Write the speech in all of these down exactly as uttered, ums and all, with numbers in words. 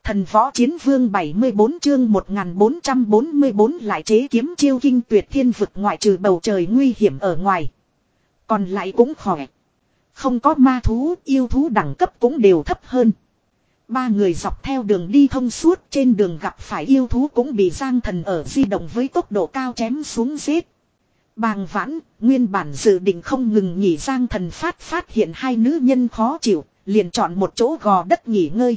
Thần võ chiến vương bảy mươi bốn chương một nghìn bốn trăm bốn mươi bốn lại chế kiếm chiêu kinh tuyệt thiên vực ngoại trừ bầu trời nguy hiểm ở ngoài. Còn lại cũng khỏe. Không có ma thú, yêu thú đẳng cấp cũng đều thấp hơn. Ba người dọc theo đường đi thông suốt, trên đường gặp phải yêu thú cũng bị Giang Thần ở di động với tốc độ cao chém xuống giết. Bàng vãn, nguyên bản dự định không ngừng nghỉ Giang Thần phát phát hiện hai nữ nhân khó chịu, liền chọn một chỗ gò đất nghỉ ngơi.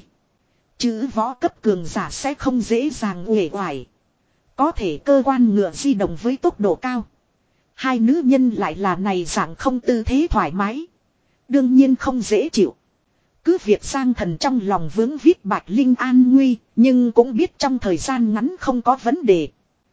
Chữ võ cấp cường giả sẽ không dễ dàng uể oải. Có thể cơ quan ngựa di động với tốc độ cao. Hai nữ nhân lại là này dạng không tư thế thoải mái. Đương nhiên không dễ chịu. Cứ việc Giang Thần trong lòng vướng viết Bạch Linh an nguy, nhưng cũng biết trong thời gian ngắn không có vấn đề.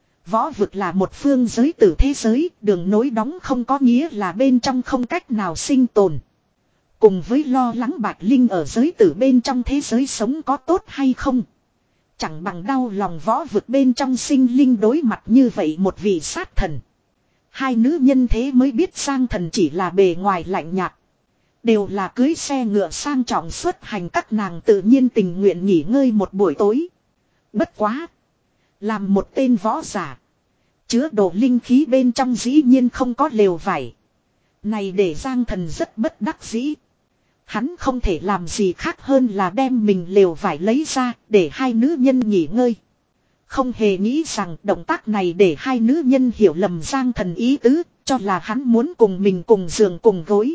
Võ vực là một phương giới tử thế giới, đường nối đóng không có nghĩa là bên trong không cách nào sinh tồn. Cùng với lo lắng Bạch Linh ở giới tử bên trong thế giới sống có tốt hay không. Chẳng bằng đau lòng võ vực bên trong sinh linh đối mặt như vậy một vị sát thần. Hai nữ nhân thế mới biết Giang Thần chỉ là bề ngoài lạnh nhạt. Đều là cưới xe ngựa sang trọng xuất hành, các nàng tự nhiên tình nguyện nghỉ ngơi một buổi tối. Bất quá. Làm một tên võ giả. Chứa đồ linh khí bên trong dĩ nhiên không có lều vải. Này để Giang Thần rất bất đắc dĩ. Hắn không thể làm gì khác hơn là đem mình lều vải lấy ra để hai nữ nhân nghỉ ngơi. Không hề nghĩ rằng động tác này để hai nữ nhân hiểu lầm Giang Thần ý tứ, cho là hắn muốn cùng mình cùng giường cùng gối.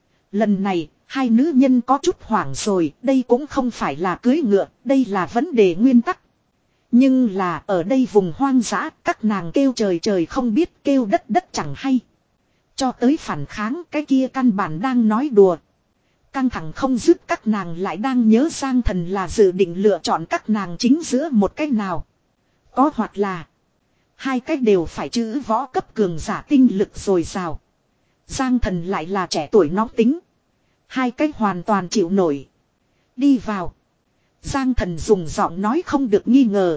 Lần này, hai nữ nhân có chút hoảng rồi, đây cũng không phải là cưới ngựa, đây là vấn đề nguyên tắc. Nhưng là ở đây vùng hoang dã, các nàng kêu trời trời không biết, kêu đất đất chẳng hay. Cho tới phản kháng, cái kia căn bản đang nói đùa. Căng thẳng không dứt, các nàng lại đang nhớ Giang Thần là dự định lựa chọn các nàng chính giữa một cách nào. Có hoặc là hai cách đều phải chữ võ cấp cường giả tinh lực dồi dào. Giang Thần lại là trẻ tuổi nóng tính. Hai cách hoàn toàn chịu nổi. Đi vào. Giang Thần dùng giọng nói không được nghi ngờ.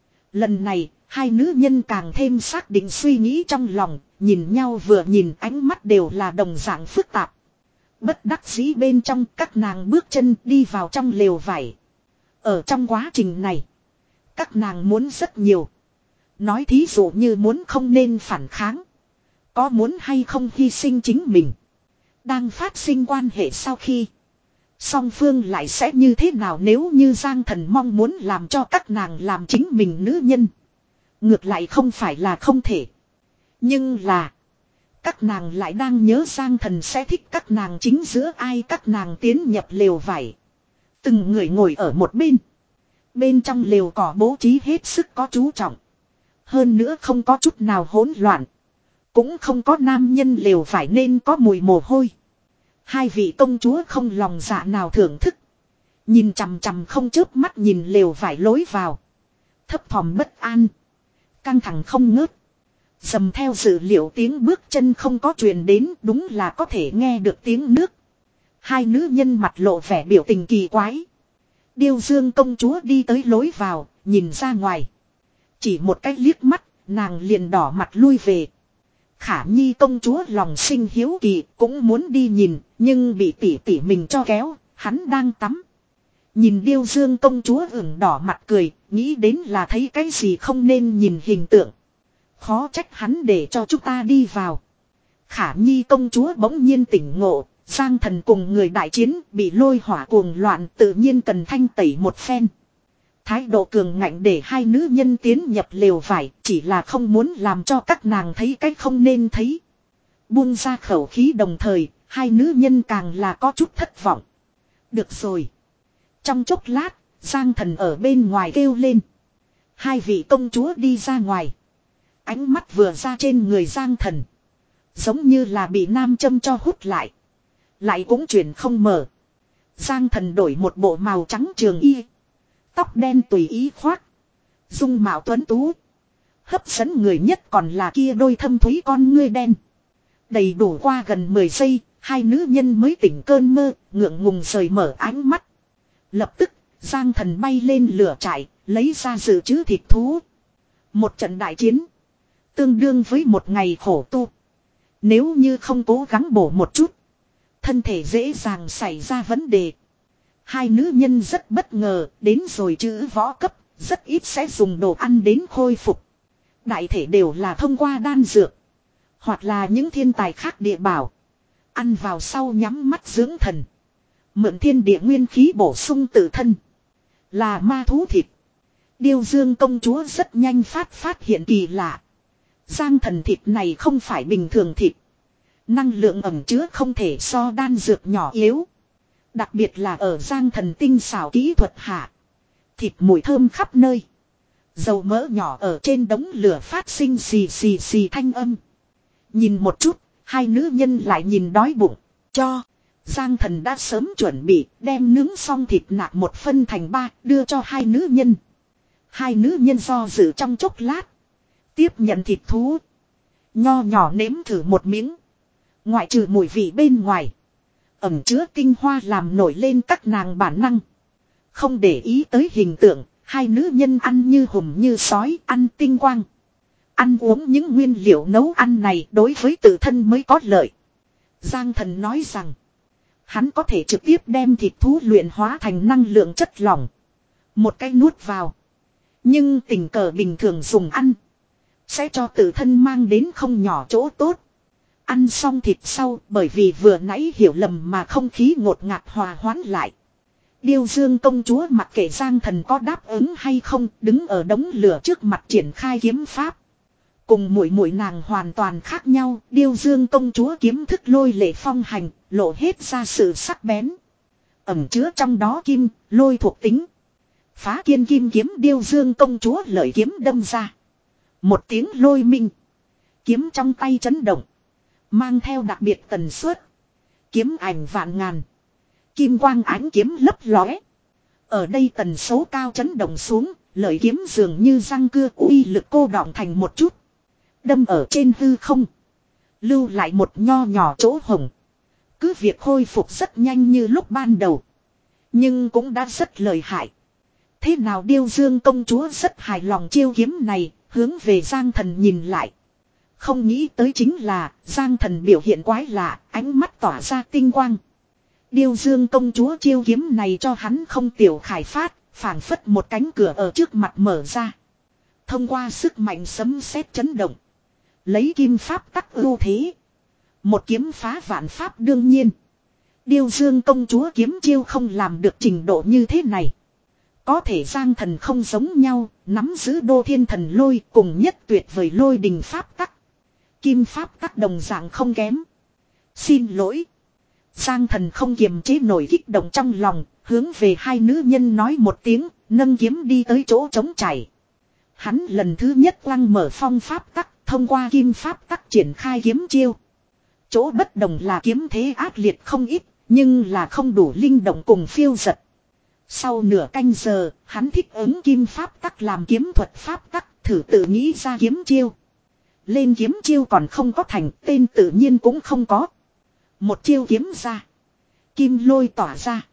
Lần này, hai nữ nhân càng thêm xác định suy nghĩ trong lòng, nhìn nhau vừa nhìn ánh mắt đều là đồng dạng phức tạp. Bất đắc dĩ bên trong các nàng bước chân đi vào trong lều vải. Ở trong quá trình này, các nàng muốn rất nhiều. Nói thí dụ như muốn không nên phản kháng. Có muốn hay không hy sinh chính mình. Đang phát sinh quan hệ sau khi. Song phương lại sẽ như thế nào nếu như Giang Thần mong muốn làm cho các nàng làm chính mình nữ nhân. Ngược lại không phải là không thể. Nhưng là. Các nàng lại đang nhớ Giang Thần sẽ thích các nàng chính giữa ai, các nàng tiến nhập lều vải. Từng người ngồi ở một bên. Bên trong lều cỏ bố trí hết sức có chú trọng. Hơn nữa không có chút nào hỗn loạn. Cũng không có nam nhân lều vải nên có mùi mồ hôi. Hai vị công chúa không lòng dạ nào thưởng thức. Nhìn chằm chằm không chớp mắt nhìn lều vải lối vào. Thấp thỏm bất an. Căng thẳng không ngớt. Dầm theo dữ liệu tiếng bước chân không có truyền đến, đúng là có thể nghe được tiếng nước. Hai nữ nhân mặt lộ vẻ biểu tình kỳ quái. Điêu Dương công chúa đi tới lối vào, nhìn ra ngoài. Chỉ một cái liếc mắt, nàng liền đỏ mặt lui về. Khả Nhi công chúa lòng sinh hiếu kỳ, cũng muốn đi nhìn, nhưng bị tỷ tỷ mình cho kéo, hắn đang tắm. Nhìn Điêu Dương công chúa ửng đỏ mặt cười, nghĩ đến là thấy cái gì không nên nhìn hình tượng. Khó trách hắn để cho chúng ta đi vào. Khả Nhi công chúa bỗng nhiên tỉnh ngộ, Giang Thần cùng người đại chiến bị lôi hỏa cuồng loạn, tự nhiên cần thanh tẩy một phen. Thái độ cường ngạnh để hai nữ nhân tiến nhập lều vải, chỉ là không muốn làm cho các nàng thấy cách không nên thấy. Buông ra khẩu khí đồng thời, hai nữ nhân càng là có chút thất vọng. Được rồi. Trong chốc lát, Giang Thần ở bên ngoài kêu lên. Hai vị công chúa đi ra ngoài. Ánh mắt vừa ra trên người Giang Thần. Giống như là bị nam châm cho hút lại. Lại cũng chuyển không mở. Giang Thần đổi một bộ màu trắng trường y. Tóc đen tùy ý khoác. Dung mạo tuấn tú. Hấp dẫn người nhất còn là kia đôi thâm thúy con ngươi đen. Đầy đủ qua gần mười giây, hai nữ nhân mới tỉnh cơn mơ, ngượng ngùng rời mở ánh mắt. Lập tức, Giang Thần bay lên lửa trại, lấy ra dự trữ thịt thú. Một trận đại chiến. Tương đương với một ngày khổ tu. Nếu như không cố gắng bổ một chút. Thân thể dễ dàng xảy ra vấn đề. Hai nữ nhân rất bất ngờ, đến rồi chữ võ cấp, rất ít sẽ dùng đồ ăn đến khôi phục. Đại thể đều là thông qua đan dược. Hoặc là những thiên tài khác địa bảo. Ăn vào sau nhắm mắt dưỡng thần. Mượn thiên địa nguyên khí bổ sung tự thân. Là ma thú thịt. Điêu Dương công chúa rất nhanh phát phát hiện kỳ lạ. Giang thần thịt này không phải bình thường thịt. Năng lượng ẩn chứa không thể so đan dược nhỏ yếu. Đặc biệt là ở Giang thần tinh xảo kỹ thuật hạ. Thịt mùi thơm khắp nơi. Dầu mỡ nhỏ ở trên đống lửa phát sinh xì xì xì thanh âm. Nhìn một chút, hai nữ nhân lại nhìn đói bụng. Cho, Giang thần đã sớm chuẩn bị đem nướng xong thịt nạc một phân thành ba đưa cho hai nữ nhân. Hai nữ nhân do dự trong chốc lát. Tiếp nhận thịt thú. Nho nhỏ nếm thử một miếng. Ngoại trừ mùi vị bên ngoài. Ẩm chứa tinh hoa làm nổi lên các nàng bản năng. Không để ý tới hình tượng. Hai nữ nhân ăn như hùm như sói, ăn tinh quang. Ăn uống những nguyên liệu nấu ăn này đối với tự thân mới có lợi. Giang thần nói rằng. Hắn có thể trực tiếp đem thịt thú luyện hóa thành năng lượng chất lỏng. Một cái nuốt vào. Nhưng tình cờ bình thường dùng ăn. Sẽ cho tự thân mang đến không nhỏ chỗ tốt. Ăn xong thịt sau bởi vì vừa nãy hiểu lầm mà không khí ngột ngạt hòa hoãn lại. Điêu Dương công chúa mặc kệ Giang thần có đáp ứng hay không đứng ở đống lửa trước mặt triển khai kiếm pháp. Cùng muội muội nàng hoàn toàn khác nhau. Điêu Dương công chúa kiếm thức lôi lệ phong hành lộ hết ra sự sắc bén. Ẩm chứa trong đó kim, lôi thuộc tính. Phá kiên kim kiếm Điêu Dương công chúa lợi kiếm đâm ra. Một tiếng lôi minh. Kiếm trong tay chấn động. Mang theo đặc biệt tần suất. Kiếm ảnh vạn ngàn. Kim quang ánh kiếm lấp lóe. Ở đây tần số cao chấn động xuống. Lợi kiếm dường như răng cưa uy lực cô đọng thành một chút. Đâm ở trên hư không. Lưu lại một nho nhỏ chỗ hồng. Cứ việc khôi phục rất nhanh như lúc ban đầu. Nhưng cũng đã rất lợi hại. Thế nào Điêu Dương công chúa rất hài lòng chiêu kiếm này. Hướng về Giang thần nhìn lại. Không nghĩ tới chính là Giang thần biểu hiện quái lạ. Ánh mắt tỏa ra tinh quang. Điêu Dương công chúa chiêu kiếm này cho hắn không tiểu khải phát. Phảng phất một cánh cửa ở trước mặt mở ra. Thông qua sức mạnh sấm sét chấn động. Lấy kim pháp tắc ưu thế. Một kiếm phá vạn pháp đương nhiên. Điêu Dương công chúa kiếm chiêu không làm được trình độ như thế này. Có thể Giang thần không giống nhau, nắm giữ đô thiên thần lôi cùng nhất tuyệt vời lôi đình pháp tắc. Kim pháp tắc đồng dạng không kém. Xin lỗi. Giang thần không kiềm chế nổi kích động trong lòng, hướng về hai nữ nhân nói một tiếng, nâng kiếm đi tới chỗ trống chảy. Hắn lần thứ nhất quăng mở phong pháp tắc, thông qua kim pháp tắc triển khai kiếm chiêu. Chỗ bất đồng là kiếm thế ác liệt không ít, nhưng là không đủ linh động cùng phiêu giật. Sau nửa canh giờ, hắn thích ứng kim pháp tắc làm kiếm thuật pháp tắc, thử tự nghĩ ra kiếm chiêu. Lên kiếm chiêu còn không có thành, tên tự nhiên cũng không có. Một chiêu kiếm ra. Kim lôi tỏa ra.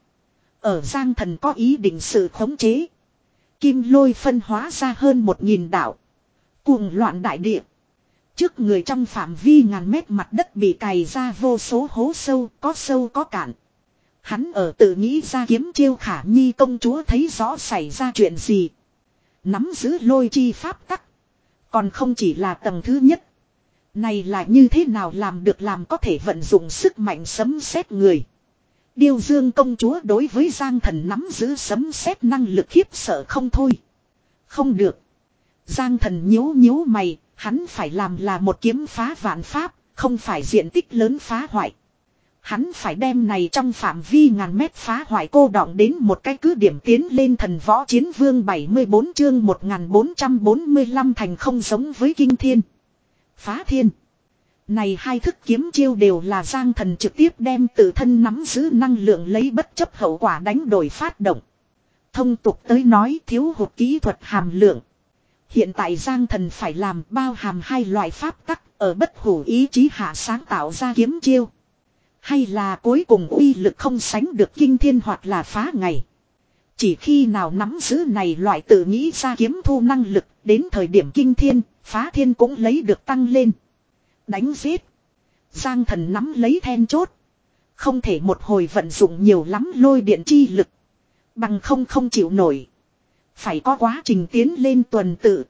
Ở Giang thần có ý định sự khống chế. Kim lôi phân hóa ra hơn một nghìn đạo. Cuồng loạn đại địa. Trước người trong phạm vi ngàn mét mặt đất bị cày ra vô số hố sâu, có sâu có cạn. Hắn ở tự nghĩ ra kiếm chiêu Khả Nhi công chúa thấy rõ xảy ra chuyện gì. Nắm giữ lôi chi pháp tắc. Còn không chỉ là tầng thứ nhất. Này là như thế nào làm được làm có thể vận dụng sức mạnh sấm sét người. Điêu Dương công chúa đối với Giang thần nắm giữ sấm sét năng lực khiếp sợ không thôi. Không được. Giang thần nhíu nhíu mày, hắn phải làm là một kiếm phá vạn pháp, không phải diện tích lớn phá hoại. Hắn phải đem này trong phạm vi ngàn mét phá hoại cô đọng đến một cái cứ điểm tiến lên thần võ chiến vương bảy mươi bốn chương một nghìn bốn trăm bốn mươi lăm thành không giống với kinh thiên. Phá thiên. Này hai thức kiếm chiêu đều là Giang thần trực tiếp đem tự thân nắm giữ năng lượng lấy bất chấp hậu quả đánh đổi phát động. Thông tục tới nói thiếu hụt kỹ thuật hàm lượng. Hiện tại Giang thần phải làm bao hàm hai loại pháp tắc ở bất hủ ý chí hạ sáng tạo ra kiếm chiêu. Hay là cuối cùng uy lực không sánh được kinh thiên hoặc là phá ngày. Chỉ khi nào nắm giữ này loại tự nghĩ ra kiếm thu năng lực đến thời điểm kinh thiên, phá thiên cũng lấy được tăng lên. Đánh giết. Giang thần nắm lấy then chốt. Không thể một hồi vận dụng nhiều lắm lôi điện chi lực. Bằng không không chịu nổi. Phải có quá trình tiến lên tuần tự.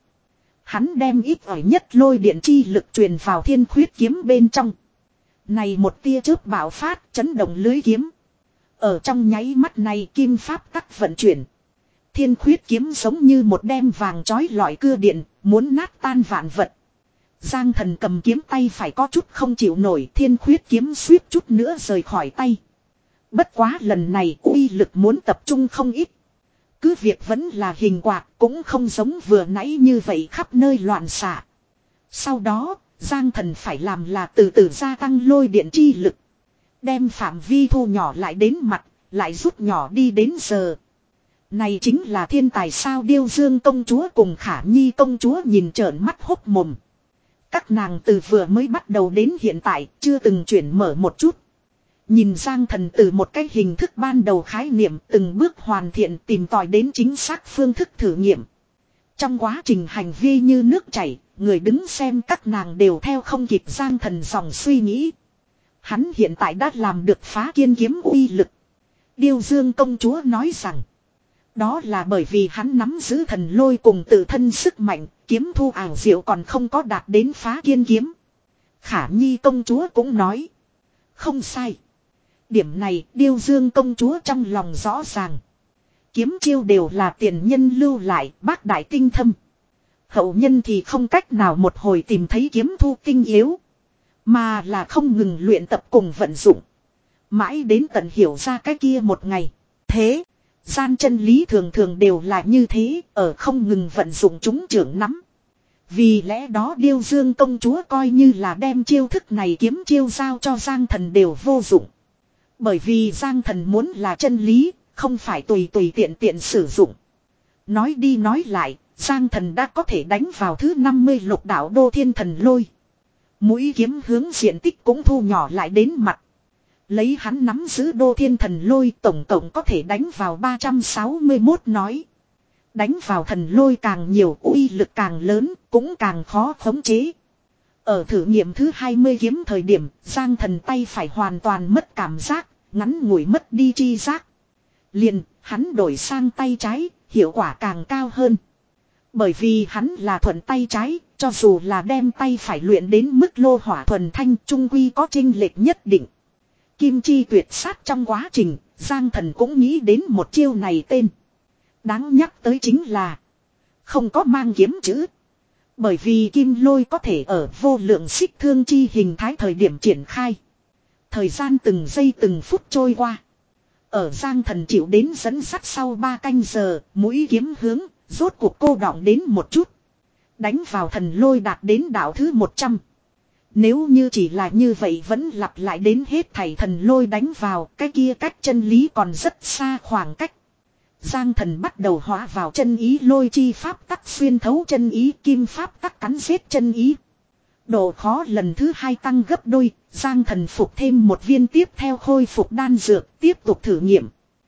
Hắn đem ít ỏi nhất lôi điện chi lực truyền vào thiên khuyết kiếm bên trong. Này một tia chớp bạo phát chấn động lưới kiếm. Ở trong nháy mắt này kim pháp tắc vận chuyển. Thiên khuyết kiếm giống như một đem vàng chói lọi cưa điện, muốn nát tan vạn vật. Giang Thần cầm kiếm tay phải có chút không chịu nổi, thiên khuyết kiếm suýt chút nữa rời khỏi tay. Bất quá lần này uy lực muốn tập trung không ít. Cứ việc vẫn là hình quạt cũng không giống vừa nãy như vậy khắp nơi loạn xạ. Sau đó, Giang Thần phải làm là từ từ gia tăng lôi điện chi lực. Đem phạm vi thu nhỏ lại đến mặt, lại rút nhỏ đi đến giờ. Này chính là thiên tài sao Điêu Dương công chúa cùng Khả Nhi công chúa nhìn trợn mắt hốc mồm. Các nàng từ vừa mới bắt đầu đến hiện tại chưa từng chuyển mở một chút. Nhìn Giang Thần từ một cái hình thức ban đầu khái niệm từng bước hoàn thiện tìm tòi đến chính xác phương thức thử nghiệm. Trong quá trình hành vi như nước chảy, người đứng xem các nàng đều theo không kịp Giang Thần dòng suy nghĩ. Hắn hiện tại đã làm được phá kiên kiếm uy lực. Điêu Dương công chúa nói rằng, đó là bởi vì hắn nắm giữ thần lôi cùng tự thân sức mạnh, kiếm thu ảo diệu còn không có đạt đến phá kiên kiếm. Khả Nhi công chúa cũng nói, không sai. Điểm này Điêu Dương công chúa trong lòng rõ ràng. Kiếm chiêu đều là tiền nhân lưu lại, bác đại tinh thâm. Hậu nhân thì không cách nào một hồi tìm thấy kiếm thu tinh yếu. Mà là không ngừng luyện tập cùng vận dụng. Mãi đến tận hiểu ra cái kia một ngày. Thế, gian chân lý thường thường đều là như thế, ở không ngừng vận dụng chúng trưởng nắm. Vì lẽ đó Điêu Dương công chúa coi như là đem chiêu thức này kiếm chiêu giao cho Giang Thần đều vô dụng. Bởi vì Giang Thần muốn là chân lý, không phải tùy tùy tiện tiện sử dụng. Nói đi nói lại, Giang Thần đã có thể đánh vào thứ năm mươi lục đạo đô thiên thần lôi. Mũi kiếm hướng diện tích cũng thu nhỏ lại đến mặt. Lấy hắn nắm giữ đô thiên thần lôi tổng tổng có thể đánh vào ba trăm sáu mươi mốt nói. Đánh vào thần lôi càng nhiều uy lực càng lớn cũng càng khó khống chế. Ở thử nghiệm thứ hai mươi kiếm thời điểm Giang Thần tay phải hoàn toàn mất cảm giác, ngắn ngủi mất đi chi giác. Liền hắn đổi sang tay trái, hiệu quả càng cao hơn. Bởi vì hắn là thuận tay trái, cho dù là đem tay phải luyện đến mức lô hỏa thuần thanh trung quy có chênh lệch nhất định. Kim chi tuyệt sát trong quá trình, Giang Thần cũng nghĩ đến một chiêu này tên. Đáng nhắc tới chính là không có mang kiếm chữ. Bởi vì kim lôi có thể ở vô lượng xích thương chi hình thái thời điểm triển khai. Thời gian từng giây từng phút trôi qua. Ở Giang Thần chịu đến dẫn sắt sau ba canh giờ, mũi kiếm hướng, rốt cuộc cô đọng đến một chút. Đánh vào thần lôi đạt đến đạo thứ một trăm. Nếu như chỉ là như vậy vẫn lặp lại đến hết thảy thần lôi đánh vào, cái kia cách chân lý còn rất xa khoảng cách. Giang Thần bắt đầu hóa vào chân ý lôi chi pháp tắc xuyên thấu chân ý kim pháp tắc cắn giết chân ý. Độ khó lần thứ hai tăng gấp đôi, Giang Thần phục thêm một viên tiếp theo khôi phục đan dược, tiếp tục thử nghiệm.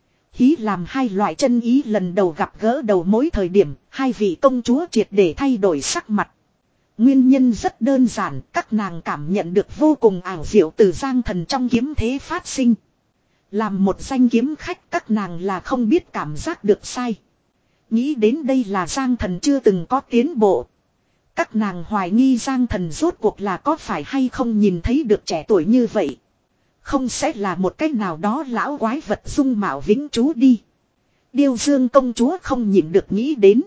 Hí làm hai loại chân ý lần đầu gặp gỡ đầu mối thời điểm, hai vị công chúa triệt để thay đổi sắc mặt. Nguyên nhân rất đơn giản, các nàng cảm nhận được vô cùng ảo diệu từ Giang Thần trong kiếm thế phát sinh. Làm một danh kiếm khách các nàng là không biết cảm giác được sai. Nghĩ đến đây là Giang Thần chưa từng có tiến bộ. Các nàng hoài nghi Giang Thần rốt cuộc là có phải hay không nhìn thấy được trẻ tuổi như vậy. Không sẽ là một cách nào đó lão quái vật dung mạo vĩnh trú đi. Điêu Dương công chúa không nhịn được nghĩ đến.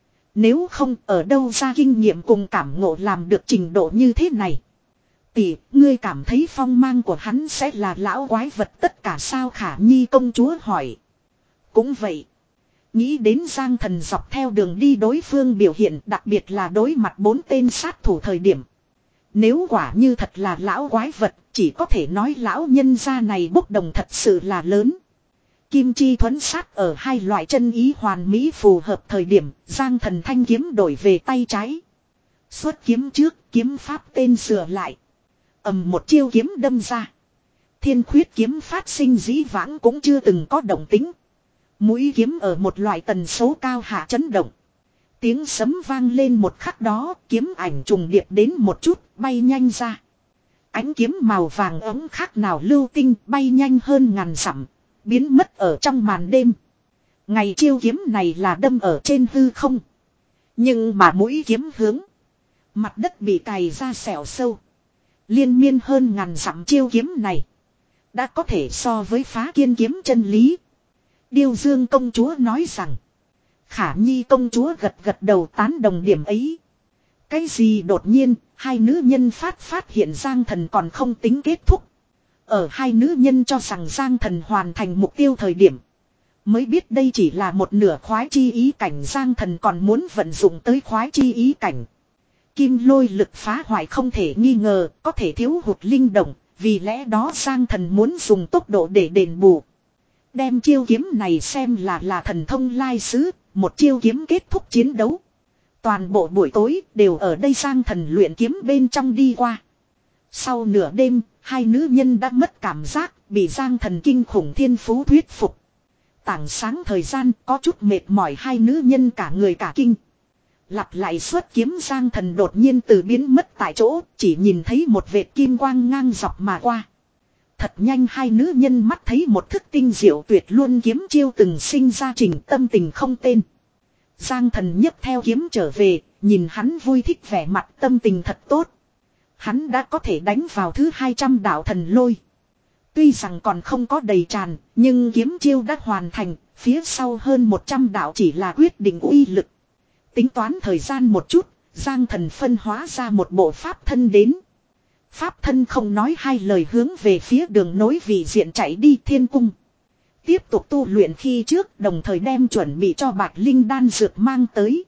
Nếu không ở đâu ra kinh nghiệm cùng cảm ngộ làm được trình độ như thế này. Tỷ, ngươi cảm thấy phong mang của hắn sẽ là lão quái vật tất cả sao Khả Nhi công chúa hỏi. Cũng vậy. Nghĩ đến Giang Thần dọc theo đường đi đối phương biểu hiện đặc biệt là đối mặt bốn tên sát thủ thời điểm. Nếu quả như thật là lão quái vật, chỉ có thể nói lão nhân gia này bốc đồng thật sự là lớn. Kim chi thuẫn sát ở hai loại chân ý hoàn mỹ phù hợp thời điểm, Giang Thần thanh kiếm đổi về tay trái. Xuất kiếm trước, kiếm pháp tên sửa lại. Ầm một chiêu kiếm đâm ra. Thiên khuyết kiếm phát sinh dĩ vãng cũng chưa từng có động tính. Mũi kiếm ở một loại tần số cao hạ chấn động. Tiếng sấm vang lên một khắc đó, kiếm ảnh trùng điệp đến một chút, bay nhanh ra. Ánh kiếm màu vàng ấm khác nào lưu tinh bay nhanh hơn ngàn dặm, biến mất ở trong màn đêm. Ngày chiêu kiếm này là đâm ở trên hư không. Nhưng mà mũi kiếm hướng. Mặt đất bị cày ra xẻo sâu. Liên miên hơn ngàn dặm chiêu kiếm này. Đã có thể so với phá kiên kiếm chân lý. Điêu Dương công chúa nói rằng. Khả Nhi công chúa gật gật đầu tán đồng điểm ấy. Cái gì đột nhiên, hai nữ nhân phát phát hiện Giang Thần còn không tính kết thúc. Ở hai nữ nhân cho rằng Giang Thần hoàn thành mục tiêu thời điểm. Mới biết đây chỉ là một nửa khoái chi ý cảnh, Giang Thần còn muốn vận dụng tới khoái chi ý cảnh. Kim lôi lực phá hoại không thể nghi ngờ, có thể thiếu hụt linh động, vì lẽ đó Giang Thần muốn dùng tốc độ để đền bù. Đem chiêu kiếm này xem là là thần thông lai sứ, một chiêu kiếm kết thúc chiến đấu. Toàn bộ buổi tối đều ở đây Giang Thần luyện kiếm bên trong đi qua. Sau nửa đêm, hai nữ nhân đã mất cảm giác, bị Giang Thần kinh khủng thiên phú thuyết phục. Tảng sáng thời gian có chút mệt mỏi, hai nữ nhân cả người cả kinh. Lặp lại xuất kiếm, Giang Thần đột nhiên từ biến mất tại chỗ, chỉ nhìn thấy một vệt kim quang ngang dọc mà qua. Thật nhanh hai nữ nhân mắt thấy một thức tinh diệu tuyệt luôn kiếm chiêu từng sinh ra trình tâm tình không tên. Giang Thần nhấc theo kiếm trở về, nhìn hắn vui thích vẻ mặt, tâm tình thật tốt. Hắn đã có thể đánh vào thứ hai trăm đạo thần lôi. Tuy rằng còn không có đầy tràn, nhưng kiếm chiêu đã hoàn thành, phía sau hơn một trăm đạo chỉ là quyết định uy lực. Tính toán thời gian một chút, Giang Thần phân hóa ra một bộ pháp thân đến. Pháp thân không nói hai lời hướng về phía đường nối vị diện chạy đi thiên cung. Tiếp tục tu luyện khi trước, đồng thời đem chuẩn bị cho Bạch Linh đan dược mang tới.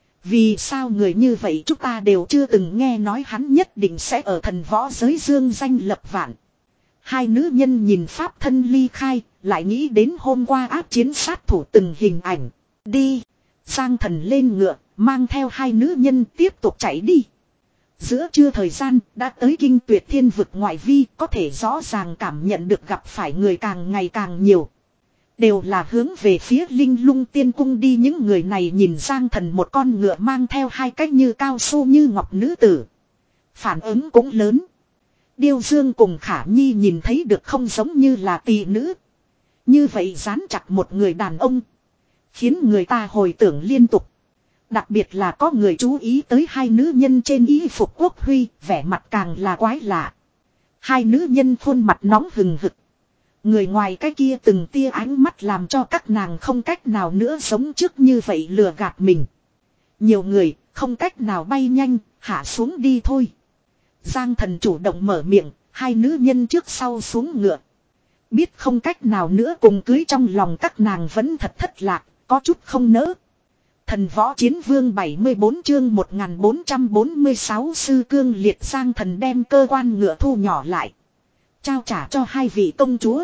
Vì sao người như vậy chúng ta đều chưa từng nghe nói, hắn nhất định sẽ ở thần võ giới dương danh lập vạn. Hai nữ nhân nhìn pháp thân ly khai, lại nghĩ đến hôm qua áp chiến sát thủ từng hình ảnh. Đi. Giang Thần lên ngựa, mang theo hai nữ nhân tiếp tục chạy đi. Giữa trưa thời gian, đã tới Kinh Tuyệt Thiên vực ngoại vi, có thể rõ ràng cảm nhận được gặp phải người càng ngày càng nhiều. Đều là hướng về phía Linh Lung Tiên Cung đi, những người này nhìn Giang Thần một con ngựa mang theo hai cách như cao su như ngọc nữ tử. Phản ứng cũng lớn. Điêu Dương cùng Khả Nhi nhìn thấy được không giống như là tỷ nữ. Như vậy dán chặt một người đàn ông. Khiến người ta hồi tưởng liên tục. Đặc biệt là có người chú ý tới hai nữ nhân trên y phục quốc huy, vẻ mặt càng là quái lạ. Hai nữ nhân khuôn mặt nóng hừng hực. Người ngoài cái kia từng tia ánh mắt làm cho các nàng không cách nào nữa sống trước như vậy lừa gạt mình. Nhiều người, không cách nào bay nhanh, hạ xuống đi thôi. Giang Thần chủ động mở miệng, hai nữ nhân trước sau xuống ngựa. Biết không cách nào nữa cùng cưới, trong lòng các nàng vẫn thật thất lạc, có chút không nỡ. Thần võ chiến vương bảy mươi bốn chương một nghìn bốn trăm bốn mươi sáu sư cương liệt. Giang Thần đem cơ quan ngựa thu nhỏ lại. Trao trả cho hai vị công chúa.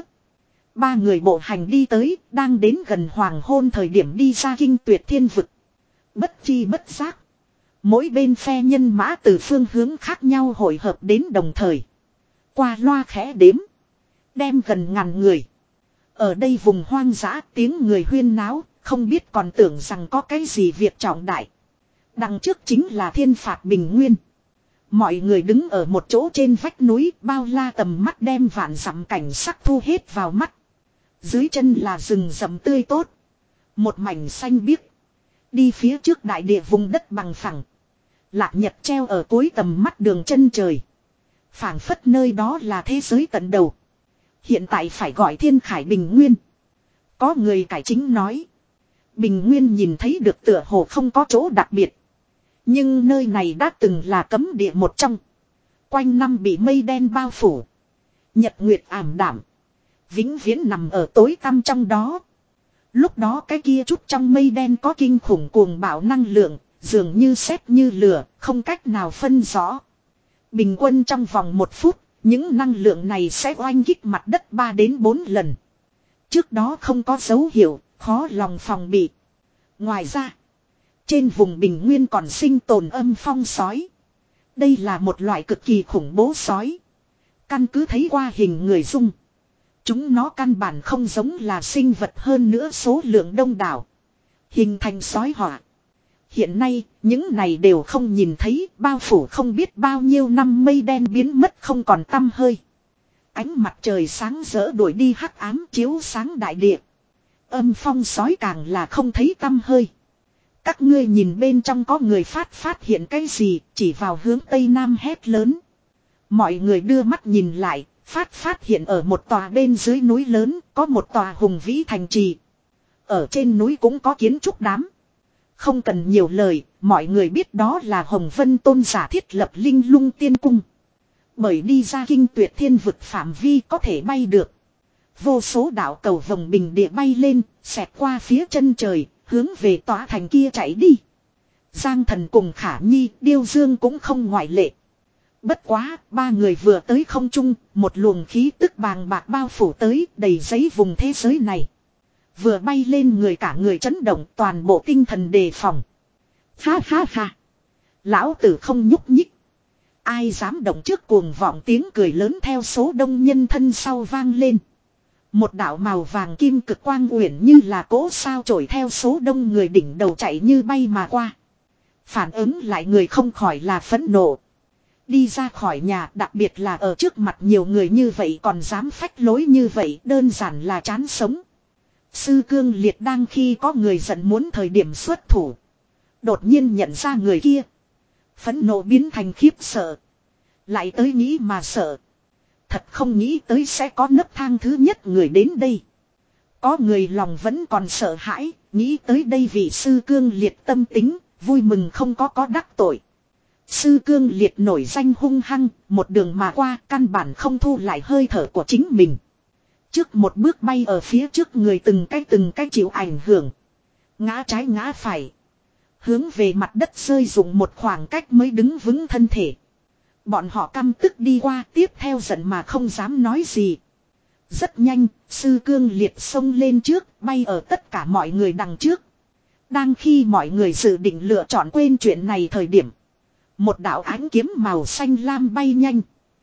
Ba người bộ hành đi tới, đang đến gần hoàng hôn thời điểm đi ra Kinh Tuyệt Thiên vực. Bất chi bất giác. Mỗi bên phe nhân mã từ phương hướng khác nhau hội hợp đến đồng thời. Qua loa khẽ đếm. Đem gần ngàn người. Ở đây vùng hoang dã tiếng người huyên náo, không biết còn tưởng rằng có cái gì việc trọng đại. Đằng trước chính là thiên phạt bình nguyên. Mọi người đứng ở một chỗ trên vách núi, bao la tầm mắt đem vạn dặm cảnh sắc thu hết vào mắt. Dưới chân là rừng rậm tươi tốt. Một mảnh xanh biếc. Đi phía trước đại địa vùng đất bằng phẳng. Lạc nhật treo ở cuối tầm mắt đường chân trời. Phảng phất nơi đó là thế giới tận đầu. Hiện tại phải gọi Thiên Khải Bình Nguyên. Có người cải chính nói. Bình Nguyên nhìn thấy được tựa hồ không có chỗ đặc biệt. Nhưng nơi này đã từng là cấm địa một trong. Quanh năm bị mây đen bao phủ. Nhật nguyệt ảm đạm. Vĩnh viễn nằm ở tối tăm trong đó. Lúc đó cái kia chút trong mây đen có kinh khủng cuồng bạo năng lượng. Dường như sét như lửa, không cách nào phân rõ. Bình quân trong vòng một phút, những năng lượng này sẽ oanh kích mặt đất ba đến bốn lần. Trước đó không có dấu hiệu, khó lòng phòng bị. Ngoài ra, trên vùng bình nguyên còn sinh tồn âm phong sói. Đây là một loại cực kỳ khủng bố sói. Căn cứ thấy qua hình người dung. Chúng nó căn bản không giống là sinh vật, hơn nữa số lượng đông đảo. Hình thành sói họa. Hiện nay, những này đều không nhìn thấy, bao phủ không biết bao nhiêu năm mây đen biến mất không còn tăm hơi. Ánh mặt trời sáng rỡ đuổi đi hắc ám chiếu sáng đại địa. Âm phong sói càng là không thấy tăm hơi. Các ngươi nhìn bên trong có người phát phát hiện cái gì, chỉ vào hướng tây nam hét lớn. Mọi người đưa mắt nhìn lại, phát phát hiện ở một tòa bên dưới núi lớn, có một tòa hùng vĩ thành trì. Ở trên núi cũng có kiến trúc đám. Không cần nhiều lời, mọi người biết đó là Hồng Vân Tôn giả thiết lập Linh Lung Tiên Cung. Bởi đi ra kinh tuyệt thiên vực phạm vi có thể bay được. Vô số đạo cầu vồng bình địa bay lên, xẹt qua phía chân trời, hướng về tòa thành kia chạy đi. Giang Thần cùng Khả Nhi, Điêu Dương cũng không ngoại lệ. Bất quá, ba người vừa tới không trung, một luồng khí tức bàng bạc bao phủ tới, đầy giấy vùng thế giới này. Vừa bay lên người cả người chấn động, toàn bộ tinh thần đề phòng. Ha ha ha. Lão tử không nhúc nhích. Ai dám động trước, cuồng vọng tiếng cười lớn theo số đông nhân thân sau vang lên. Một đạo màu vàng kim cực quang uyển như là cỗ sao trổi theo số đông người đỉnh đầu chạy như bay mà qua. Phản ứng lại người không khỏi là phẫn nộ. Đi ra khỏi nhà, đặc biệt là ở trước mặt nhiều người như vậy còn dám phách lối như vậy, đơn giản là chán sống. Sư Cương Liệt đang khi có người giận muốn thời điểm xuất thủ. Đột nhiên nhận ra người kia. Phẫn nộ biến thành khiếp sợ. Lại tới nghĩ mà sợ. Thật không nghĩ tới sẽ có nấc thang thứ nhất người đến đây. Có người lòng vẫn còn sợ hãi, nghĩ tới đây vị Sư Cương Liệt tâm tính, vui mừng không có có đắc tội. Sư Cương Liệt nổi danh hung hăng, một đường mà qua căn bản không thu lại hơi thở của chính mình. Trước một bước bay ở phía trước người từng cái từng cái chịu ảnh hưởng. Ngã trái ngã phải. Hướng về mặt đất rơi dụng một khoảng cách mới đứng vững thân thể. Bọn họ căm tức đi qua tiếp theo giận mà không dám nói gì. Rất nhanh, Sư Cương Liệt xông lên trước, bay ở tất cả mọi người đằng trước. Đang khi mọi người dự định lựa chọn quên chuyện này thời điểm. Một đạo ánh kiếm màu xanh lam bay nhanh.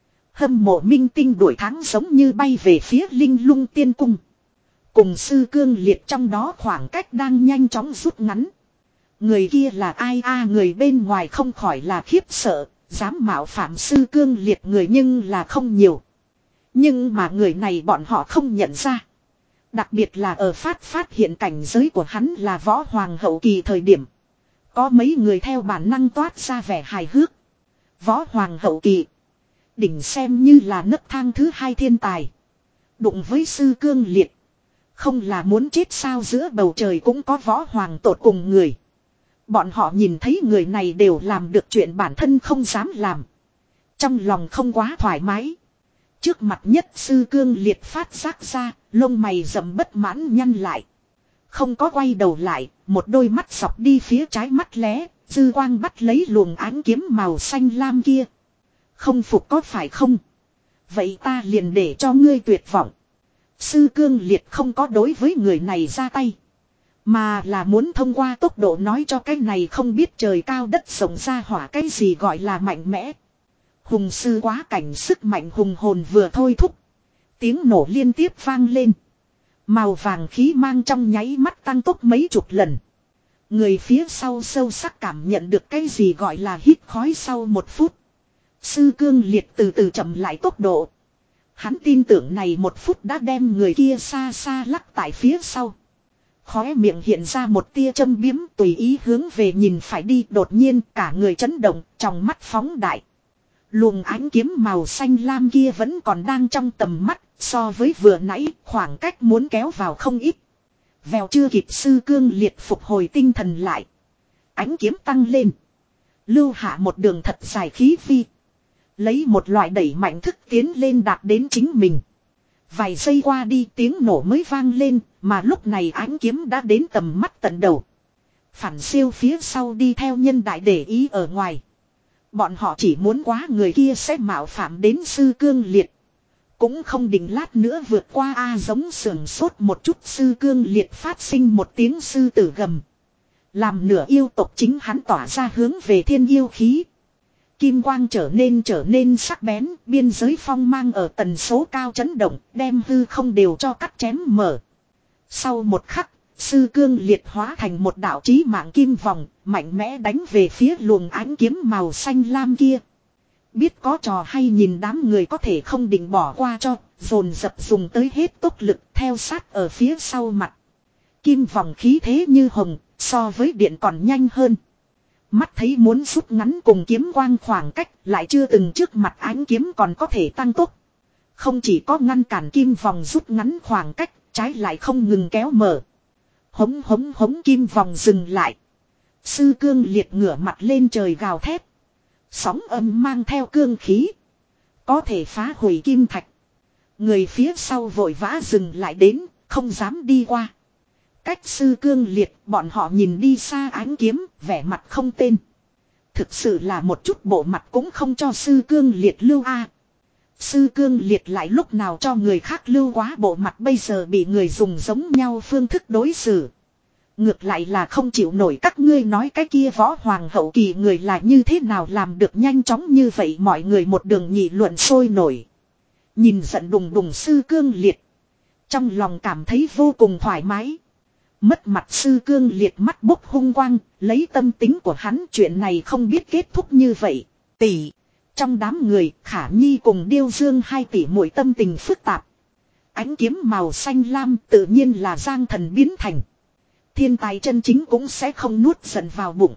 Hâm mộ minh tinh đuổi thắng giống như bay về phía Linh Lung Tiên Cung. Cùng Sư Cương Liệt trong đó khoảng cách đang nhanh chóng rút ngắn. Người kia là ai a? Người bên ngoài không khỏi là khiếp sợ. Dám mạo phạm Sư Cương Liệt người nhưng là không nhiều. Nhưng mà người này bọn họ không nhận ra. Đặc biệt là ở phát phát hiện cảnh giới của hắn là võ hoàng hậu kỳ thời điểm. Có mấy người theo bản năng toát ra vẻ hài hước. Võ hoàng hậu kỳ. Đỉnh xem như là nấc thang thứ hai thiên tài. Đụng với Sư Cương Liệt. Không là muốn chết sao, giữa bầu trời cũng có võ hoàng tột cùng người. Bọn họ nhìn thấy người này đều làm được chuyện bản thân không dám làm. Trong lòng không quá thoải mái. Trước mặt nhất Sư Cương Liệt phát giác ra, lông mày rậm bất mãn nhăn lại. Không có quay đầu lại, một đôi mắt dọc đi phía trái mắt lé, dư quang bắt lấy luồng ánh kiếm màu xanh lam kia. Không phục có phải không? Vậy ta liền để cho ngươi tuyệt vọng. Sư Cương Liệt không có đối với người này ra tay. Mà là muốn thông qua tốc độ nói cho cái này không biết trời cao đất rộng ra hỏa cái gì gọi là mạnh mẽ. Hùng sư quá cảnh sức mạnh hùng hồn vừa thôi thúc. Tiếng nổ liên tiếp vang lên. Màu vàng khí mang trong nháy mắt tăng tốc mấy chục lần. Người phía sau sâu sắc cảm nhận được cái gì gọi là hít khói sau một phút. Sư Cương Liệt từ từ chậm lại tốc độ. Hắn tin tưởng này một phút đã đem người kia xa xa lắc tại phía sau. Khóe miệng hiện ra một tia châm biếm tùy ý hướng về nhìn phải đi, đột nhiên cả người chấn động, trong mắt phóng đại. Luồng ánh kiếm màu xanh lam kia vẫn còn đang trong tầm mắt, so với vừa nãy khoảng cách muốn kéo vào không ít. Vèo chưa kịp Sư Cương Liệt phục hồi tinh thần lại. Ánh kiếm tăng lên. Lưu hạ một đường thật dài khí phi. Lấy một loại đẩy mạnh thức tiến lên đạt đến chính mình. Vài giây qua đi tiếng nổ mới vang lên, mà lúc này ánh kiếm đã đến tầm mắt tận đầu. Phản siêu phía sau đi theo nhân đại để ý ở ngoài. Bọn họ chỉ muốn quá người kia sẽ mạo phạm đến Sư Cương Liệt. Cũng không định lát nữa vượt qua a giống sườn sốt một chút. Sư Cương Liệt phát sinh một tiếng sư tử gầm. Làm nửa yêu tộc chính hắn tỏa ra hướng về thiên yêu khí. Kim quang trở nên trở nên sắc bén, biên giới phong mang ở tần số cao chấn động, đem hư không đều cho cắt chém mở. Sau một khắc, Sư Cương Liệt hóa thành một đạo chí mạng kim vòng, mạnh mẽ đánh về phía luồng ánh kiếm màu xanh lam kia. Biết có trò hay nhìn đám người có thể không định bỏ qua cho, dồn dập dùng tới hết tốc lực theo sát ở phía sau mặt. Kim vòng khí thế như hồng, so với điện còn nhanh hơn. Mắt thấy muốn rút ngắn cùng kiếm quang khoảng cách, lại chưa từng trước mặt ánh kiếm còn có thể tăng tốc. Không chỉ có ngăn cản kim vòng rút ngắn khoảng cách, trái lại không ngừng kéo mở. Hống hống hống kim vòng dừng lại. Sư cương liệt ngửa mặt lên trời gào thét. Sóng âm mang theo cương khí. Có thể phá hủy kim thạch. Người phía sau vội vã dừng lại đến, không dám đi qua. Cách sư cương liệt, bọn họ nhìn đi xa ánh kiếm, vẻ mặt không tên. Thực sự là một chút bộ mặt cũng không cho sư cương liệt lưu a. Sư cương liệt lại lúc nào cho người khác lưu quá bộ mặt, bây giờ bị người dùng giống nhau phương thức đối xử. Ngược lại là không chịu nổi các ngươi nói cái kia võ hoàng hậu kỳ người là như thế nào làm được nhanh chóng như vậy, mọi người một đường nghị luận sôi nổi. Nhìn giận đùng đùng sư cương liệt. Trong lòng cảm thấy vô cùng thoải mái. Mất mặt sư cương liệt mắt bốc hung quang, lấy tâm tính của hắn chuyện này không biết kết thúc như vậy. Tỷ, trong đám người Khả Nhi cùng Điêu Dương hai tỷ muội tâm tình phức tạp. Ánh kiếm màu xanh lam tự nhiên là Giang Thần biến thành. Thiên tài chân chính cũng sẽ không nuốt giận vào bụng.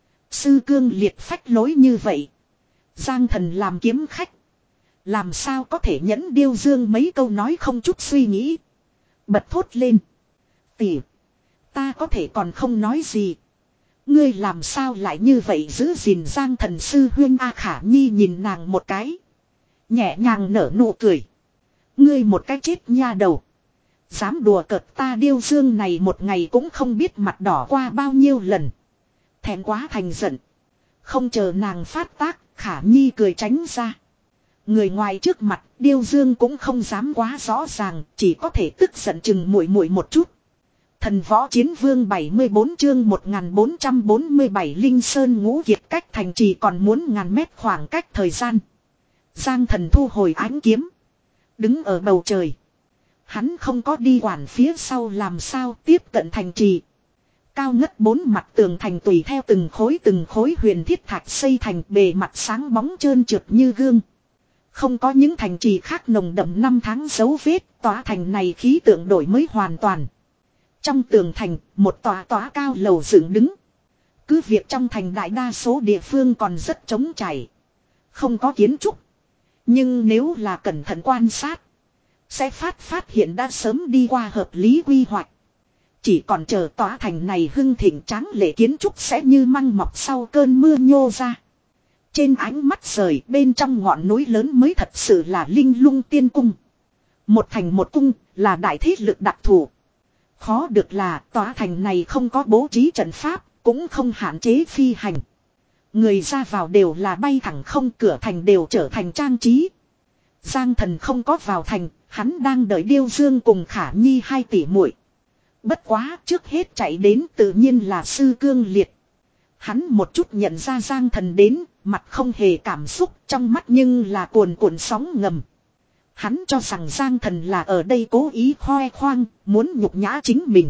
Sư cương liệt phách lối như vậy. Giang Thần làm kiếm khách. Làm sao có thể nhẫn Điêu Dương mấy câu nói không chút suy nghĩ. Bật thốt lên. Tỷ, ta có thể còn không nói gì. Ngươi làm sao lại như vậy giữ gìn Giang Thần sư huyên A. Khả Nhi nhìn nàng một cái. Nhẹ nhàng nở nụ cười. Ngươi một cái chết nha đầu. Dám đùa cợt ta Điêu Dương này một ngày cũng không biết mặt đỏ qua bao nhiêu lần. Thẹn quá thành giận. Không chờ nàng phát tác, Khả Nhi cười tránh ra. Người ngoài trước mặt, Điêu Dương cũng không dám quá rõ ràng, chỉ có thể tức giận chừng muội muội một chút. Thần võ chiến vương bảy mươi bốn chương một nghìn bốn trăm bốn mươi bảy Linh Sơn Ngũ Kiệt cách thành trì còn muốn ngàn mét khoảng cách thời gian. Giang Thần thu hồi ánh kiếm. Đứng ở bầu trời. Hắn không có đi quản phía sau làm sao tiếp cận thành trì. Cao ngất bốn mặt tường thành tùy theo từng khối từng khối huyền thiết thạch xây thành, bề mặt sáng bóng trơn trượt như gương. Không có những thành trì khác nồng đậm năm tháng dấu vết, tòa thành này khí tượng đổi mới hoàn toàn. Trong tường thành, một tòa tòa cao lầu dựng đứng. Cứ việc trong thành đại đa số địa phương còn rất trống trải. Không có kiến trúc. Nhưng nếu là cẩn thận quan sát, sẽ phát phát hiện đã sớm đi qua hợp lý quy hoạch. Chỉ còn chờ tòa thành này hưng thịnh tráng lệ, kiến trúc sẽ như măng mọc sau cơn mưa nhô ra. Trên ánh mắt rời bên trong ngọn núi lớn mới thật sự là Linh Lung Tiên Cung. Một thành một cung là đại thế lực đặc thù. Khó được là tòa thành này không có bố trí trận pháp, cũng không hạn chế phi hành. Người ra vào đều là bay thẳng không, cửa thành đều trở thành trang trí. Giang Thần không có vào thành, hắn đang đợi Điêu Dương cùng Khả Nhi hai tỷ muội. Bất quá trước hết chạy đến tự nhiên là sư cương liệt. Hắn một chút nhận ra Giang Thần đến, mặt không hề cảm xúc, trong mắt nhưng là cuồn cuộn sóng ngầm. Hắn cho rằng Giang Thần là ở đây cố ý khoe khoang, muốn nhục nhã chính mình.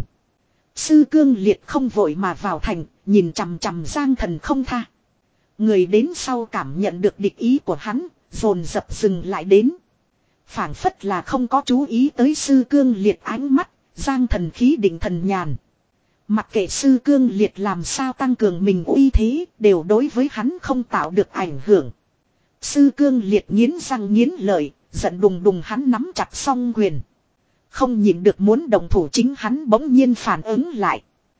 Sư cương liệt không vội mà vào thành, nhìn chằm chằm Giang Thần không tha. Người đến sau cảm nhận được địch ý của hắn, dồn dập dừng lại đến. Phảng phất là không có chú ý tới sư cương liệt ánh mắt, Giang Thần khí định thần nhàn. Mặc kệ sư cương liệt làm sao tăng cường mình uy thế, đều đối với hắn không tạo được ảnh hưởng. Sư cương liệt nghiến răng nghiến lợi, giận đùng đùng hắn nắm chặt song quyền. Không nhịn được muốn động thủ, chính hắn bỗng nhiên phản ứng lại.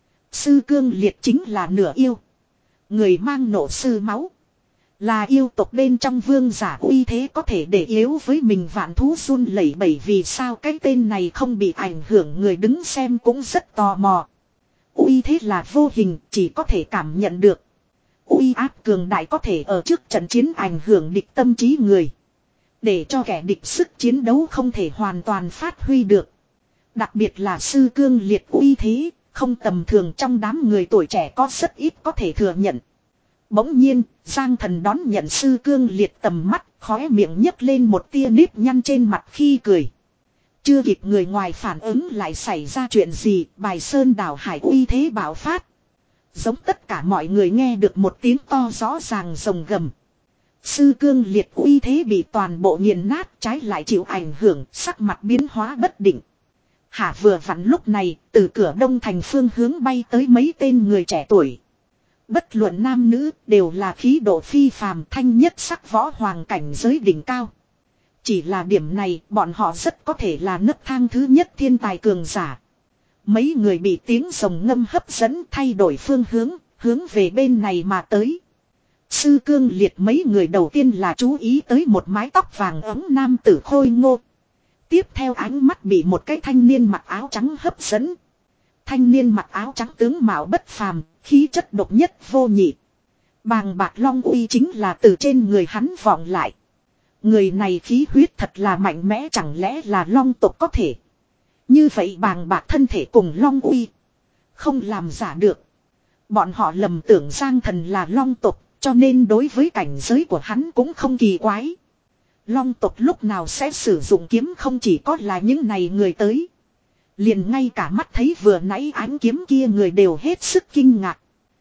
Sư cương liệt chính là nửa yêu. Người mang nộ sư máu. Là yêu tộc bên trong vương giả, uy thế có thể để yếu với mình vạn thú run lẩy bẩy, vì sao cái tên này không bị ảnh hưởng, người đứng xem cũng rất tò mò. Uy thế là vô hình, chỉ có thể cảm nhận được. Uy áp cường đại có thể ở trước trận chiến ảnh hưởng địch tâm trí người. Để cho kẻ địch sức chiến đấu không thể hoàn toàn phát huy được. Đặc biệt là sư cương liệt uy thế, không tầm thường, trong đám người tuổi trẻ có rất ít có thể thừa nhận. Bỗng nhiên, Giang Thần đón nhận sư cương liệt tầm mắt, khóe miệng nhấc lên một tia nếp nhăn trên mặt khi cười. Chưa kịp người ngoài phản ứng lại xảy ra chuyện gì, bài sơn đảo hải uy thế bạo phát. Giống tất cả mọi người nghe được một tiếng to rõ ràng rồng gầm. Sư cương liệt uy thế bị toàn bộ nghiền nát, trái lại chịu ảnh hưởng, sắc mặt biến hóa bất định. Hả vừa vặn lúc này, từ cửa đông thành phương hướng bay tới mấy tên người trẻ tuổi. Bất luận nam nữ, đều là khí độ phi phàm, thanh nhất sắc võ hoàng cảnh giới đỉnh cao. Chỉ là điểm này, bọn họ rất có thể là nấc thang thứ nhất thiên tài cường giả. Mấy người bị tiếng rồng ngâm hấp dẫn thay đổi phương hướng, hướng về bên này mà tới. Sư Cương Liệt mấy người đầu tiên là chú ý tới một mái tóc vàng ấm nam tử khôi ngô. Tiếp theo ánh mắt bị một cái thanh niên mặc áo trắng hấp dẫn. Thanh niên mặc áo trắng tướng mạo bất phàm, khí chất độc nhất vô nhị. Bàng bạc long uy chính là từ trên người hắn vọng lại. Người này khí huyết thật là mạnh mẽ, chẳng lẽ là long tộc có thể. Như vậy bàng bạc thân thể cùng long uy. Không làm giả được. Bọn họ lầm tưởng Giang Thần là long tộc, cho nên đối với cảnh giới của hắn cũng không kỳ quái. Long tộc lúc nào sẽ sử dụng kiếm không chỉ có là những này người tới. Liền ngay cả mắt thấy vừa nãy ánh kiếm kia người đều hết sức kinh ngạc.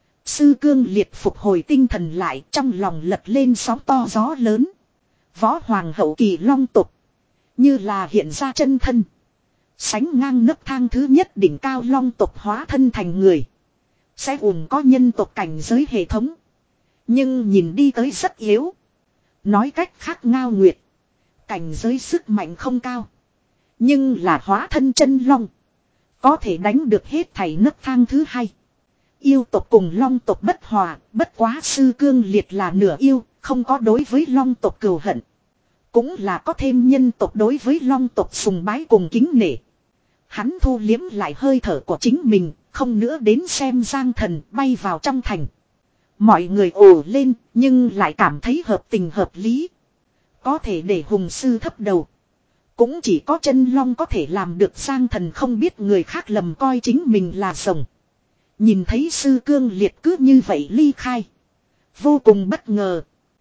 Sư Cương Liệt phục hồi tinh thần lại, trong lòng lật lên sóng to gió lớn. Võ hoàng hậu kỳ long tộc. Như là hiện ra chân thân. Sánh ngang nấc thang thứ nhất đỉnh cao long tộc hóa thân thành người. Sẽ ủng có nhân tộc cảnh giới hệ thống. Nhưng nhìn đi tới rất yếu. Nói cách khác Ngao Nguyệt. Cảnh giới sức mạnh không cao. Nhưng là hóa thân chân long. Có thể đánh được hết thảy nấc thang thứ hai. Yêu tộc cùng long tộc bất hòa. Bất quá Sư Cương Liệt là nửa yêu. Không có đối với long tộc cừu hận. Cũng là có thêm nhân tộc đối với long tộc sùng bái cùng kính nể. Hắn thu liếm lại hơi thở của chính mình. Không nữa đến xem Giang Thần bay vào trong thành. Mọi người ồ lên nhưng lại cảm thấy hợp tình hợp lý. Có thể để hùng sư thấp đầu. Cũng chỉ có chân long có thể làm được. Giang Thần không biết người khác lầm coi chính mình là rồng. Nhìn thấy Sư Cương Liệt cứ như vậy ly khai. Vô cùng bất ngờ.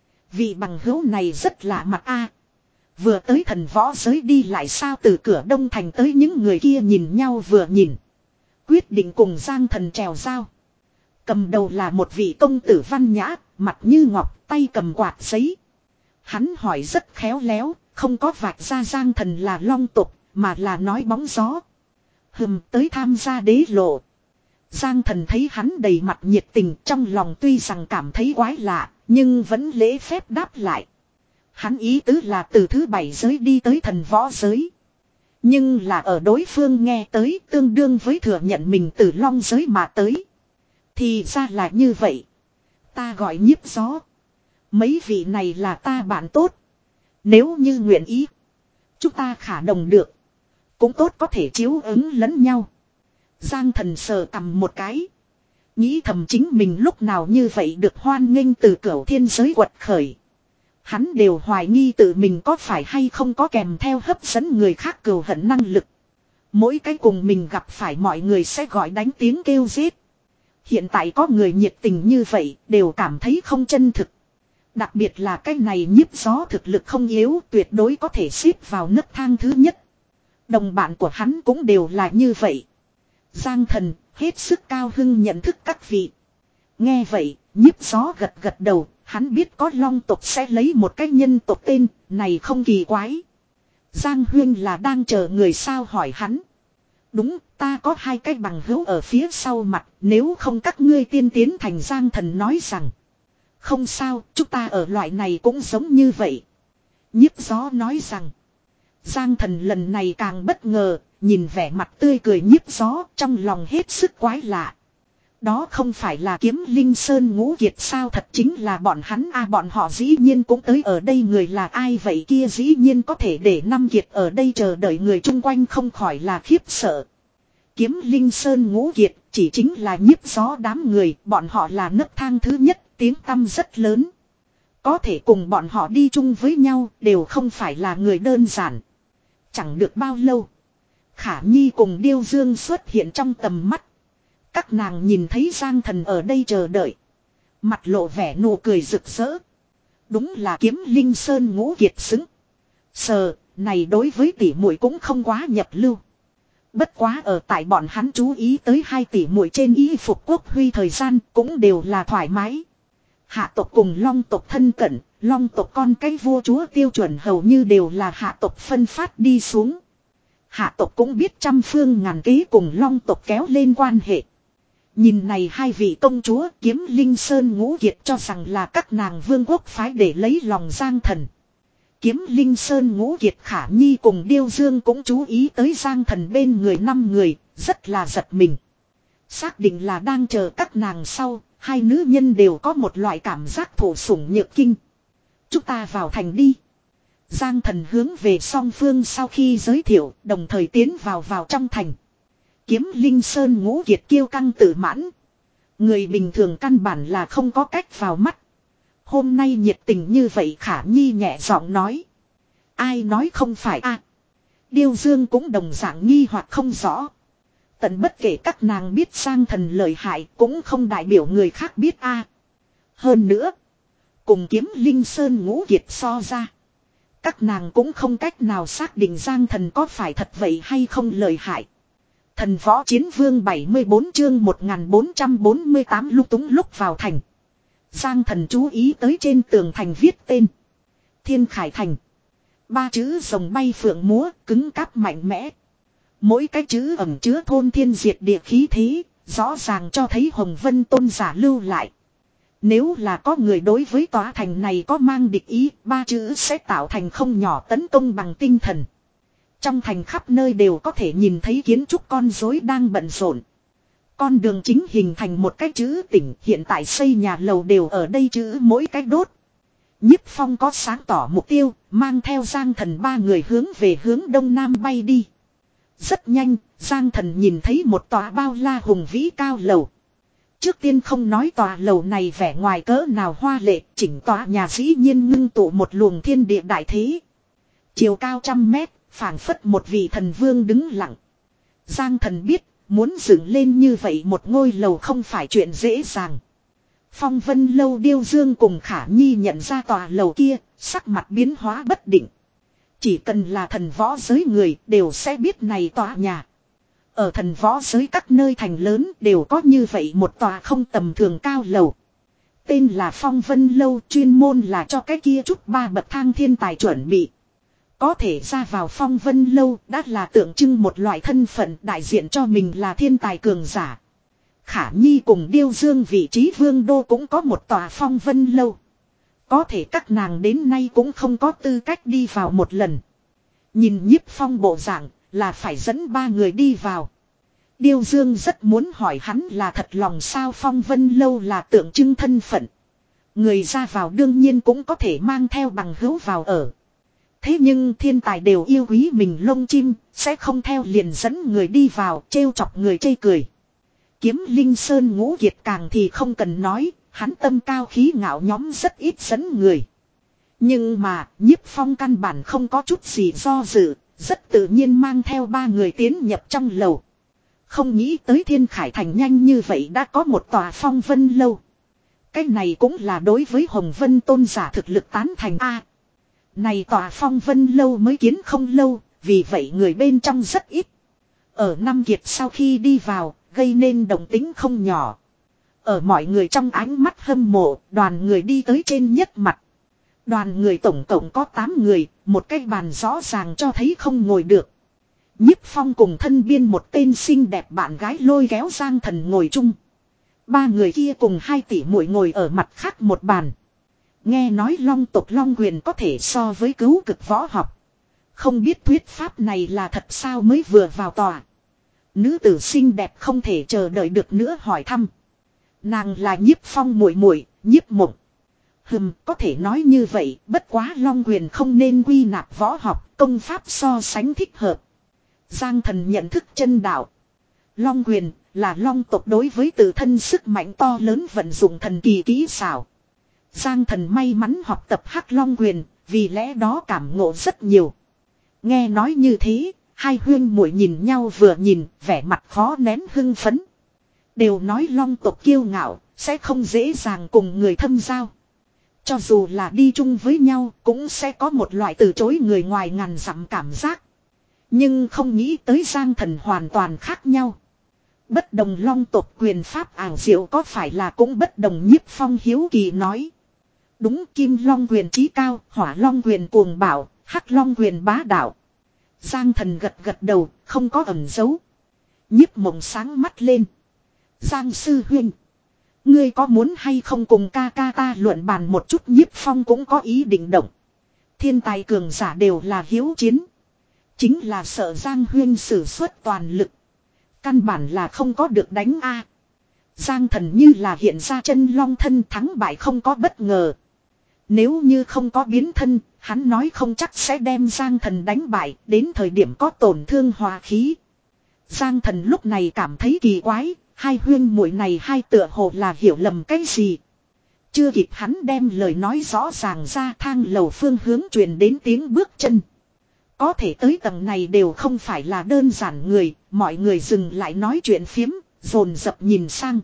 Vị bằng hữu này rất lạ mặt a. Vừa tới thần võ giới đi lại sao từ cửa đông thành tới những người kia nhìn nhau vừa nhìn. Quyết định cùng Giang Thần trèo giao. Cầm đầu là một vị công tử văn nhã, mặt như ngọc, tay cầm quạt giấy. Hắn hỏi rất khéo léo, không có vạch ra Giang Thần là long tộc, mà là nói bóng gió. Hừm, tới tham gia đế lộ. Giang Thần thấy hắn đầy mặt nhiệt tình, trong lòng tuy rằng cảm thấy quái lạ, nhưng vẫn lễ phép đáp lại. Hắn ý tứ là từ thứ bảy giới đi tới thần võ giới. Nhưng là ở đối phương nghe tới tương đương với thừa nhận mình từ long giới mà tới. Thì ra là như vậy. Ta gọi Nhiếp Gió. Mấy vị này là ta bạn tốt. Nếu như nguyện ý, chúng ta khả đồng được. Cũng tốt có thể chiếu ứng lẫn nhau. Giang Thần sờ cầm một cái. Nghĩ thầm chính mình lúc nào như vậy được hoan nghênh từ cửu thiên giới quật khởi. Hắn đều hoài nghi tự mình có phải hay không có kèm theo hấp dẫn người khác cừu hận năng lực. Mỗi cái cùng mình gặp phải mọi người sẽ gọi đánh tiếng kêu giết. Hiện tại có người nhiệt tình như vậy đều cảm thấy không chân thực. Đặc biệt là cái này Nhiếp Gió thực lực không yếu, tuyệt đối có thể xếp vào nấc thang thứ nhất. Đồng bạn của hắn cũng đều là như vậy. Giang Thần hết sức cao hưng nhận thức các vị. Nghe vậy, Nhiếp Gió gật gật đầu, hắn biết có long tộc sẽ lấy một cái nhân tộc tên, này không kỳ quái. Giang Huyên là đang chờ người sao hỏi hắn. Đúng, ta có hai cái bằng hữu ở phía sau mặt, nếu không các ngươi tiên tiến thành. Giang Thần nói rằng. Không sao, chúng ta ở loại này cũng giống như vậy. Nhiếp Gió nói rằng. Giang Thần lần này càng bất ngờ, nhìn vẻ mặt tươi cười Nhiếp Gió trong lòng hết sức quái lạ. Đó không phải là Kiếm Linh Sơn Ngũ Kiệt sao, thật chính là bọn hắn a à, bọn họ dĩ nhiên cũng tới ở đây. Người là ai vậy kia dĩ nhiên có thể để năm Kiệt ở đây chờ đợi, người chung quanh không khỏi là khiếp sợ. Kiếm Linh Sơn Ngũ Kiệt chỉ chính là Nhiếp Gió đám người, bọn họ là nấc thang thứ nhất, tiếng tăm rất lớn. Có thể cùng bọn họ đi chung với nhau đều không phải là người đơn giản. Chẳng được bao lâu, Khả Nhi cùng Điêu Dương xuất hiện trong tầm mắt. Các nàng nhìn thấy Giang Thần ở đây chờ đợi, mặt lộ vẻ nụ cười rực rỡ. Đúng là Kiếm Linh Sơn Ngũ Kiệt xứng. Sờ, này đối với tỷ muội cũng không quá nhập lưu. Bất quá ở tại bọn hắn chú ý tới hai tỷ muội trên y phục quốc huy thời gian cũng đều là thoải mái. Hạ tộc cùng long tộc thân cận, long tộc con cái vua chúa tiêu chuẩn hầu như đều là hạ tộc phân phát đi xuống. Hạ tộc cũng biết trăm phương ngàn kế cùng long tộc kéo lên quan hệ. Nhìn này hai vị công chúa Kiếm Linh Sơn Ngũ Kiệt cho rằng là các nàng vương quốc phái để lấy lòng Giang Thần. Kiếm Linh Sơn Ngũ Kiệt Khả Nhi cùng Điêu Dương cũng chú ý tới Giang Thần bên người năm người, rất là giật mình. Xác định là đang chờ các nàng sau, hai nữ nhân đều có một loại cảm giác thổ sủng nhược kinh. Chúng ta vào thành đi. Giang Thần hướng về song phương sau khi giới thiệu, đồng thời tiến vào vào trong thành. Kiếm Linh Sơn Ngũ Kiệt kiêu căng tự mãn. Người bình thường căn bản là không có cách vào mắt. Hôm nay nhiệt tình như vậy Khả Nhi nhẹ giọng nói. Ai nói không phải a? Điêu Dương cũng đồng dạng nghi hoặc không rõ. Tận bất kể các nàng biết Giang Thần lợi hại cũng không đại biểu người khác biết a. Hơn nữa, cùng Kiếm Linh Sơn Ngũ Kiệt so ra, các nàng cũng không cách nào xác định Giang Thần có phải thật vậy hay không lợi hại. Thần Võ Chiến Vương bảy mươi bốn chương một nghìn bốn trăm bốn mươi tám lúc túng lúc vào thành. Giang Thần chú ý tới trên tường thành viết tên. Thiên Khải Thành. Ba chữ rồng bay phượng múa, cứng cáp mạnh mẽ. Mỗi cái chữ ẩn chứa thôn thiên diệt địa khí thế, rõ ràng cho thấy Hồng Vân Tôn giả lưu lại. Nếu là có người đối với tòa thành này có mang địch ý, ba chữ sẽ tạo thành không nhỏ tấn công bằng tinh thần. Trong thành khắp nơi đều có thể nhìn thấy kiến trúc con rối đang bận rộn. Con đường chính hình thành một cái chữ tỉnh, hiện tại xây nhà lầu đều ở đây chữ mỗi cái đốt. Nhiếp Phong có sáng tỏ mục tiêu, mang theo Giang Thần ba người hướng về hướng đông nam bay đi. Rất nhanh, Giang Thần nhìn thấy một tòa bao la hùng vĩ cao lầu. Trước tiên không nói tòa lầu này vẻ ngoài cỡ nào hoa lệ, chỉnh tòa nhà dĩ nhiên ngưng tụ một luồng thiên địa đại thế. Chiều cao trăm mét, phảng phất một vị thần vương đứng lặng. Giang Thần biết, muốn dựng lên như vậy một ngôi lầu không phải chuyện dễ dàng. Phong Vân Lâu Điêu Dương cùng Khả Nhi nhận ra tòa lầu kia, sắc mặt biến hóa bất định. Chỉ cần là thần võ giới người đều sẽ biết này tòa nhà. Ở thần võ giới các nơi thành lớn đều có như vậy một tòa không tầm thường cao lầu. Tên là Phong Vân Lâu, chuyên môn là cho cái kia chút ba bậc thang thiên tài chuẩn bị. Có thể ra vào Phong Vân Lâu đã là tượng trưng một loại thân phận đại diện cho mình là thiên tài cường giả. Khả Nhi cùng Điêu Dương vị trí vương đô cũng có một tòa Phong Vân Lâu. Có thể các nàng đến nay cũng không có tư cách đi vào một lần. Nhìn Nhiếp Phong bộ dạng là phải dẫn ba người đi vào. Điêu Dương rất muốn hỏi hắn là thật lòng sao Phong Vân Lâu là tượng trưng thân phận. Người ra vào đương nhiên cũng có thể mang theo bằng hữu vào ở. Thế nhưng thiên tài đều yêu quý mình lông chim, sẽ không theo liền dẫn người đi vào, trêu chọc người chê cười. Kiếm Linh Sơn Ngũ Kiệt càng thì không cần nói, hắn tâm cao khí ngạo nhóm rất ít dẫn người. Nhưng mà, Nhiếp Phong căn bản không có chút gì do dự, rất tự nhiên mang theo ba người tiến nhập trong lầu. Không nghĩ tới Thiên Khải Thành nhanh như vậy đã có một tòa Phong Vân Lâu. Cái này cũng là đối với Hồng Vân Tôn giả thực lực tán thành A. Này tòa Phong Vân Lâu mới kiến không lâu, vì vậy người bên trong rất ít. Ở Năm Kiệt sau khi đi vào, gây nên động tính không nhỏ. Ở mọi người trong ánh mắt hâm mộ, đoàn người đi tới trên nhất mặt. Đoàn người tổng cộng có tám người, một cái bàn rõ ràng cho thấy không ngồi được. Nhiếp Phong cùng thân biên một tên xinh đẹp bạn gái lôi kéo Giang Thần ngồi chung. Ba người kia cùng hai tỷ muội ngồi ở mặt khác một bàn. Nghe nói Long tộc Long Huyền có thể so với cứu cực võ học. Không biết thuyết pháp này là thật sao mới vừa vào tòa. Nữ tử xinh đẹp không thể chờ đợi được nữa hỏi thăm. Nàng là Nhiếp Phong muội muội, Nhiếp Mộng. Hừm, có thể nói như vậy, bất quá Long Huyền không nên quy nạp võ học, công pháp so sánh thích hợp. Giang Thần nhận thức chân đạo. Long Huyền là Long tộc đối với tự thân sức mạnh to lớn vận dụng thần kỳ kỹ xảo. Giang Thần may mắn học tập Hắc Long Huyền, vì lẽ đó cảm ngộ rất nhiều. Nghe nói như thế, hai huyên muội nhìn nhau vừa nhìn, vẻ mặt khó nén hưng phấn. Đều nói Long tộc kiêu ngạo, sẽ không dễ dàng cùng người thâm giao. Cho dù là đi chung với nhau, cũng sẽ có một loại từ chối người ngoài ngàn dặm cảm giác. Nhưng không nghĩ tới Giang Thần hoàn toàn khác nhau. Bất đồng Long tộc quyền pháp ảo diệu có phải là cũng bất đồng. Nhiếp Phong hiếu kỳ nói. Đúng, Kim Long quyền trí cao, Hỏa Long quyền cuồng bạo, Hắc Long quyền bá đạo. Giang Thần gật gật đầu, không có ẩn giấu. Nhiếp Mộng sáng mắt lên. Giang sư huynh, ngươi có muốn hay không cùng ca ca ta luận bàn một chút? Nhiếp Phong cũng có ý định động. Thiên tài cường giả đều là hiếu chiến. Chính là sợ Giang huynh sử xuất toàn lực. Căn bản là không có được đánh a. Giang Thần như là hiện ra chân long thân, thắng bại không có bất ngờ. Nếu như không có biến thân, hắn nói không chắc sẽ đem Giang Thần đánh bại, đến thời điểm có tổn thương hòa khí. Giang Thần lúc này cảm thấy kỳ quái, hai huyên muội này hai tựa hồ là hiểu lầm cái gì. Chưa kịp hắn đem lời nói rõ ràng ra, thang lầu phương hướng truyền đến tiếng bước chân. Có thể tới tầng này đều không phải là đơn giản người, mọi người dừng lại nói chuyện phiếm, dồn dập nhìn sang.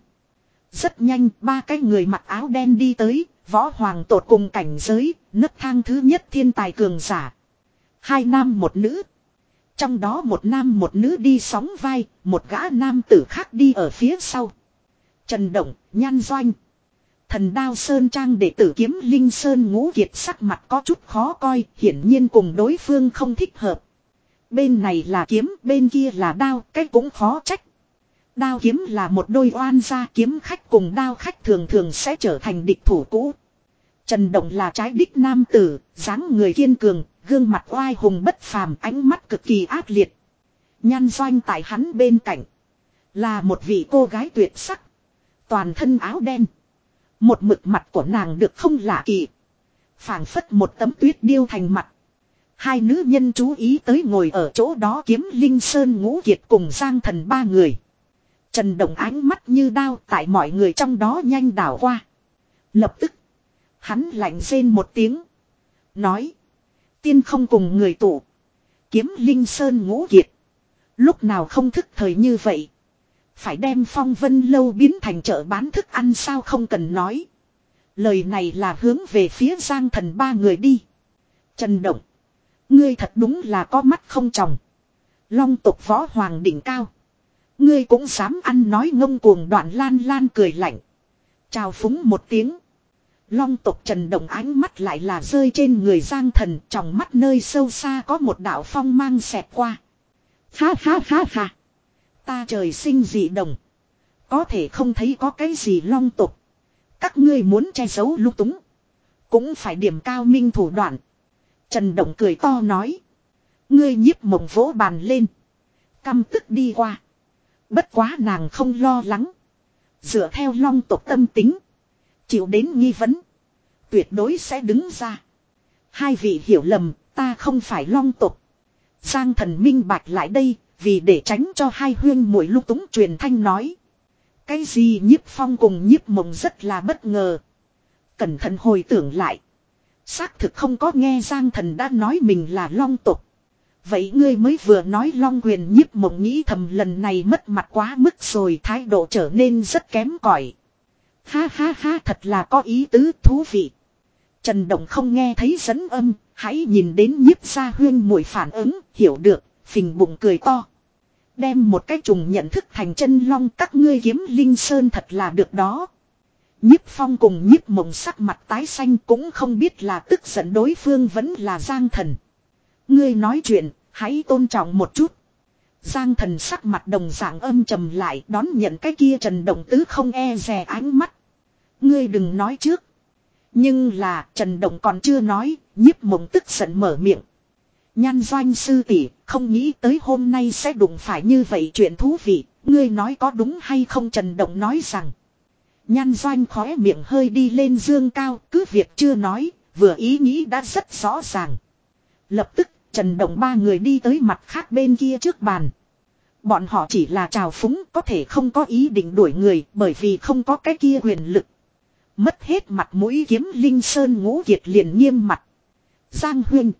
Rất nhanh, ba cái người mặc áo đen đi tới, võ hoàng tột cùng cảnh giới, nấc thang thứ nhất thiên tài cường giả. Hai nam một nữ. Trong đó một nam một nữ đi sóng vai, một gã nam tử khác đi ở phía sau. Trần Động, Nhan Doanh. Thần Đao Sơn Trang đệ tử Kiếm Linh Sơn Ngũ Kiệt sắc mặt có chút khó coi, hiển nhiên cùng đối phương không thích hợp. Bên này là kiếm, bên kia là đao, cái cũng khó trách. Đao kiếm là một đôi oan gia, kiếm khách cùng đao khách thường thường sẽ trở thành địch thủ cũ. Trần Động là trái đích nam tử, dáng người kiên cường, gương mặt oai hùng bất phàm, ánh mắt cực kỳ ác liệt. Nhan Doanh tại hắn bên cạnh là một vị cô gái tuyệt sắc, toàn thân áo đen. Một mực mặt của nàng được không lạ kỳ, phảng phất một tấm tuyết điêu thành mặt. Hai nữ nhân chú ý tới ngồi ở chỗ đó Kiếm Linh Sơn Ngũ Kiệt cùng Giang Thần ba người. Trần Động ánh mắt như đao tại mọi người trong đó nhanh đảo qua. Lập tức, hắn lạnh rên một tiếng, nói: tiên không cùng người tụ. Kiếm Linh Sơn Ngũ Kiệt, lúc nào không thức thời như vậy? Phải đem Phong Vân Lâu biến thành chợ bán thức ăn sao? Không cần nói. Lời này là hướng về phía Giang Thần ba người đi. Trần Động, ngươi thật đúng là có mắt không tròng. Long tộc võ hoàng đỉnh cao, ngươi cũng dám ăn nói ngông cuồng. Đoạn Lan Lan cười lạnh, chào phúng một tiếng. Long tộc Trần Động ánh mắt lại là rơi trên người Giang Thần, trong mắt nơi sâu xa có một đạo phong mang xẹt qua. Ha ha ha ha, ta trời sinh dị đồng, có thể không thấy có cái gì long tộc. Các ngươi muốn che giấu lung túng, cũng phải điểm cao minh thủ đoạn. Trần Động cười to nói. Ngươi Nhiếp Mộng vỗ bàn lên, căm tức đi qua. Bất quá nàng không lo lắng. Dựa theo long tộc tâm tính, chịu đến nghi vấn, tuyệt đối sẽ đứng ra. Hai vị hiểu lầm, ta không phải long tộc. Giang Thần minh bạch lại đây, vì để tránh cho hai huyên muội lung túng truyền thanh nói. Cái gì? Nhiếp Phong cùng Nhiếp Mộng rất là bất ngờ. Cẩn thận hồi tưởng lại, xác thực không có nghe Giang Thần đã nói mình là long tộc. Vậy ngươi mới vừa nói long quyền? Nhiếp Mộng nghĩ thầm lần này mất mặt quá mức rồi, thái độ trở nên rất kém cỏi. Ha ha ha, thật là có ý tứ, thú vị. Trần Động không nghe thấy dẫn âm, hãy nhìn đến Nhiếp gia huyên muội phản ứng, hiểu được, phình bụng cười to. Đem một cái trùng nhận thức thành chân long, các ngươi Kiếm Linh Sơn thật là được đó. Nhiếp Phong cùng Nhiếp Mộng sắc mặt tái xanh, cũng không biết là tức giận đối phương vẫn là Giang Thần. Ngươi nói chuyện, hãy tôn trọng một chút. Giang Thần sắc mặt đồng dạng âm trầm lại, đón nhận cái kia Trần Động tứ không e dè ánh mắt. Ngươi đừng nói trước. Nhưng là Trần Động còn chưa nói, Nhiếp Mộng tức giận mở miệng. Nhan Doanh sư tỷ, không nghĩ tới hôm nay sẽ đụng phải như vậy chuyện thú vị, ngươi nói có đúng hay không? Trần Động nói rằng. Nhan Doanh khóe miệng hơi đi lên dương cao, cứ việc chưa nói, vừa ý nghĩ đã rất rõ ràng. Lập tức, Trần Động ba người đi tới mặt khác bên kia trước bàn. Bọn họ chỉ là chào phúng, có thể không có ý định đuổi người, bởi vì không có cái kia quyền lực. Mất hết mặt mũi Kiếm Linh Sơn Ngũ Kiệt liền nghiêm mặt. Giang huynh,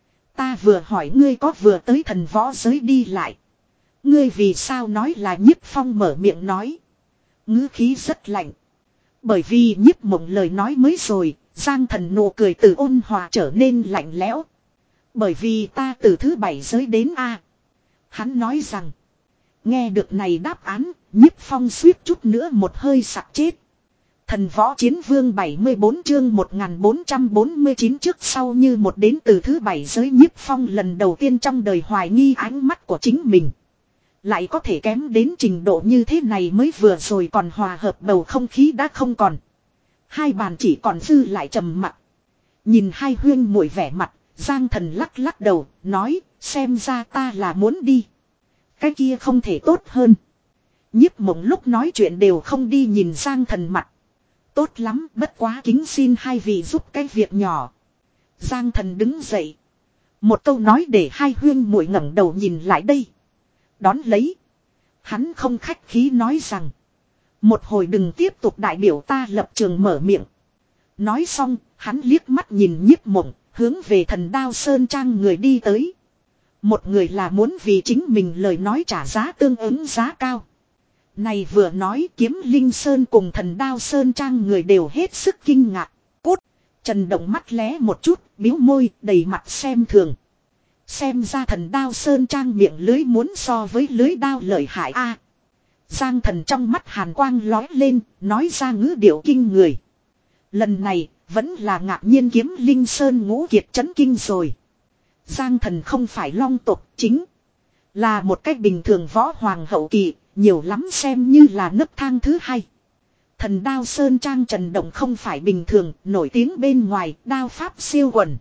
ta vừa hỏi ngươi có vừa tới thần võ giới đi lại, ngươi vì sao nói là? Nhiếp Phong mở miệng nói, ngữ khí rất lạnh. Bởi vì Nhiếp Mộng lời nói mới rồi, Giang Thần nụ cười từ ôn hòa trở nên lạnh lẽo. Bởi vì ta từ thứ bảy giới đến a. Hắn nói rằng. Nghe được này đáp án, Nhiếp Phong suýt chút nữa một hơi sặc chết. Thần võ chiến vương bảy mươi bốn chương một nghìn bốn trăm bốn mươi chín trước sau như một đến từ thứ bảy giới nhiếp phong lần đầu tiên trong đời hoài nghi ánh mắt của chính mình. Lại có thể kém đến trình độ như thế này mới vừa rồi còn hòa hợp bầu không khí đã không còn. Hai bàn chỉ còn dư lại trầm mặc. Nhìn hai huyên muội vẻ mặt, Giang Thần lắc lắc đầu, nói, xem ra ta là muốn đi. Cái kia không thể tốt hơn. Nhiếp Mộng lúc nói chuyện đều không đi nhìn Giang Thần mặt. Tốt lắm, bất quá kính xin hai vị giúp cái việc nhỏ. Giang Thần đứng dậy. Một câu nói để hai huyên muội ngẩng đầu nhìn lại đây. Đón lấy. Hắn không khách khí nói rằng. Một hồi đừng tiếp tục đại biểu ta lập trường mở miệng. Nói xong, hắn liếc mắt nhìn Nhiếp Mộng, hướng về Thần Đao Sơn Trang người đi tới. Một người là muốn vì chính mình lời nói trả giá tương ứng giá cao. Này vừa nói Kiếm Linh Sơn cùng Thần Đao Sơn Trang người đều hết sức kinh ngạc. Cút! Trần Động mắt lé một chút, biếu môi, đầy mặt xem thường. Xem ra Thần Đao Sơn Trang miệng lưới muốn so với lưới đao lợi hại a. À, Giang Thần trong mắt hàn quang lói lên, nói ra ngữ điệu kinh người. Lần này, vẫn là ngạc nhiên Kiếm Linh Sơn ngũ kiệt chấn kinh rồi. Giang Thần không phải long tộc chính. Là một cách bình thường võ hoàng hậu kỳ, nhiều lắm xem như là nấc thang thứ hai. Thần Đao Sơn Trang Trần Động không phải bình thường, nổi tiếng bên ngoài, đao pháp siêu quần.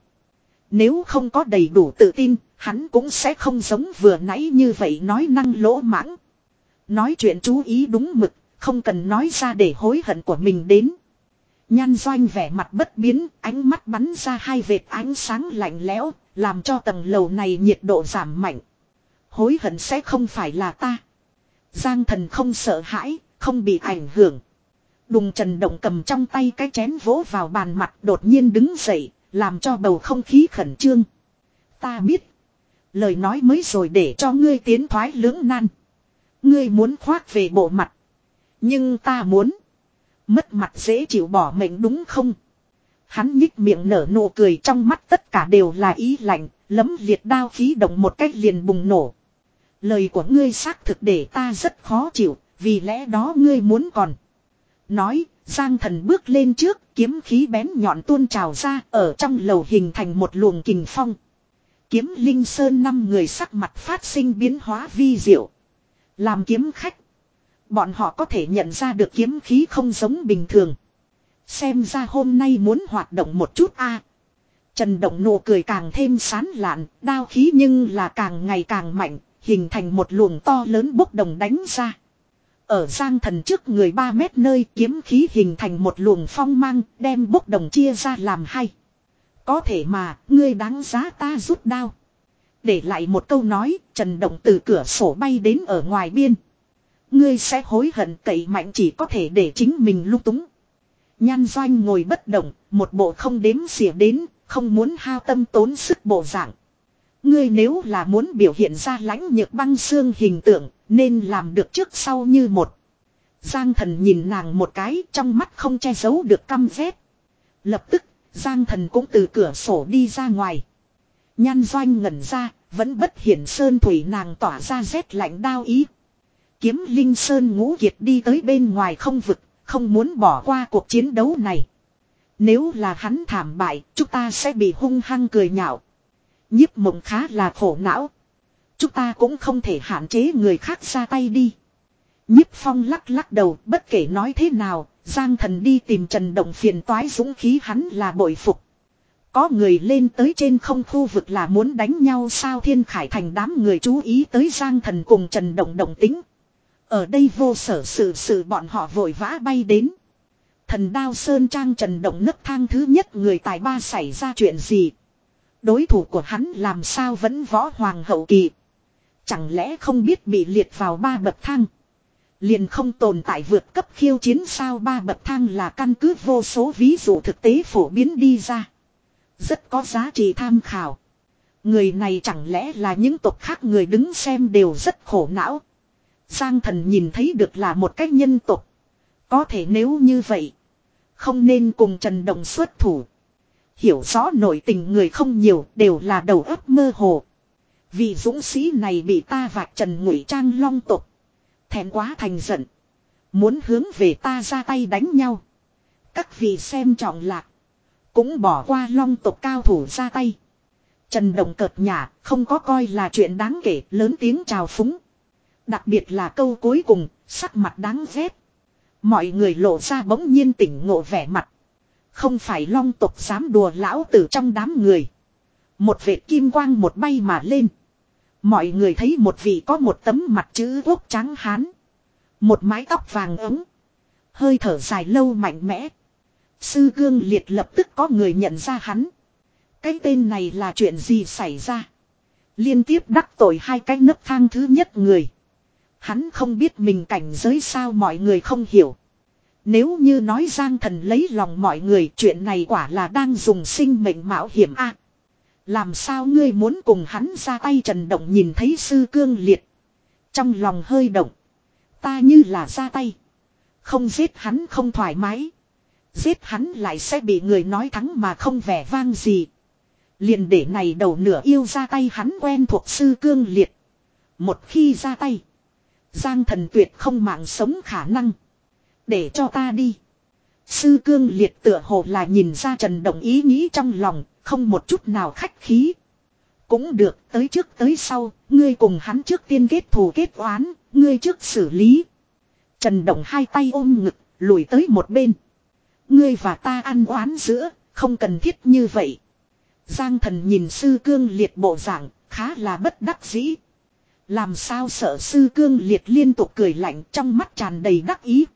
Nếu không có đầy đủ tự tin, hắn cũng sẽ không giống vừa nãy như vậy nói năng lỗ mãng. Nói chuyện chú ý đúng mực, không cần nói ra để hối hận của mình đến. Nhan Doanh vẻ mặt bất biến, ánh mắt bắn ra hai vệt ánh sáng lạnh lẽo, làm cho tầng lầu này nhiệt độ giảm mạnh. Hối hận sẽ không phải là ta. Giang Thần không sợ hãi, không bị ảnh hưởng. Đùng Trần Động cầm trong tay cái chén vỗ vào bàn mặt đột nhiên đứng dậy, làm cho bầu không khí khẩn trương. Ta biết. Lời nói mới rồi để cho ngươi tiến thoái lưỡng nan. Ngươi muốn khoác về bộ mặt. Nhưng ta muốn. Mất mặt dễ chịu bỏ mệnh đúng không? Hắn nhích miệng nở nụ cười trong mắt tất cả đều là ý lạnh, lấm liệt đao khí động một cách liền bùng nổ. Lời của ngươi xác thực để ta rất khó chịu, vì lẽ đó ngươi muốn còn. Nói, Giang Thần bước lên trước, kiếm khí bén nhọn tuôn trào ra, ở trong lầu hình thành một luồng kình phong. Kiếm Linh Sơn năm người sắc mặt phát sinh biến hóa vi diệu. Làm kiếm khách, bọn họ có thể nhận ra được kiếm khí không giống bình thường. Xem ra hôm nay muốn hoạt động một chút a. Trần Động nụ cười càng thêm sán lạn, đao khí nhưng là càng ngày càng mạnh, hình thành một luồng to lớn bốc đồng đánh ra. Ở Giang Thần trước người ba mét nơi kiếm khí hình thành một luồng phong mang, đem bốc đồng chia ra làm hai. Có thể mà, ngươi đáng giá ta rút đao. Để lại một câu nói, Trần Động từ cửa sổ bay đến ở ngoài biên. Ngươi sẽ hối hận cậy mạnh chỉ có thể để chính mình lung túng. Nhan Doanh ngồi bất động, một bộ không đếm xỉa đến, không muốn hao tâm tốn sức bộ dạng. Ngươi nếu là muốn biểu hiện ra lãnh nhược băng xương hình tượng, nên làm được trước sau như một. Giang Thần nhìn nàng một cái, trong mắt không che giấu được căm ghét. Lập tức, Giang Thần cũng từ cửa sổ đi ra ngoài. Nhan Doanh ngẩn ra, vẫn bất hiển sơn thủy nàng tỏa ra rét lạnh đao ý. Kiếm Linh Sơn ngũ kiệt đi tới bên ngoài không vực, không muốn bỏ qua cuộc chiến đấu này. Nếu là hắn thảm bại, chúng ta sẽ bị hung hăng cười nhạo. Nhiếp Mộng khá là khổ não. Chúng ta cũng không thể hạn chế người khác ra tay đi. Nhiếp Phong lắc lắc đầu, bất kể nói thế nào, Giang Thần đi tìm Trần Động phiền toái dũng khí hắn là bội phục. Có người lên tới trên không khu vực là muốn đánh nhau sao? Thiên Khải Thành đám người chú ý tới Giang Thần cùng Trần Động động tính. Ở đây vô sở sự sự bọn họ vội vã bay đến. Thần Đao Sơn Trang Trần Động nấc thang thứ nhất người tài ba xảy ra chuyện gì? Đối thủ của hắn làm sao vẫn võ hoàng hậu kỳ? Chẳng lẽ không biết bị liệt vào ba bậc thang? Liền không tồn tại vượt cấp khiêu chiến sao? Ba bậc thang là căn cứ vô số ví dụ thực tế phổ biến đi ra. Rất có giá trị tham khảo. Người này chẳng lẽ là những tộc khác? Người đứng xem đều rất khổ não. Giang Thần nhìn thấy được là một cách nhân tộc. Có thể nếu như vậy, không nên cùng Trần Động xuất thủ. Hiểu rõ nội tình người không nhiều, đều là đầu óc mơ hồ. Vị dũng sĩ này bị ta vạch trần ngụy trang long tộc. Thẹn quá thành giận. Muốn hướng về ta ra tay đánh nhau. Các vị xem trọng lạc. Cũng bỏ qua long tộc cao thủ ra tay. Trần Động cợt nhả, không có coi là chuyện đáng kể, lớn tiếng chào phúng. Đặc biệt là câu cuối cùng, sắc mặt đáng ghét. Mọi người lộ ra bỗng nhiên tỉnh ngộ vẻ mặt. Không phải long tộc dám đùa lão tử trong đám người. Một vệt kim quang một bay mà lên. Mọi người thấy một vị có một tấm mặt chữ quốc trắng hán. Một mái tóc vàng ống. Hơi thở dài lâu mạnh mẽ. Sư Cương Liệt lập tức có người nhận ra hắn. Cái tên này là chuyện gì xảy ra? Liên tiếp đắc tội hai cái nấc thang thứ nhất người. Hắn không biết mình cảnh giới sao mọi người không hiểu. Nếu như nói Giang Thần lấy lòng mọi người, chuyện này quả là đang dùng sinh mệnh mạo hiểm a. À, làm sao ngươi muốn cùng hắn ra tay? Trần Động nhìn thấy Sư Cương Liệt. Trong lòng hơi động. Ta như là ra tay. Không giết hắn không thoải mái. Giết hắn lại sẽ bị người nói thắng mà không vẻ vang gì. Liền để này đầu nửa yêu ra tay, hắn quen thuộc Sư Cương Liệt. Một khi ra tay, Giang Thần tuyệt không mạng sống khả năng. Để cho ta đi. Sư Cương Liệt tựa hồ là nhìn ra Trần Động ý nghĩ trong lòng, không một chút nào khách khí. Cũng được, tới trước tới sau, ngươi cùng hắn trước tiên kết thù kết oán, ngươi trước xử lý. Trần Động hai tay ôm ngực, lùi tới một bên. Ngươi và ta ăn oán giữa, không cần thiết như vậy. Giang Thần nhìn Sư Cương Liệt bộ dạng, khá là bất đắc dĩ. Làm sao sợ? Sư Cương Liệt liên tục cười lạnh, trong mắt tràn đầy đắc ý.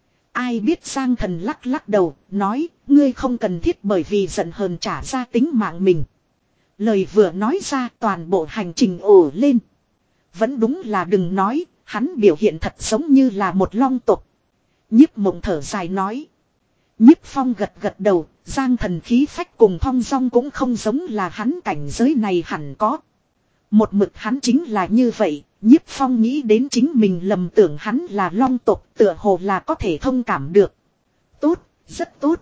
Ai biết Giang Thần lắc lắc đầu, nói, ngươi không cần thiết bởi vì giận hờn trả ra tính mạng mình. Lời vừa nói ra, toàn bộ hành trình ồ lên. Vẫn đúng là đừng nói, hắn biểu hiện thật giống như là một long tộc. Nhiếp Mộng thở dài nói. Nhiếp Phong gật gật đầu, Giang Thần khí phách cùng thong dong cũng không giống là hắn cảnh giới này hẳn có. Một mực hắn chính là như vậy, Nhiếp Phong nghĩ đến chính mình lầm tưởng hắn là long tộc, tựa hồ là có thể thông cảm được. Tốt, rất tốt.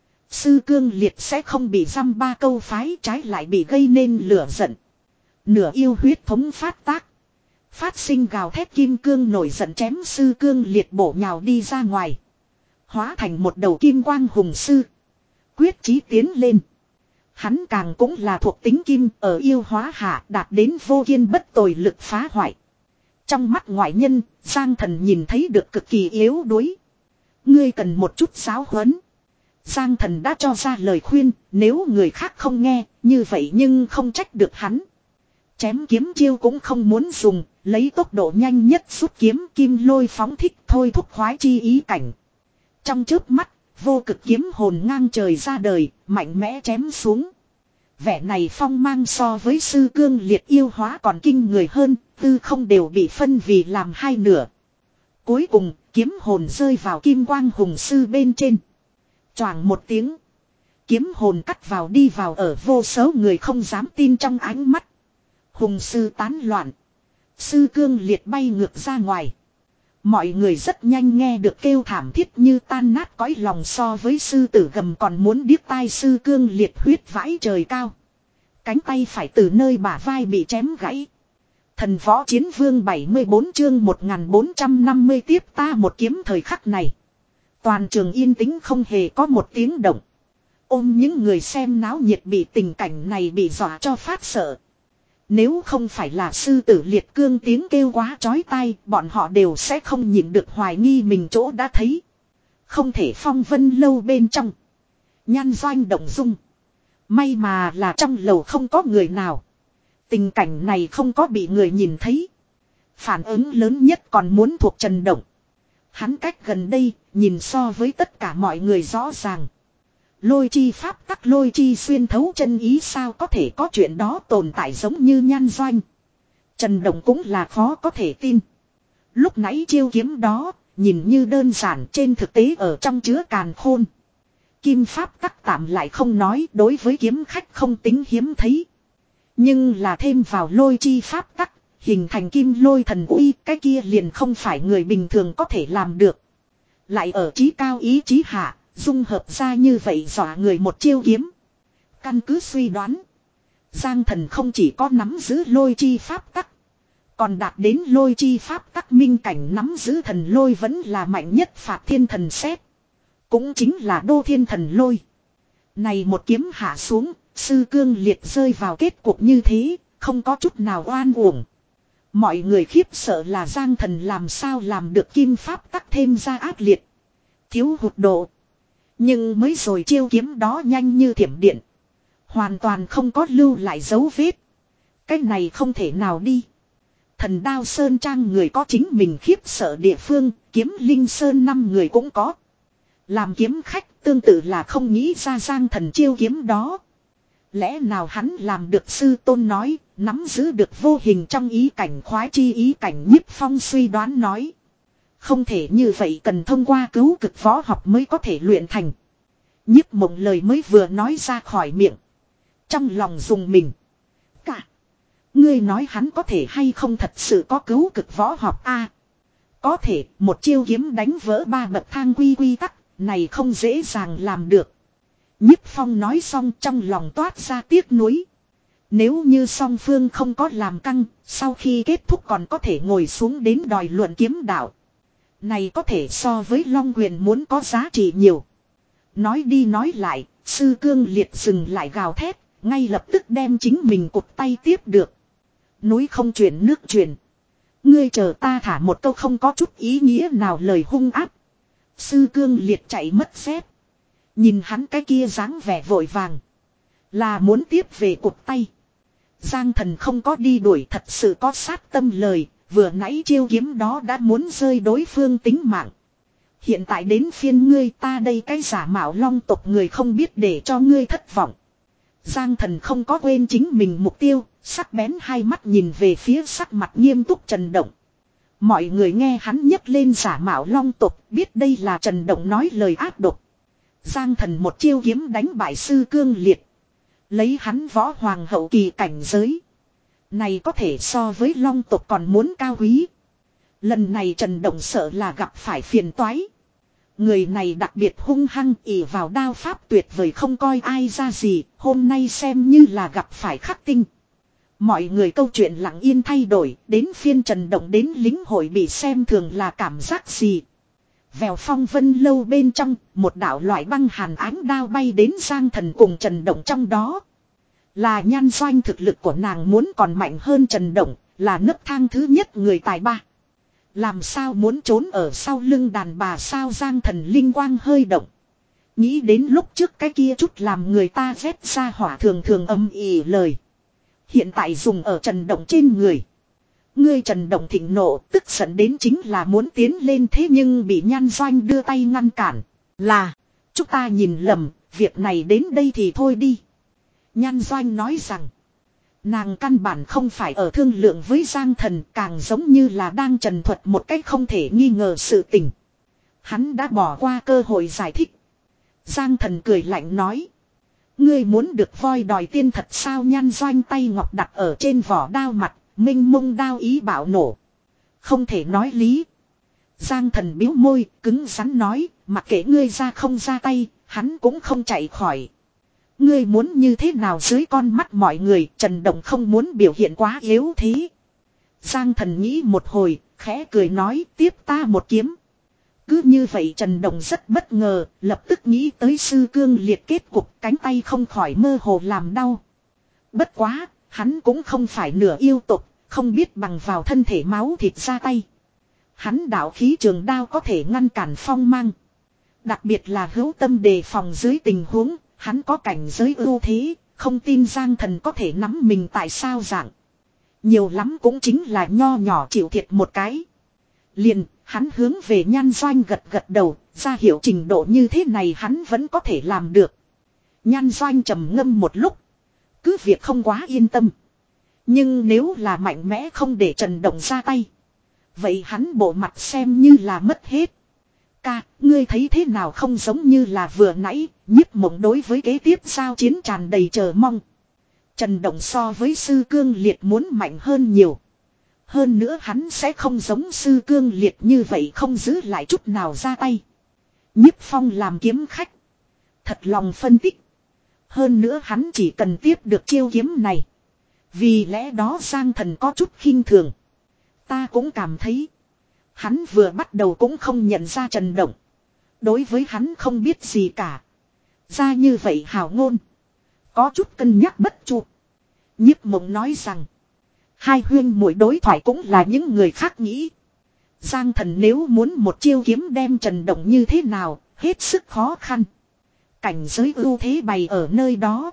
Sư Cương Liệt sẽ không bị dăm ba câu phái, trái lại bị gây nên lửa giận. Nửa yêu huyết thống phát tác. Phát sinh gào thét kim cương nổi giận chém Sư Cương Liệt bổ nhào đi ra ngoài. Hóa thành một đầu kim quang hùng sư. Quyết chí tiến lên. Hắn càng cũng là thuộc tính kim, ở yêu hóa hạ đạt đến vô kiên bất tồi lực phá hoại. Trong mắt ngoại nhân, Giang Thần nhìn thấy được cực kỳ yếu đuối. Ngươi cần một chút giáo huấn. Giang Thần đã cho ra lời khuyên, nếu người khác không nghe, như vậy nhưng không trách được hắn. Chém kiếm chiêu cũng không muốn dùng, lấy tốc độ nhanh nhất rút kiếm, kim lôi phóng thích thôi thúc khoái chi ý cảnh. Trong chớp mắt, vô cực kiếm hồn ngang trời ra đời, mạnh mẽ chém xuống. Vẻ này phong mang so với Sư Cương Liệt yêu hóa còn kinh người hơn, tư không đều bị phân vì làm hai nửa. Cuối cùng, kiếm hồn rơi vào kim quang hùng sư bên trên. Choàng một tiếng. Kiếm hồn cắt vào đi vào ở vô số người không dám tin trong ánh mắt. Hùng sư tán loạn. Sư Cương Liệt bay ngược ra ngoài. Mọi người rất nhanh nghe được kêu thảm thiết như tan nát cõi lòng, so với sư tử gầm còn muốn điếc tai. Sư Cương Liệt huyết vãi trời cao. Cánh tay phải từ nơi bả vai bị chém gãy. Thần Võ Chiến Vương bảy mươi bốn chương một nghìn bốn trăm năm mươi tiếp ta một kiếm. Thời khắc này, toàn trường yên tĩnh không hề có một tiếng động. Ôm những người xem náo nhiệt bị tình cảnh này bị dọa cho phát sợ. Nếu không phải là sư tử Liệt Cương tiếng kêu quá chói tai, bọn họ đều sẽ không nhịn được hoài nghi mình chỗ đã thấy. Không thể Phong Vân lâu bên trong. Nhan Doanh động dung. May mà là trong lầu không có người nào. Tình cảnh này không có bị người nhìn thấy. Phản ứng lớn nhất còn muốn thuộc Trần Động. Hắn cách gần đây, nhìn so với tất cả mọi người rõ ràng. Lôi chi pháp tắc, lôi chi xuyên thấu chân ý, sao có thể có chuyện đó tồn tại giống như Nhan Doanh. Trần Động cũng là khó có thể tin. Lúc nãy chiêu kiếm đó, nhìn như đơn giản, trên thực tế ở trong chứa càn khôn. Kim pháp tắc tạm lại không nói, đối với kiếm khách không tính hiếm thấy. Nhưng là thêm vào lôi chi pháp tắc, hình thành kim lôi thần uy, cái kia liền không phải người bình thường có thể làm được. Lại ở trí cao ý chí hạ, dung hợp ra như vậy dọa người một chiêu kiếm. Căn cứ suy đoán, Giang Thần không chỉ có nắm giữ lôi chi pháp tắc, còn đạt đến lôi chi pháp tắc minh cảnh, nắm giữ thần lôi vẫn là mạnh nhất phạt thiên thần xét. Cũng chính là Đô Thiên Thần Lôi. Này một kiếm hạ xuống, Sư Cương Liệt rơi vào kết cục như thế, không có chút nào oan uổng. Mọi người khiếp sợ là Giang Thần làm sao làm được kim pháp tắc thêm ra ác liệt. Thiếu hụt độ. Nhưng mới rồi chiêu kiếm đó nhanh như thiểm điện. Hoàn toàn không có lưu lại dấu vết. Cái này không thể nào đi. Thần Đao Sơn Trang người có chính mình khiếp sợ địa phương, Kiếm Linh Sơn năm người cũng có. Làm kiếm khách tương tự là không nghĩ ra Giang Thần chiêu kiếm đó. Lẽ nào hắn làm được sư tôn nói, nắm giữ được vô hình trong ý cảnh khoái chi ý cảnh. Nhiếp Phong suy đoán nói. Không thể như vậy, cần thông qua cứu cực võ học mới có thể luyện thành. Nhiếp Mộng lời mới vừa nói ra khỏi miệng. Trong lòng dùng mình. Cả. Ngươi nói hắn có thể hay không thật sự có cứu cực võ học a? À, có thể, một chiêu kiếm đánh vỡ ba bậc thang quy quy tắc, này không dễ dàng làm được. Nhiếp Phong nói xong trong lòng toát ra tiếc nuối. Nếu như song phương không có làm căng, sau khi kết thúc còn có thể ngồi xuống đến đòi luận kiếm đạo. Này có thể so với Long Quyền muốn có giá trị nhiều. Nói đi nói lại, Sư Cương Liệt dừng lại gào thét, ngay lập tức đem chính mình cụt tay tiếp được. Núi không chuyển nước chuyển. Ngươi chờ ta thả một câu không có chút ý nghĩa nào lời hung áp. Sư Cương Liệt chạy mất dép. Nhìn hắn cái kia dáng vẻ vội vàng. Là muốn tiếp về cụt tay. Giang Thần không có đi đuổi, thật sự có sát tâm lời. Vừa nãy chiêu kiếm đó đã muốn rơi đối phương tính mạng. Hiện tại đến phiên ngươi, ta đây cái giả mạo Long tộc người không biết để cho ngươi thất vọng. Giang Thần không có quên chính mình mục tiêu, sắc bén hai mắt nhìn về phía sắc mặt nghiêm túc Trần Động. Mọi người nghe hắn nhấc lên giả mạo Long tộc, biết đây là Trần Động nói lời ác độc. Giang Thần một chiêu kiếm đánh bại Sư Cương Liệt. Lấy hắn võ hoàng hậu kỳ cảnh giới. Này có thể so với Long tộc còn muốn cao quý. Lần này Trần Động sợ là gặp phải phiền toái. Người này đặc biệt hung hăng, ỷ vào đao pháp tuyệt vời không coi ai ra gì, hôm nay xem như là gặp phải khắc tinh. Mọi người câu chuyện lặng yên thay đổi, đến phiên Trần Động đến lính hội bị xem thường là cảm giác gì. Vèo phong vân lâu bên trong, một đạo loại băng hàn ánh đao bay đến Giang Thần cùng Trần Động trong đó. Là Nhan Doanh, thực lực của nàng muốn còn mạnh hơn Trần Động, là nấc thang thứ nhất người tài ba. Làm sao muốn trốn ở sau lưng đàn bà sao? Giang Thần linh quang hơi động. Nghĩ đến lúc trước cái kia chút làm người ta ghét ra hỏa thường thường âm ỉ lời. Hiện tại dùng ở Trần Động trên người. Ngươi Trần Động thịnh nộ, tức giận đến chính là muốn tiến lên, thế nhưng bị Nhan Doanh đưa tay ngăn cản. Là, chúng ta nhìn lầm, việc này đến đây thì thôi đi. Nhan Doanh nói rằng. Nàng căn bản không phải ở thương lượng với Giang Thần, càng giống như là đang trần thuật một cách không thể nghi ngờ sự tình. Hắn đã bỏ qua cơ hội giải thích. Giang Thần cười lạnh nói. Ngươi muốn được voi đòi tiên thật sao? Nhan Doanh tay ngọc đặt ở trên vỏ đao mặt, minh mông đao ý bạo nổ. Không thể nói lý. Giang Thần biếu môi, cứng rắn nói, mặc kệ ngươi ra không ra tay, hắn cũng không chạy khỏi. Ngươi muốn như thế nào dưới con mắt mọi người? Trần Động không muốn biểu hiện quá yếu thế. Giang Thần nghĩ một hồi, khẽ cười nói, tiếp ta một kiếm. Cứ như vậy Trần Động rất bất ngờ, lập tức nghĩ tới Sư Cương Liệt kết cục, cánh tay không khỏi mơ hồ làm đau. Bất quá, hắn cũng không phải nửa yêu tục, không biết bằng vào thân thể máu thịt ra tay. Hắn đạo khí trường đao có thể ngăn cản phong mang. Đặc biệt là hữu tâm đề phòng dưới tình huống. Hắn có cảnh giới ưu thế, không tin Giang Thần có thể nắm mình tại sao dạng. Nhiều lắm cũng chính là nho nhỏ chịu thiệt một cái. Liền, hắn hướng về Nhan Doanh gật gật đầu, ra hiểu trình độ như thế này hắn vẫn có thể làm được. Nhan Doanh trầm ngâm một lúc. Cứ việc không quá yên tâm. Nhưng nếu là mạnh mẽ không để Trần Động ra tay. Vậy hắn bộ mặt xem như là mất hết. Ca, ngươi thấy thế nào? Không giống như là vừa nãy, Nhiếp Mộng đối với kế tiếp giao chiến tràn đầy chờ mong. Trần Động so với Sư Cương Liệt muốn mạnh hơn nhiều. Hơn nữa hắn sẽ không giống Sư Cương Liệt như vậy không giữ lại chút nào ra tay. Nhiếp Phong làm kiếm khách. Thật lòng phân tích. Hơn nữa hắn chỉ cần tiếp được chiêu kiếm này. Vì lẽ đó Giang Thần có chút khinh thường. Ta cũng cảm thấy. Hắn vừa bắt đầu cũng không nhận ra Trần Động. Đối với hắn không biết gì cả. Ra như vậy hào ngôn. Có chút cân nhắc bất chu. Nhiếp Mộng nói rằng. Hai huyên muội đối thoại cũng là những người khác nghĩ. Giang Thần nếu muốn một chiêu kiếm đem Trần Động như thế nào, hết sức khó khăn. Cảnh giới ưu thế bày ở nơi đó.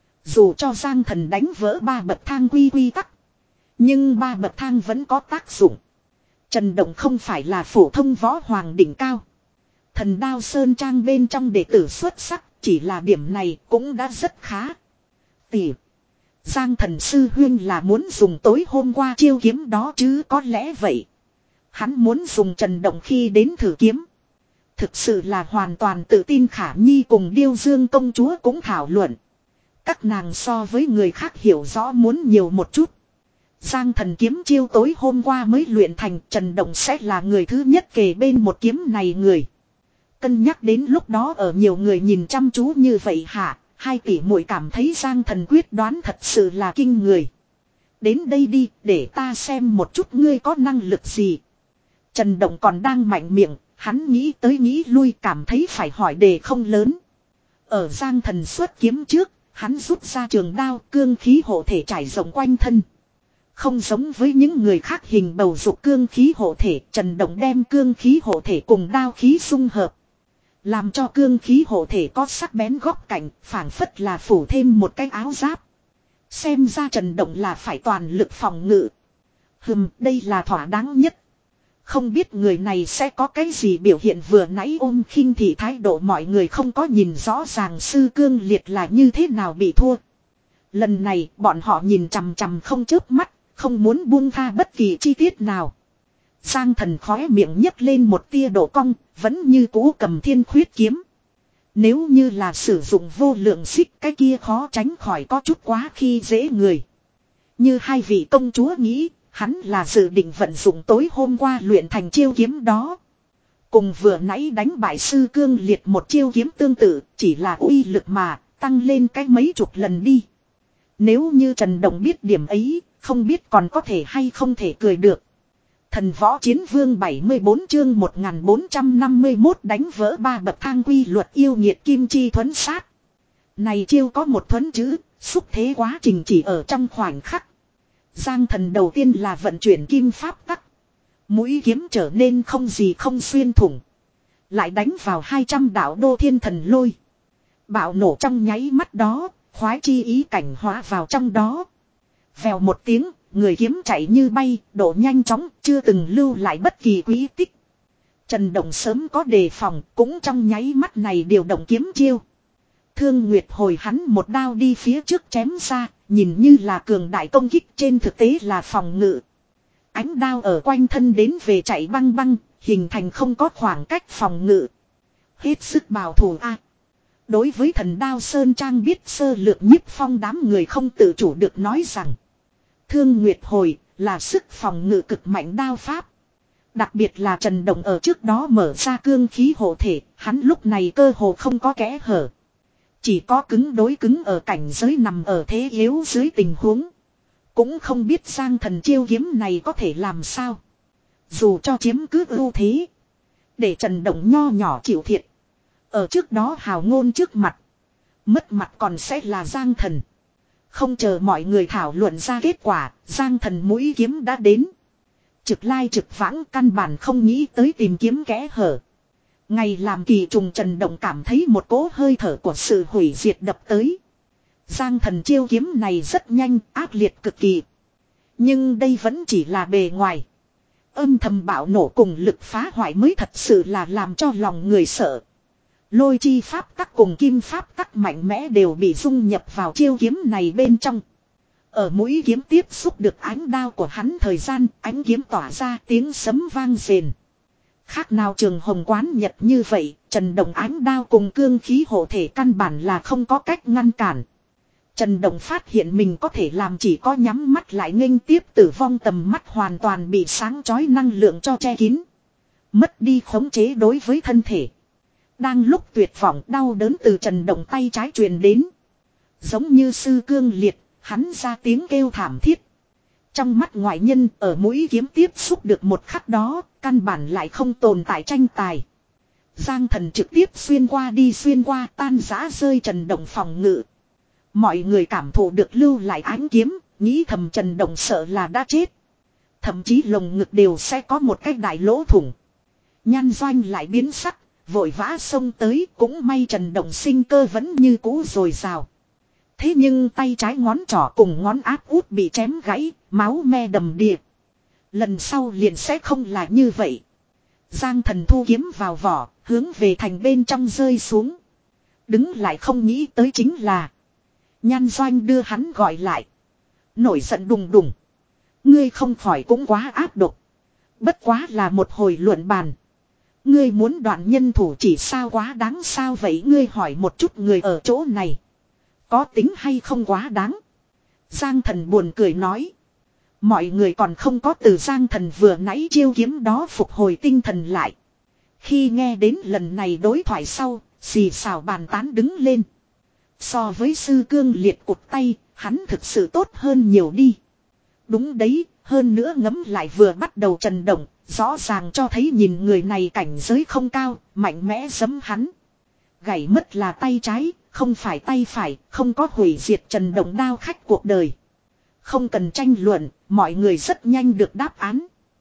Dù cho Giang Thần đánh vỡ ba bậc thang quy quy tắc. Nhưng ba bậc thang vẫn có tác dụng. Trần Động không phải là phổ thông võ hoàng đỉnh cao. Thần Đao Sơn Trang bên trong đệ tử xuất sắc, chỉ là điểm này cũng đã rất khá. Tỷ. Giang Thần sư huyên là muốn dùng tối hôm qua chiêu kiếm đó chứ có lẽ vậy. Hắn muốn dùng Trần Động khi đến thử kiếm. Thực sự là hoàn toàn tự tin. Khả Nhi cùng Điêu Dương công chúa cũng thảo luận. Các nàng so với người khác hiểu rõ muốn nhiều một chút. Giang Thần kiếm chiêu tối hôm qua mới luyện thành, Trần Động sẽ là người thứ nhất kề bên một kiếm này người. Cân nhắc đến lúc đó ở nhiều người nhìn chăm chú như vậy hả, hai tỷ muội cảm thấy Giang Thần quyết đoán thật sự là kinh người. Đến đây đi, để ta xem một chút ngươi có năng lực gì. Trần Động còn đang mạnh miệng, hắn nghĩ tới nghĩ lui cảm thấy phải hỏi đề không lớn. Ở Giang Thần xuất kiếm trước, hắn rút ra trường đao, cương khí hộ thể trải rộng quanh thân. Không giống với những người khác hình bầu dục cương khí hộ thể, Trần Động đem cương khí hộ thể cùng đao khí xung hợp. Làm cho cương khí hộ thể có sắc bén góc cạnh, phảng phất là phủ thêm một cái áo giáp. Xem ra Trần Động là phải toàn lực phòng ngự. Hừm, đây là thỏa đáng nhất. Không biết người này sẽ có cái gì biểu hiện. Vừa nãy ôm khinh thị thái độ mọi người không có nhìn rõ ràng sư cương liệt là như thế nào bị thua. Lần này bọn họ nhìn chằm chằm không chớp mắt, không muốn buông tha bất kỳ chi tiết nào. Giang Thần khóe miệng nhấc lên một tia độ cong, vẫn như cũ cầm thiên khuyết kiếm. Nếu như là sử dụng vô lượng xích, cái kia khó tránh khỏi có chút quá khi dễ người. Như hai vị công chúa nghĩ, hắn là dự định vận dụng tối hôm qua luyện thành chiêu kiếm đó. Cùng vừa nãy đánh bại sư cương liệt một chiêu kiếm tương tự, chỉ là uy lực mà, tăng lên cái mấy chục lần đi. Nếu như Trần Động biết điểm ấy, không biết còn có thể hay không thể cười được. Thần Võ Chiến Vương bảy mươi bốn chương một nghìn bốn trăm năm mươi mốt đánh vỡ ba bậc thang quy luật yêu nghiệt kim chi thuấn sát. Này chiêu có một thuấn chữ, xúc thế quá trình chỉ ở trong khoảnh khắc. Giang Thần đầu tiên là vận chuyển kim pháp tắc. Mũi kiếm trở nên không gì không xuyên thủng. Lại đánh vào hai trăm đạo đô thiên thần lôi. Bạo nổ trong nháy mắt đó, khoái chi ý cảnh hóa vào trong đó. Vèo một tiếng, người kiếm chạy như bay, độ nhanh chóng, chưa từng lưu lại bất kỳ quý tích. Trần Động sớm có đề phòng, cũng trong nháy mắt này điều động kiếm chiêu. Thương Nguyệt hồi hắn một đao đi phía trước chém ra, nhìn như là cường đại công kích, trên thực tế là phòng ngự. Ánh đao ở quanh thân đến về chạy băng băng, hình thành không có khoảng cách phòng ngự. Hết sức bảo thủ a. Đối với Thần Đao Sơn Trang biết sơ lược Nhiếp Phong đám người không tự chủ được nói rằng. Thương Nguyệt hồi là sức phòng ngự cực mạnh đao pháp. Đặc biệt là Trần Động ở trước đó mở ra cương khí hộ thể, hắn lúc này cơ hồ không có kẽ hở. Chỉ có cứng đối cứng ở cảnh giới nằm ở thế yếu dưới tình huống. Cũng không biết Giang Thần chiêu kiếm này có thể làm sao. Dù cho chiếm cứ ưu thế. Để Trần Động nho nhỏ chịu thiệt. Ở trước đó hào ngôn trước mặt. Mất mặt còn sẽ là Giang Thần. Không chờ mọi người thảo luận ra kết quả, Giang Thần mũi kiếm đã đến. Trực lai trực vãng căn bản không nghĩ tới tìm kiếm kẽ hở. Ngày làm kỳ trùng Trần Động cảm thấy một cỗ hơi thở của sự hủy diệt đập tới. Giang Thần chiêu kiếm này rất nhanh, ác liệt cực kỳ. Nhưng đây vẫn chỉ là bề ngoài. Âm thầm bạo nổ cùng lực phá hoại mới thật sự là làm cho lòng người sợ. Lôi chi pháp tắc cùng kim pháp tắc mạnh mẽ đều bị dung nhập vào chiêu kiếm này bên trong. Ở mũi kiếm tiếp xúc được ánh đao của hắn thời gian, ánh kiếm tỏa ra tiếng sấm vang rền. Khác nào trường hồng quán nhật như vậy, Trần Động ánh đao cùng cương khí hộ thể căn bản là không có cách ngăn cản. Trần Động phát hiện mình có thể làm chỉ có nhắm mắt lại nghênh tiếp tử vong, tầm mắt hoàn toàn bị sáng chói năng lượng cho che kín. Mất đi khống chế đối với thân thể. Đang lúc tuyệt vọng đau đớn từ Trần Động tay trái truyền đến. Giống như sư cương liệt, hắn ra tiếng kêu thảm thiết. Trong mắt ngoại nhân ở mũi kiếm tiếp xúc được một khắc đó, căn bản lại không tồn tại tranh tài. Giang Thần trực tiếp xuyên qua đi xuyên qua tan rã rơi Trần Động phòng ngự. Mọi người cảm thụ được lưu lại ánh kiếm, nghĩ thầm Trần Động sợ là đã chết. Thậm chí lồng ngực đều sẽ có một cái đại lỗ thủng. Nhan Doanh lại biến sắc, vội vã xông tới, cũng may Trần Động sinh cơ vẫn như cũ dồi dào. Thế nhưng tay trái ngón trỏ cùng ngón áp út bị chém gãy, máu me đầm đìa. Lần sau liền sẽ không là như vậy. Giang Thần thu kiếm vào vỏ, hướng về thành bên trong rơi xuống. Đứng lại không nghĩ tới chính là Nhan Doanh đưa hắn gọi lại. Nổi giận đùng đùng. Ngươi không khỏi cũng quá áp độc. Bất quá là một hồi luận bàn. Ngươi muốn đoạn nhân thủ chỉ sao quá đáng sao vậy, ngươi hỏi một chút người ở chỗ này. Có tính hay không quá đáng? Giang Thần buồn cười nói. Mọi người còn không có từ Giang Thần vừa nãy chiêu kiếm đó phục hồi tinh thần lại. Khi nghe đến lần này đối thoại sau, xì xào bàn tán đứng lên. So với sư cương liệt cụt tay, hắn thực sự tốt hơn nhiều đi. Đúng đấy, hơn nữa ngấm lại vừa bắt đầu Trần Động, rõ ràng cho thấy nhìn người này cảnh giới không cao, mạnh mẽ giấm hắn. Gãy mất là tay trái, không phải tay phải, không có hủy diệt Trần Động đao khách cuộc đời. Không cần tranh luận, mọi người rất nhanh được đáp án.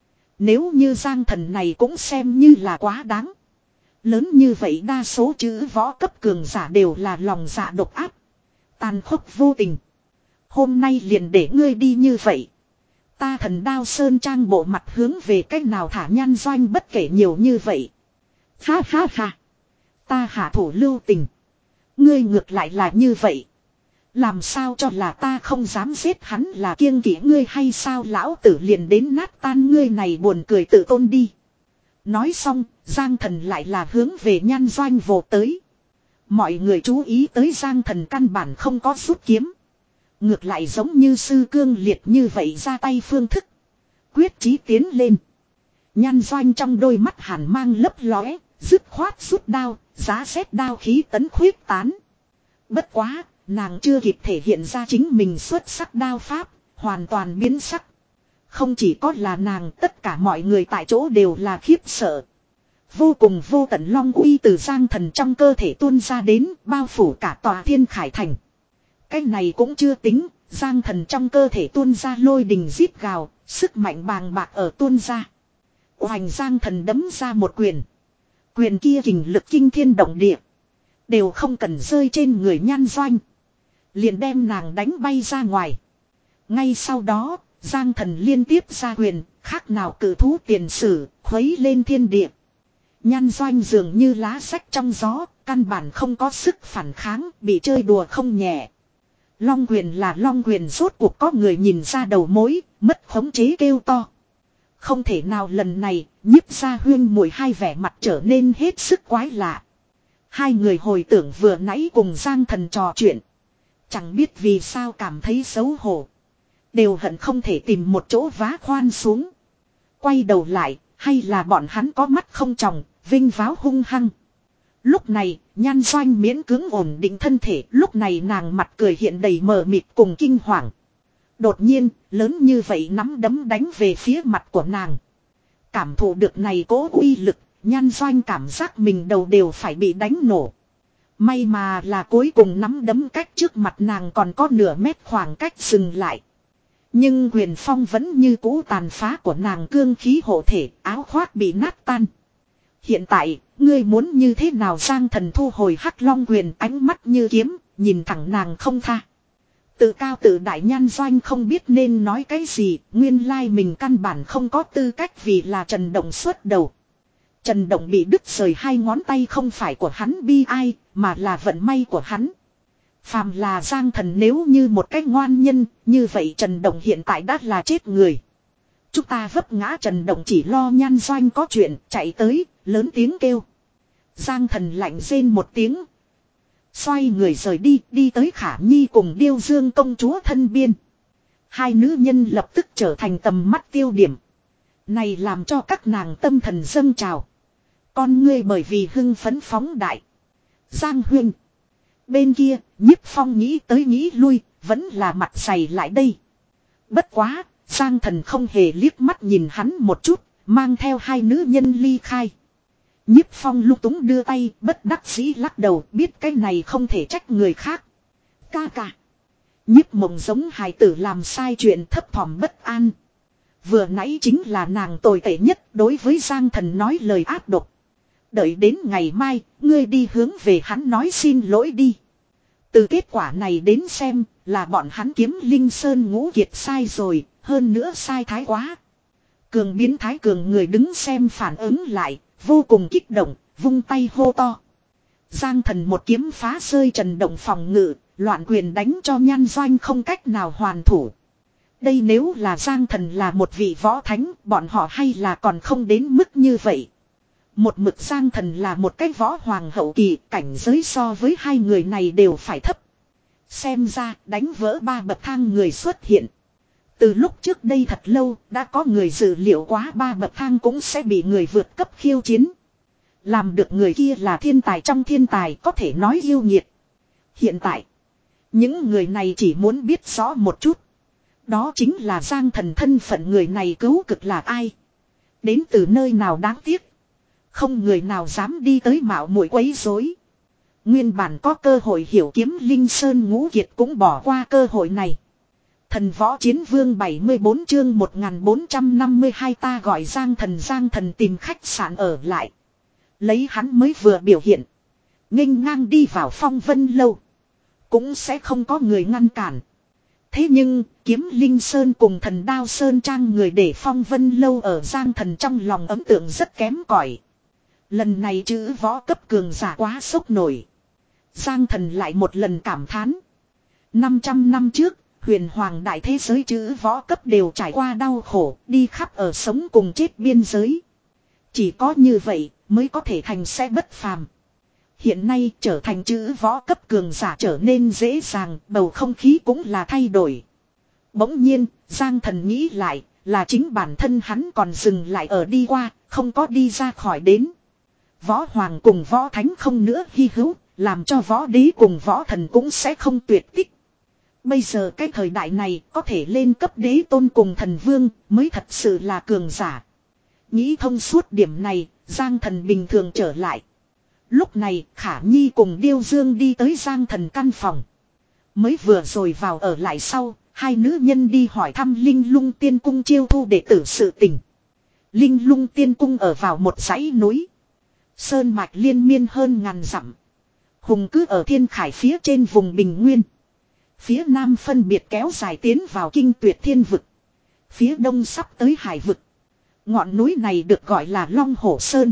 Nếu như Giang Thần này cũng xem như là quá đáng. Lớn như vậy đa số chữ võ cấp cường giả đều là lòng dạ độc ác, tàn khốc vô tình. Hôm nay liền để ngươi đi như vậy. Ta Thần Đao Sơn Trang bộ mặt hướng về cách nào thả Nhan Doanh bất kể nhiều như vậy. Ha ha ha. Ta hạ thủ lưu tình. Ngươi ngược lại là như vậy. Làm sao cho là ta không dám giết hắn là kiêng kỵ ngươi hay sao, lão tử liền đến nát tan ngươi này buồn cười tự tôn đi. Nói xong, Giang Thần lại là hướng về Nhan Doanh vồ tới. Mọi người chú ý tới Giang Thần căn bản không có rút kiếm. Ngược lại giống như sư cương liệt như vậy ra tay phương thức. Quyết chí tiến lên. Nhan Doanh trong đôi mắt hàn mang lấp lóe, dứt khoát rút đao, giá xét đao khí tấn khuyết tán. Bất quá, nàng chưa kịp thể hiện ra chính mình xuất sắc đao pháp, hoàn toàn biến sắc. Không chỉ có là nàng, tất cả mọi người tại chỗ đều là khiếp sợ. Vô cùng vô tận long uy từ Giang Thần trong cơ thể tuôn ra đến, bao phủ cả tòa Thiên Khải Thành. Cái này cũng chưa tính, Giang Thần trong cơ thể tuôn ra lôi đình rít gào, sức mạnh bàng bạc ở tuôn ra. Oành Giang Thần đấm ra một quyền. Quyền kia kình lực kinh thiên động địa, đều không cần rơi trên người Nhan Doanh, liền đem nàng đánh bay ra ngoài. Ngay sau đó, Giang Thần liên tiếp ra quyền, khác nào cử thú tiền sử, khuấy lên thiên địa. Nhan Doanh dường như lá rách trong gió, căn bản không có sức phản kháng, bị chơi đùa không nhẹ. Long quyền là long quyền, rốt cuộc có người nhìn ra đầu mối, mất khống chế kêu to. Không thể nào, lần này, Nhiếp Gia Huyên mùi hai vẻ mặt trở nên hết sức quái lạ. Hai người hồi tưởng vừa nãy cùng Giang Thần trò chuyện. Chẳng biết vì sao cảm thấy xấu hổ. Đều hận không thể tìm một chỗ vá khoan xuống. Quay đầu lại, hay là bọn hắn có mắt không tròng, vinh váo hung hăng. Lúc này, Nhan Doanh miễn cưỡng ổn định thân thể, lúc này nàng mặt cười hiện đầy mờ mịt cùng kinh hoàng. Đột nhiên, lớn như vậy nắm đấm đánh về phía mặt của nàng. Cảm thụ được này cố uy lực, Nhan Doanh cảm giác mình đầu đều phải bị đánh nổ. May mà là cuối cùng nắm đấm cách trước mặt nàng còn có nửa mét khoảng cách dừng lại. Nhưng quyền phong vẫn như cũ tàn phá của nàng cương khí hộ thể, áo khoác bị nát tan. Hiện tại, ngươi muốn như thế nào? Giang Thần thu hồi hắc long quyền, ánh mắt như kiếm, nhìn thẳng nàng không tha. Tự cao tự đại Nhan Doanh không biết nên nói cái gì, nguyên lai mình căn bản không có tư cách vì là Trần Động xuất đầu. Trần Động bị đứt rời hai ngón tay không phải của hắn bi ai, mà là vận may của hắn. Phàm là Giang Thần nếu như một cái ngoan nhân, như vậy Trần Động hiện tại đã là chết người. Chúng ta vấp ngã Trần Động chỉ lo Nhan Doanh có chuyện, chạy tới, lớn tiếng kêu. Giang Thần lạnh rên một tiếng. Xoay người rời đi, đi tới Khả Nhi cùng Điêu Dương công chúa thân biên. Hai nữ nhân lập tức trở thành tầm mắt tiêu điểm. Này làm cho các nàng tâm thần dâng trào. Con ngươi bởi vì hưng phấn phóng đại. Giang Huynh. Bên kia, Nhiếp Phong nghĩ tới nghĩ lui, vẫn là mặt dày lại đây. Bất quá, Giang Thần không hề liếc mắt nhìn hắn một chút, mang theo hai nữ nhân ly khai. Nhiếp Phong lung túng đưa tay, bất đắc dĩ lắc đầu, biết cái này không thể trách người khác. Ca ca. Nhiếp Mộng giống hài tử làm sai chuyện thấp thỏm bất an. Vừa nãy chính là nàng tồi tệ nhất đối với Giang Thần nói lời ác độc. Đợi đến ngày mai, ngươi đi hướng về hắn nói xin lỗi đi. Từ kết quả này đến xem, là bọn hắn Kiếm Linh Sơn Ngũ Kiệt sai rồi, hơn nữa sai thái quá. Cường biến thái cường người đứng xem phản ứng lại, vô cùng kích động, vung tay hô to. Giang Thần một kiếm phá rơi trần động phòng ngự, loạn quyền đánh cho Nhan Doanh không cách nào hoàn thủ. Đây nếu là Giang Thần là một vị võ thánh, bọn họ hay là còn không đến mức như vậy. Một mực Giang Thần là một cái võ hoàng hậu kỳ, cảnh giới so với hai người này đều phải thấp. Xem ra đánh vỡ ba bậc thang người xuất hiện. Từ lúc trước đây thật lâu đã có người dự liệu quá ba bậc thang cũng sẽ bị người vượt cấp khiêu chiến. Làm được người kia là thiên tài trong thiên tài có thể nói yêu nghiệt. Hiện tại, những người này chỉ muốn biết rõ một chút. Đó chính là Giang Thần thân phận người này cứu cực là ai. Đến từ nơi nào đáng tiếc. Không người nào dám đi tới mạo muội quấy rối. Nguyên bản có cơ hội hiểu Kiếm Linh Sơn Ngũ Kiệt cũng bỏ qua cơ hội này. Thần Võ Chiến Vương bảy mươi bốn chương một nghìn bốn trăm năm mươi hai ta gọi Giang Thần. Giang Thần tìm khách sạn ở lại. Lấy hắn mới vừa biểu hiện. Nghênh ngang đi vào Phong Vân Lâu. Cũng sẽ không có người ngăn cản. Thế nhưng, Kiếm Linh Sơn cùng Thần Đao Sơn Trang người để Phong Vân Lâu ở Giang Thần trong lòng ấn tượng rất kém cỏi. Lần này chữ võ cấp cường giả quá sốc nổi. Giang Thần lại một lần cảm thán. năm trăm năm trước, huyền hoàng đại thế giới chữ võ cấp đều trải qua đau khổ, đi khắp ở sống cùng chết biên giới. Chỉ có như vậy, mới có thể thành sẽ bất phàm. Hiện nay trở thành chữ võ cấp cường giả trở nên dễ dàng, bầu không khí cũng là thay đổi. Bỗng nhiên, Giang Thần nghĩ lại, là chính bản thân hắn còn dừng lại ở đi qua, không có đi ra khỏi đến. Võ hoàng cùng võ thánh không nữa hy hữu, làm cho võ đế cùng võ thần cũng sẽ không tuyệt tích. Bây giờ cái thời đại này có thể lên cấp đế tôn cùng thần vương mới thật sự là cường giả. Nghĩ thông suốt điểm này, Giang Thần bình thường trở lại. Lúc này Khả Nhi cùng Điêu Dương đi tới Giang Thần căn phòng. Mới vừa rồi vào ở lại sau, hai nữ nhân đi hỏi thăm Linh Lung Tiên Cung chiêu thu đệ tử sự tình. Linh Lung Tiên Cung ở vào một dãy núi. Sơn mạch liên miên hơn ngàn dặm. Hùng cứ ở Thiên Khải phía trên vùng Bình Nguyên. Phía nam phân biệt kéo dài tiến vào Kinh Tuyệt Thiên Vực. Phía đông sắp tới Hải Vực. Ngọn núi này được gọi là Long Hổ Sơn.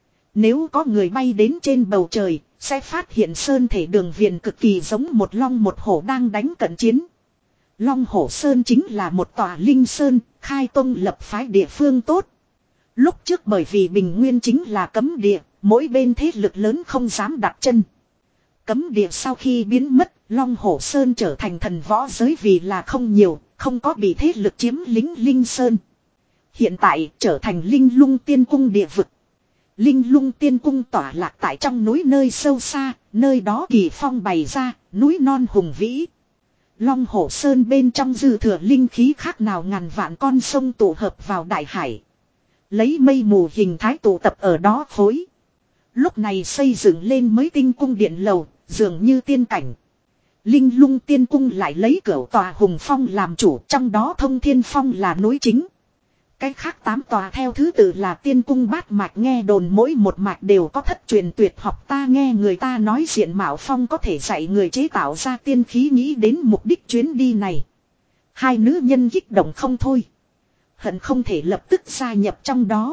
Nếu có người bay đến trên bầu trời, sẽ phát hiện sơn thể đường viền cực kỳ giống một long một hổ đang đánh cận chiến. Long Hổ Sơn chính là một tòa linh sơn, khai tông lập phái địa phương tốt. Lúc trước bởi vì Bình Nguyên chính là cấm địa, mỗi bên thế lực lớn không dám đặt chân. Cấm địa sau khi biến mất, Long Hổ Sơn trở thành thần võ giới vì là không nhiều, không có bị thế lực chiếm lính linh sơn. Hiện tại trở thành Linh Lung Tiên Cung địa vực. Linh Lung Tiên Cung tỏa lạc tại trong núi nơi sâu xa, nơi đó kỳ phong bày ra, núi non hùng vĩ. Long Hổ Sơn bên trong dư thừa linh khí khác nào ngàn vạn con sông tụ hợp vào đại hải. Lấy mây mù hình thái tụ tập ở đó khối. Lúc này xây dựng lên mới tinh cung điện lầu, dường như tiên cảnh. Linh Lung Tiên Cung lại lấy cửu tòa hùng phong làm chủ, trong đó Thông Thiên Phong là núi chính. Cái khác tám tòa theo thứ tự là tiên cung bát mạch, nghe đồn mỗi một mạch đều có thất truyền tuyệt học, ta nghe người ta nói Diện Mạo Phong có thể dạy người chế tạo ra tiên khí, nghĩ đến mục đích chuyến đi này. Hai nữ nhân kích động không thôi. Hận không thể lập tức gia nhập trong đó.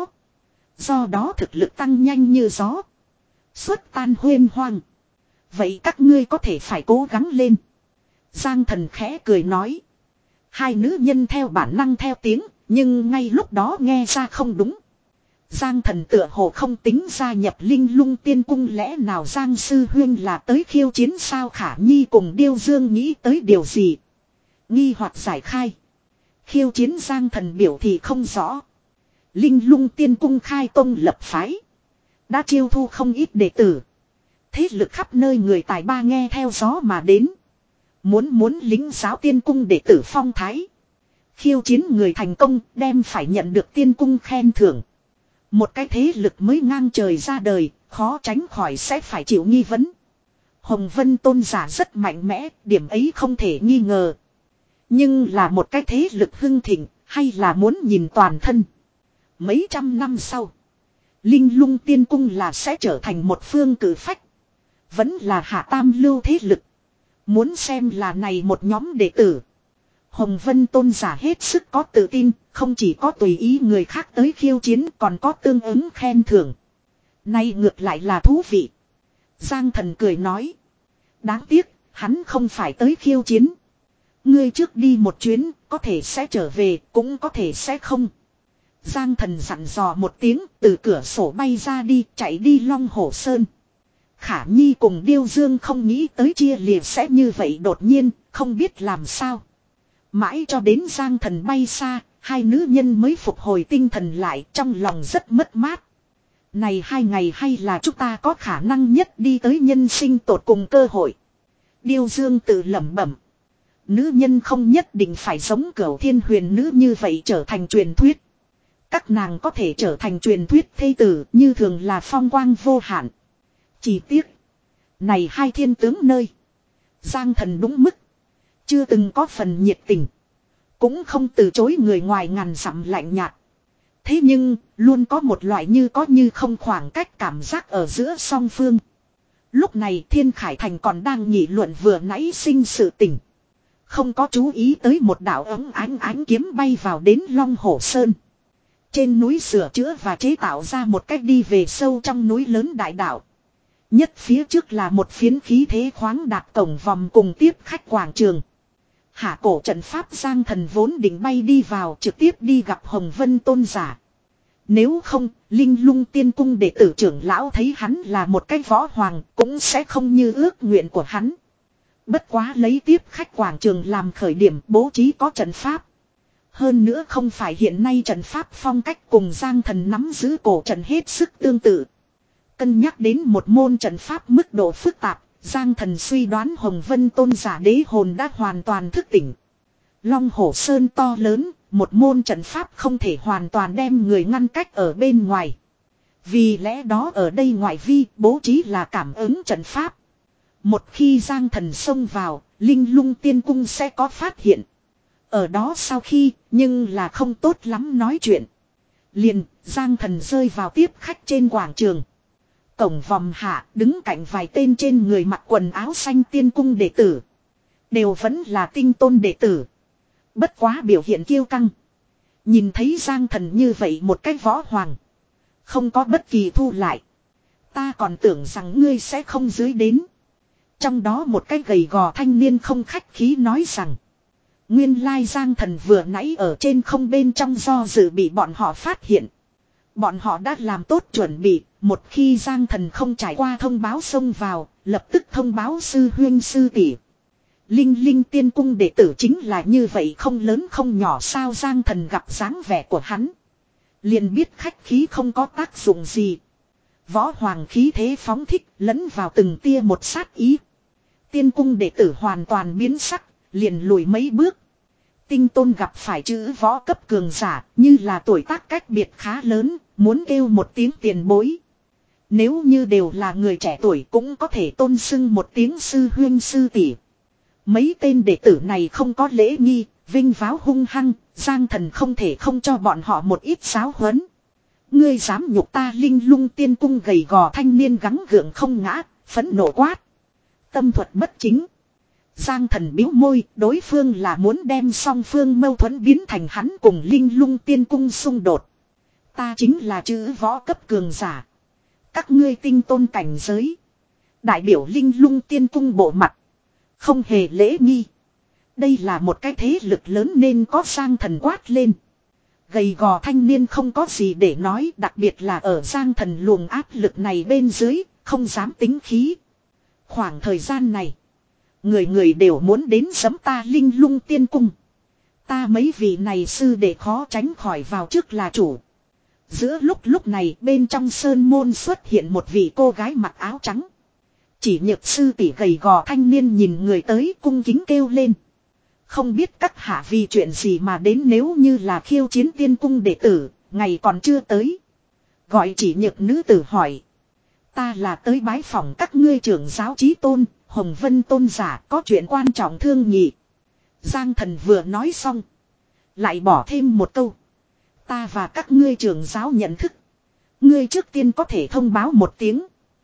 Do đó thực lực tăng nhanh như gió. Xuất tan huyên hoang. Vậy các ngươi có thể phải cố gắng lên. Giang Thần khẽ cười nói. Hai nữ nhân theo bản năng theo tiếng. Nhưng ngay lúc đó nghe ra không đúng. Giang Thần tựa hồ không tính gia nhập Linh Lung Tiên Cung, lẽ nào Giang Sư Huyên là tới khiêu chiến sao? Khả Nhi cùng Điêu Dương nghĩ tới điều gì? Nghi hoặc giải khai. Khiêu chiến Giang Thần biểu thì không rõ. Linh Lung Tiên Cung khai tông lập phái. Đã chiêu thu không ít đệ tử. Thế lực khắp nơi người tài ba nghe theo gió mà đến. Muốn muốn lính giáo tiên cung đệ tử phong thái. Khiêu chiến người thành công đem phải nhận được tiên cung khen thưởng. Một cái thế lực mới ngang trời ra đời, khó tránh khỏi sẽ phải chịu nghi vấn. Hồng Vân tôn giả rất mạnh mẽ, điểm ấy không thể nghi ngờ. Nhưng là một cái thế lực hưng thịnh, hay là muốn nhìn toàn thân. Mấy trăm năm sau, Linh Lung Tiên Cung là sẽ trở thành một phương cử phách. Vẫn là hạ tam lưu thế lực. Muốn xem là này một nhóm đệ tử. Hồng Vân tôn giả hết sức có tự tin, không chỉ có tùy ý người khác tới khiêu chiến còn có tương ứng khen thưởng. Nay ngược lại là thú vị. Giang Thần cười nói. Đáng tiếc, hắn không phải tới khiêu chiến. Ngươi trước đi một chuyến, có thể sẽ trở về, cũng có thể sẽ không. Giang Thần dặn dò một tiếng, từ cửa sổ bay ra đi, chạy đi Long Hổ Sơn. Khả Nhi cùng Điêu Dương không nghĩ tới chia lìa sẽ như vậy đột nhiên, không biết làm sao. Mãi cho đến Giang Thần bay xa, hai nữ nhân mới phục hồi tinh thần lại, trong lòng rất mất mát. Này hai ngày hay là chúng ta có khả năng nhất đi tới nhân sinh tột cùng cơ hội. Điêu Dương tự lẩm bẩm. Nữ nhân không nhất định phải giống Cửu Thiên Huyền nữ như vậy trở thành truyền thuyết. Các nàng có thể trở thành truyền thuyết thê tử như thường là phong quang vô hạn. Chỉ tiếc. Này hai thiên tướng nơi. Giang Thần đúng mức. Chưa từng có phần nhiệt tình. Cũng không từ chối người ngoài ngàn dặm lạnh nhạt. Thế nhưng, luôn có một loại như có như không khoảng cách cảm giác ở giữa song phương. Lúc này Thiên Khải Thành còn đang nghị luận vừa nãy sinh sự tình. Không có chú ý tới một đạo ấm ánh ánh kiếm bay vào đến Long Hổ Sơn. Trên núi sửa chữa và chế tạo ra một cách đi về sâu trong núi lớn đại đạo. Nhất phía trước là một phiến khí thế khoáng đạt cổng vòng cùng tiếp khách quảng trường. Hạ cổ trận pháp Giang Thần vốn định bay đi vào trực tiếp đi gặp Hồng Vân tôn giả. Nếu không, Linh Lung Tiên Cung đệ tử trưởng lão thấy hắn là một cái võ hoàng cũng sẽ không như ước nguyện của hắn. Bất quá lấy tiếp khách quảng trường làm khởi điểm bố trí có trận pháp. Hơn nữa không phải hiện nay trận pháp phong cách cùng Giang Thần nắm giữ cổ trận hết sức tương tự. Cân nhắc đến một môn trận pháp mức độ phức tạp, Giang Thần suy đoán Hồng Vân tôn giả đế hồn đã hoàn toàn thức tỉnh. Long Hổ Sơn to lớn, một môn trận pháp không thể hoàn toàn đem người ngăn cách ở bên ngoài. Vì lẽ đó ở đây ngoại vi bố trí là cảm ứng trận pháp. Một khi Giang Thần xông vào, Linh Lung Tiên Cung sẽ có phát hiện. Ở đó sau khi, nhưng là không tốt lắm nói chuyện. Liền, Giang Thần rơi vào tiếp khách trên quảng trường. Cổng vòng hạ đứng cạnh vài tên trên người mặc quần áo xanh tiên cung đệ tử. Đều vẫn là tinh tôn đệ tử. Bất quá biểu hiện kiêu căng. Nhìn thấy Giang Thần như vậy một cái võ hoàng. Không có bất kỳ thu lại. Ta còn tưởng rằng ngươi sẽ không dưới đến. Trong đó một cái gầy gò thanh niên không khách khí nói rằng. Nguyên lai Giang Thần vừa nãy ở trên không bên trong do dự bị bọn họ phát hiện. Bọn họ đã làm tốt chuẩn bị, một khi Giang Thần không trải qua thông báo xông vào, lập tức thông báo sư huyên sư tỷ. Linh Linh Tiên Cung đệ tử chính là như vậy không lớn không nhỏ sao Giang Thần gặp dáng vẻ của hắn. Liền biết khách khí không có tác dụng gì. Võ hoàng khí thế phóng thích lẫn vào từng tia một sát ý. Tiên Cung đệ tử hoàn toàn biến sắc, liền lùi mấy bước. Tinh tôn gặp phải chữ võ cấp cường giả như là tuổi tác cách biệt khá lớn, muốn kêu một tiếng tiền bối. Nếu như đều là người trẻ tuổi cũng có thể tôn xưng một tiếng sư huyên sư tỷ. Mấy tên đệ tử này không có lễ nghi, vinh váo hung hăng, Giang Thần không thể không cho bọn họ một ít giáo huấn. Ngươi dám nhục ta Linh Lung Tiên Cung gầy gò thanh niên gắng gượng không ngã, phẫn nộ quát. Tâm thuật bất chính. Giang Thần biếu môi, đối phương là muốn đem song phương mâu thuẫn biến thành hắn cùng Linh Lung Tiên Cung xung đột. Ta chính là chữ võ cấp cường giả. Các ngươi tinh tôn cảnh giới. Đại biểu Linh Lung Tiên Cung bộ mặt. Không hề lễ nghi. Đây là một cái thế lực lớn nên có Giang Thần quát lên. Gầy gò thanh niên không có gì để nói, đặc biệt là ở Giang Thần luồng áp lực này bên dưới, không dám tính khí. Khoảng thời gian này, người người đều muốn đến giẫm ta Linh Lung Tiên Cung. Ta mấy vị này sư để khó tránh khỏi vào trước là chủ. Giữa lúc lúc này bên trong sơn môn xuất hiện một vị cô gái mặc áo trắng. Chỉ nhược sư tỷ gầy gò thanh niên nhìn người tới cung kính kêu lên. Không biết các hạ vì chuyện gì mà đến nếu như là khiêu chiến tiên cung đệ tử, ngày còn chưa tới. Gọi chỉ nhược nữ tử hỏi. Ta là tới bái phỏng các ngươi trưởng giáo chí tôn, Hồng Vân tôn giả có chuyện quan trọng thương nhị. Giang thần vừa nói xong. Lại bỏ thêm một câu. Ta và các ngươi trưởng giáo nhận thức. Ngươi trước tiên có thể thông báo một tiếng.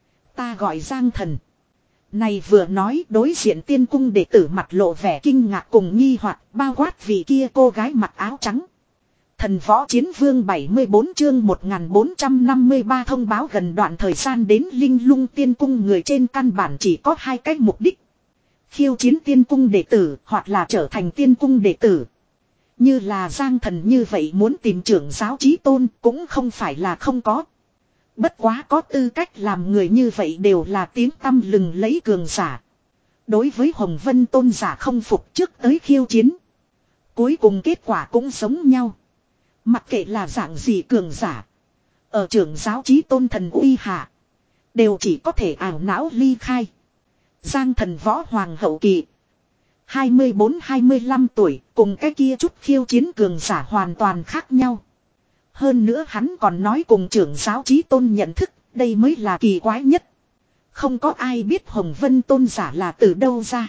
Ta gọi Giang thần. Này vừa nói đối diện tiên cung đệ tử mặt lộ vẻ kinh ngạc cùng nghi hoặc, bao quát vị kia cô gái mặc áo trắng. Thần võ chiến vương bảy mươi bốn chương một nghìn bốn trăm năm mươi ba thông báo gần đoạn thời gian đến Linh Lung tiên cung người trên căn bản chỉ có hai cách mục đích. Khiêu chiến tiên cung đệ tử hoặc là trở thành tiên cung đệ tử. Như là Giang thần như vậy muốn tìm trưởng giáo chí tôn cũng không phải là không có. Bất quá có tư cách làm người như vậy đều là tiếng tăm lừng lấy cường giả. Đối với Hồng Vân tôn giả không phục trước tới khiêu chiến. Cuối cùng kết quả cũng giống nhau. Mặc kệ là dạng gì cường giả. Ở trưởng giáo chí tôn thần uy hạ. Đều chỉ có thể ảo não ly khai. Giang thần võ hoàng hậu kỳ. hai mươi bốn hai mươi lăm tuổi cùng cái kia chút khiêu chiến cường giả hoàn toàn khác nhau. Hơn nữa hắn còn nói cùng trưởng giáo chí tôn nhận thức, đây mới là kỳ quái nhất. Không có ai biết Hồng Vân tôn giả là từ đâu ra.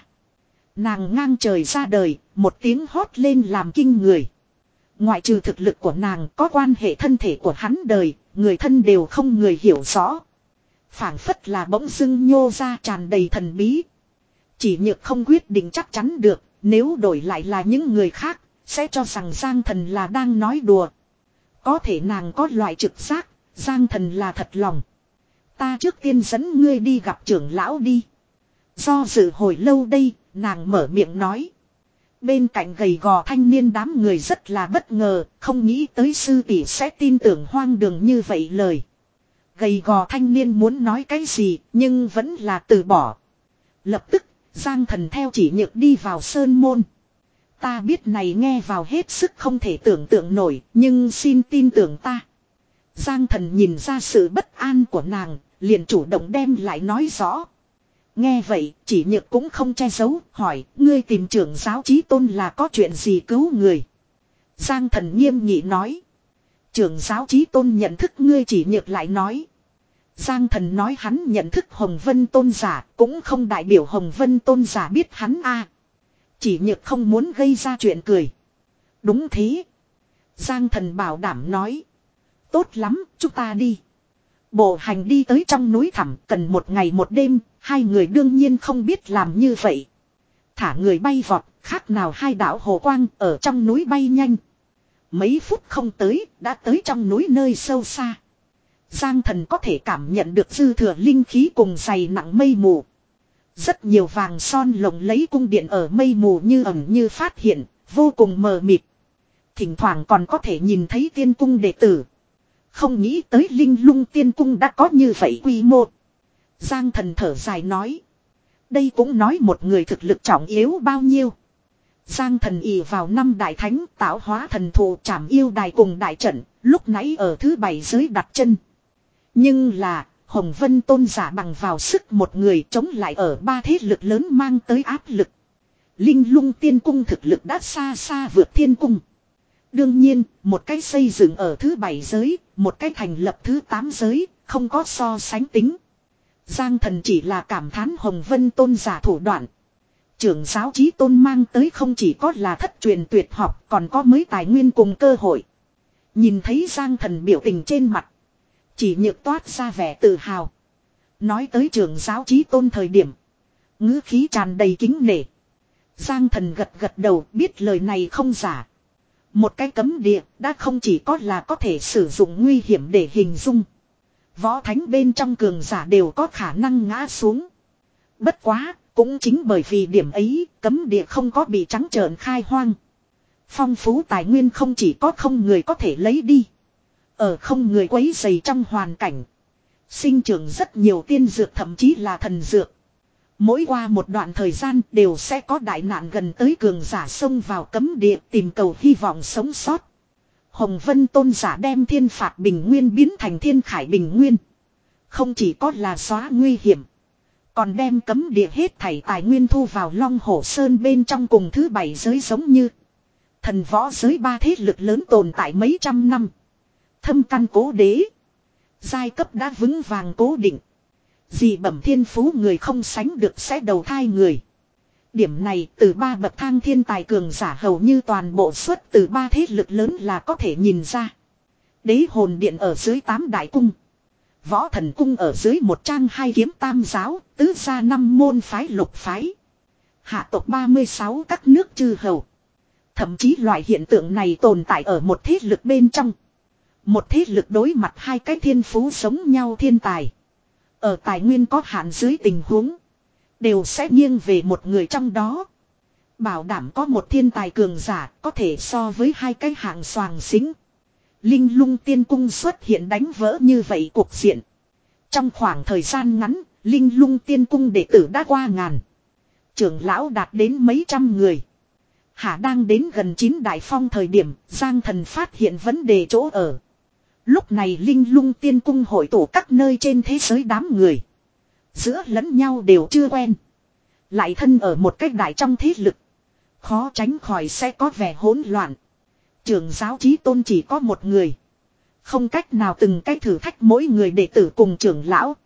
Nàng ngang trời ra đời, một tiếng hót lên làm kinh người. Ngoại trừ thực lực của nàng có quan hệ thân thể của hắn đời, người thân đều không người hiểu rõ. Phảng phất là bỗng dưng nhô ra tràn đầy thần bí. Chỉ nhược không quyết định chắc chắn được, nếu đổi lại là những người khác, sẽ cho rằng Giang thần là đang nói đùa. Có thể nàng có loại trực giác, Giang thần là thật lòng. Ta trước tiên dẫn ngươi đi gặp trưởng lão đi. Do dự hồi lâu đây, nàng mở miệng nói. Bên cạnh gầy gò thanh niên đám người rất là bất ngờ, không nghĩ tới sư tỷ sẽ tin tưởng hoang đường như vậy lời. Gầy gò thanh niên muốn nói cái gì, nhưng vẫn là từ bỏ. Lập tức, Giang thần theo chỉ nhược đi vào sơn môn. Ta biết này nghe vào hết sức không thể tưởng tượng nổi, nhưng xin tin tưởng ta. Giang thần nhìn ra sự bất an của nàng, liền chủ động đem lại nói rõ. Nghe vậy, chỉ nhược cũng không che giấu, hỏi, ngươi tìm trưởng giáo chí tôn là có chuyện gì cứu người. Giang thần nghiêm nghị nói. Trưởng giáo chí tôn nhận thức ngươi, chỉ nhược lại nói. Giang thần nói hắn nhận thức Hồng Vân tôn giả, cũng không đại biểu Hồng Vân tôn giả biết hắn a. Chỉ nhược không muốn gây ra chuyện cười. Đúng thế. Giang thần bảo đảm nói. Tốt lắm, chúng ta đi. Bộ hành đi tới trong núi thẳm cần một ngày một đêm, hai người đương nhiên không biết làm như vậy. Thả người bay vọt, khác nào hai đạo hồ quang ở trong núi bay nhanh. Mấy phút không tới, đã tới trong núi nơi sâu xa. Giang thần có thể cảm nhận được dư thừa linh khí cùng dày nặng mây mù. Rất nhiều vàng son lộng lấy cung điện ở mây mù như ẩn như phát hiện, vô cùng mờ mịt. Thỉnh thoảng còn có thể nhìn thấy tiên cung đệ tử. Không nghĩ tới Linh Lung tiên cung đã có như vậy quy mô. Giang thần thở dài nói. Đây cũng nói một người thực lực trọng yếu bao nhiêu. Giang thần ỷ vào năm đại thánh tạo hóa thần thụ trảm yêu đài cùng đại trận, lúc nãy ở thứ bảy giới đặt chân. Nhưng là, Hồng Vân tôn giả bằng vào sức một người chống lại ở ba thế lực lớn mang tới áp lực. Linh Lung tiên cung thực lực đã xa xa vượt thiên cung. Đương nhiên, một cái xây dựng ở thứ bảy giới, một cái thành lập thứ tám giới, không có so sánh tính. Giang thần chỉ là cảm thán Hồng Vân tôn giả thủ đoạn. Trưởng giáo chí tôn mang tới không chỉ có là thất truyền tuyệt học, còn có mới tài nguyên cùng cơ hội. Nhìn thấy Giang thần biểu tình trên mặt. Chỉ nhược toát ra vẻ tự hào. Nói tới trưởng giáo chí tôn thời điểm. Ngữ khí tràn đầy kính nể. Giang thần gật gật đầu biết lời này không giả. Một cái cấm địa đã không chỉ có là có thể sử dụng nguy hiểm để hình dung. Võ thánh bên trong cường giả đều có khả năng ngã xuống. Bất quá, cũng chính bởi vì điểm ấy, cấm địa không có bị trắng trợn khai hoang. Phong phú tài nguyên không chỉ có không người có thể lấy đi. Ở không người quấy rầy trong hoàn cảnh. Sinh trưởng rất nhiều tiên dược thậm chí là thần dược. Mỗi qua một đoạn thời gian đều sẽ có đại nạn gần tới cường giả xông vào cấm địa tìm cầu hy vọng sống sót. Hồng Vân tôn giả đem thiên phạt bình nguyên biến thành thiên khải bình nguyên. Không chỉ có là xóa nguy hiểm. Còn đem cấm địa hết thảy tài nguyên thu vào Long Hổ Sơn bên trong cùng thứ bảy giới giống như. Thần võ giới ba thế lực lớn tồn tại mấy trăm năm. Thâm căn cố đế. Giai cấp đã vững vàng cố định. Dị bẩm thiên phú người không sánh được sẽ đầu thai người. Điểm này từ ba bậc thang thiên tài cường giả hầu như toàn bộ xuất từ ba thế lực lớn là có thể nhìn ra. Đế hồn điện ở dưới tám đại cung. Võ thần cung ở dưới một trang hai kiếm tam giáo, tứ gia năm môn phái lục phái. Hạ tộc ba mươi sáu các nước chư hầu. Thậm chí loại hiện tượng này tồn tại ở một thế lực bên trong. Một thế lực đối mặt hai cái thiên phú giống nhau thiên tài. Ở tài nguyên có hạn dưới tình huống. Đều sẽ nghiêng về một người trong đó. Bảo đảm có một thiên tài cường giả có thể so với hai cái hạng xoàng xính. Linh lung tiên cung xuất hiện đánh vỡ như vậy cuộc diện. Trong khoảng thời gian ngắn, linh lung tiên cung đệ tử đã qua ngàn. Trưởng lão đạt đến mấy trăm người. Hạ đang đến gần chín đại phong thời điểm, Giang Thần phát hiện vấn đề chỗ ở. Lúc này linh lung tiên cung hội tụ các nơi trên thế giới đám người. Giữa lẫn nhau đều chưa quen. Lại thân ở một cách đại trong thế lực. Khó tránh khỏi sẽ có vẻ hỗn loạn. Trưởng giáo chí tôn chỉ có một người. Không cách nào từng cách thử thách mỗi người đệ tử cùng trưởng lão.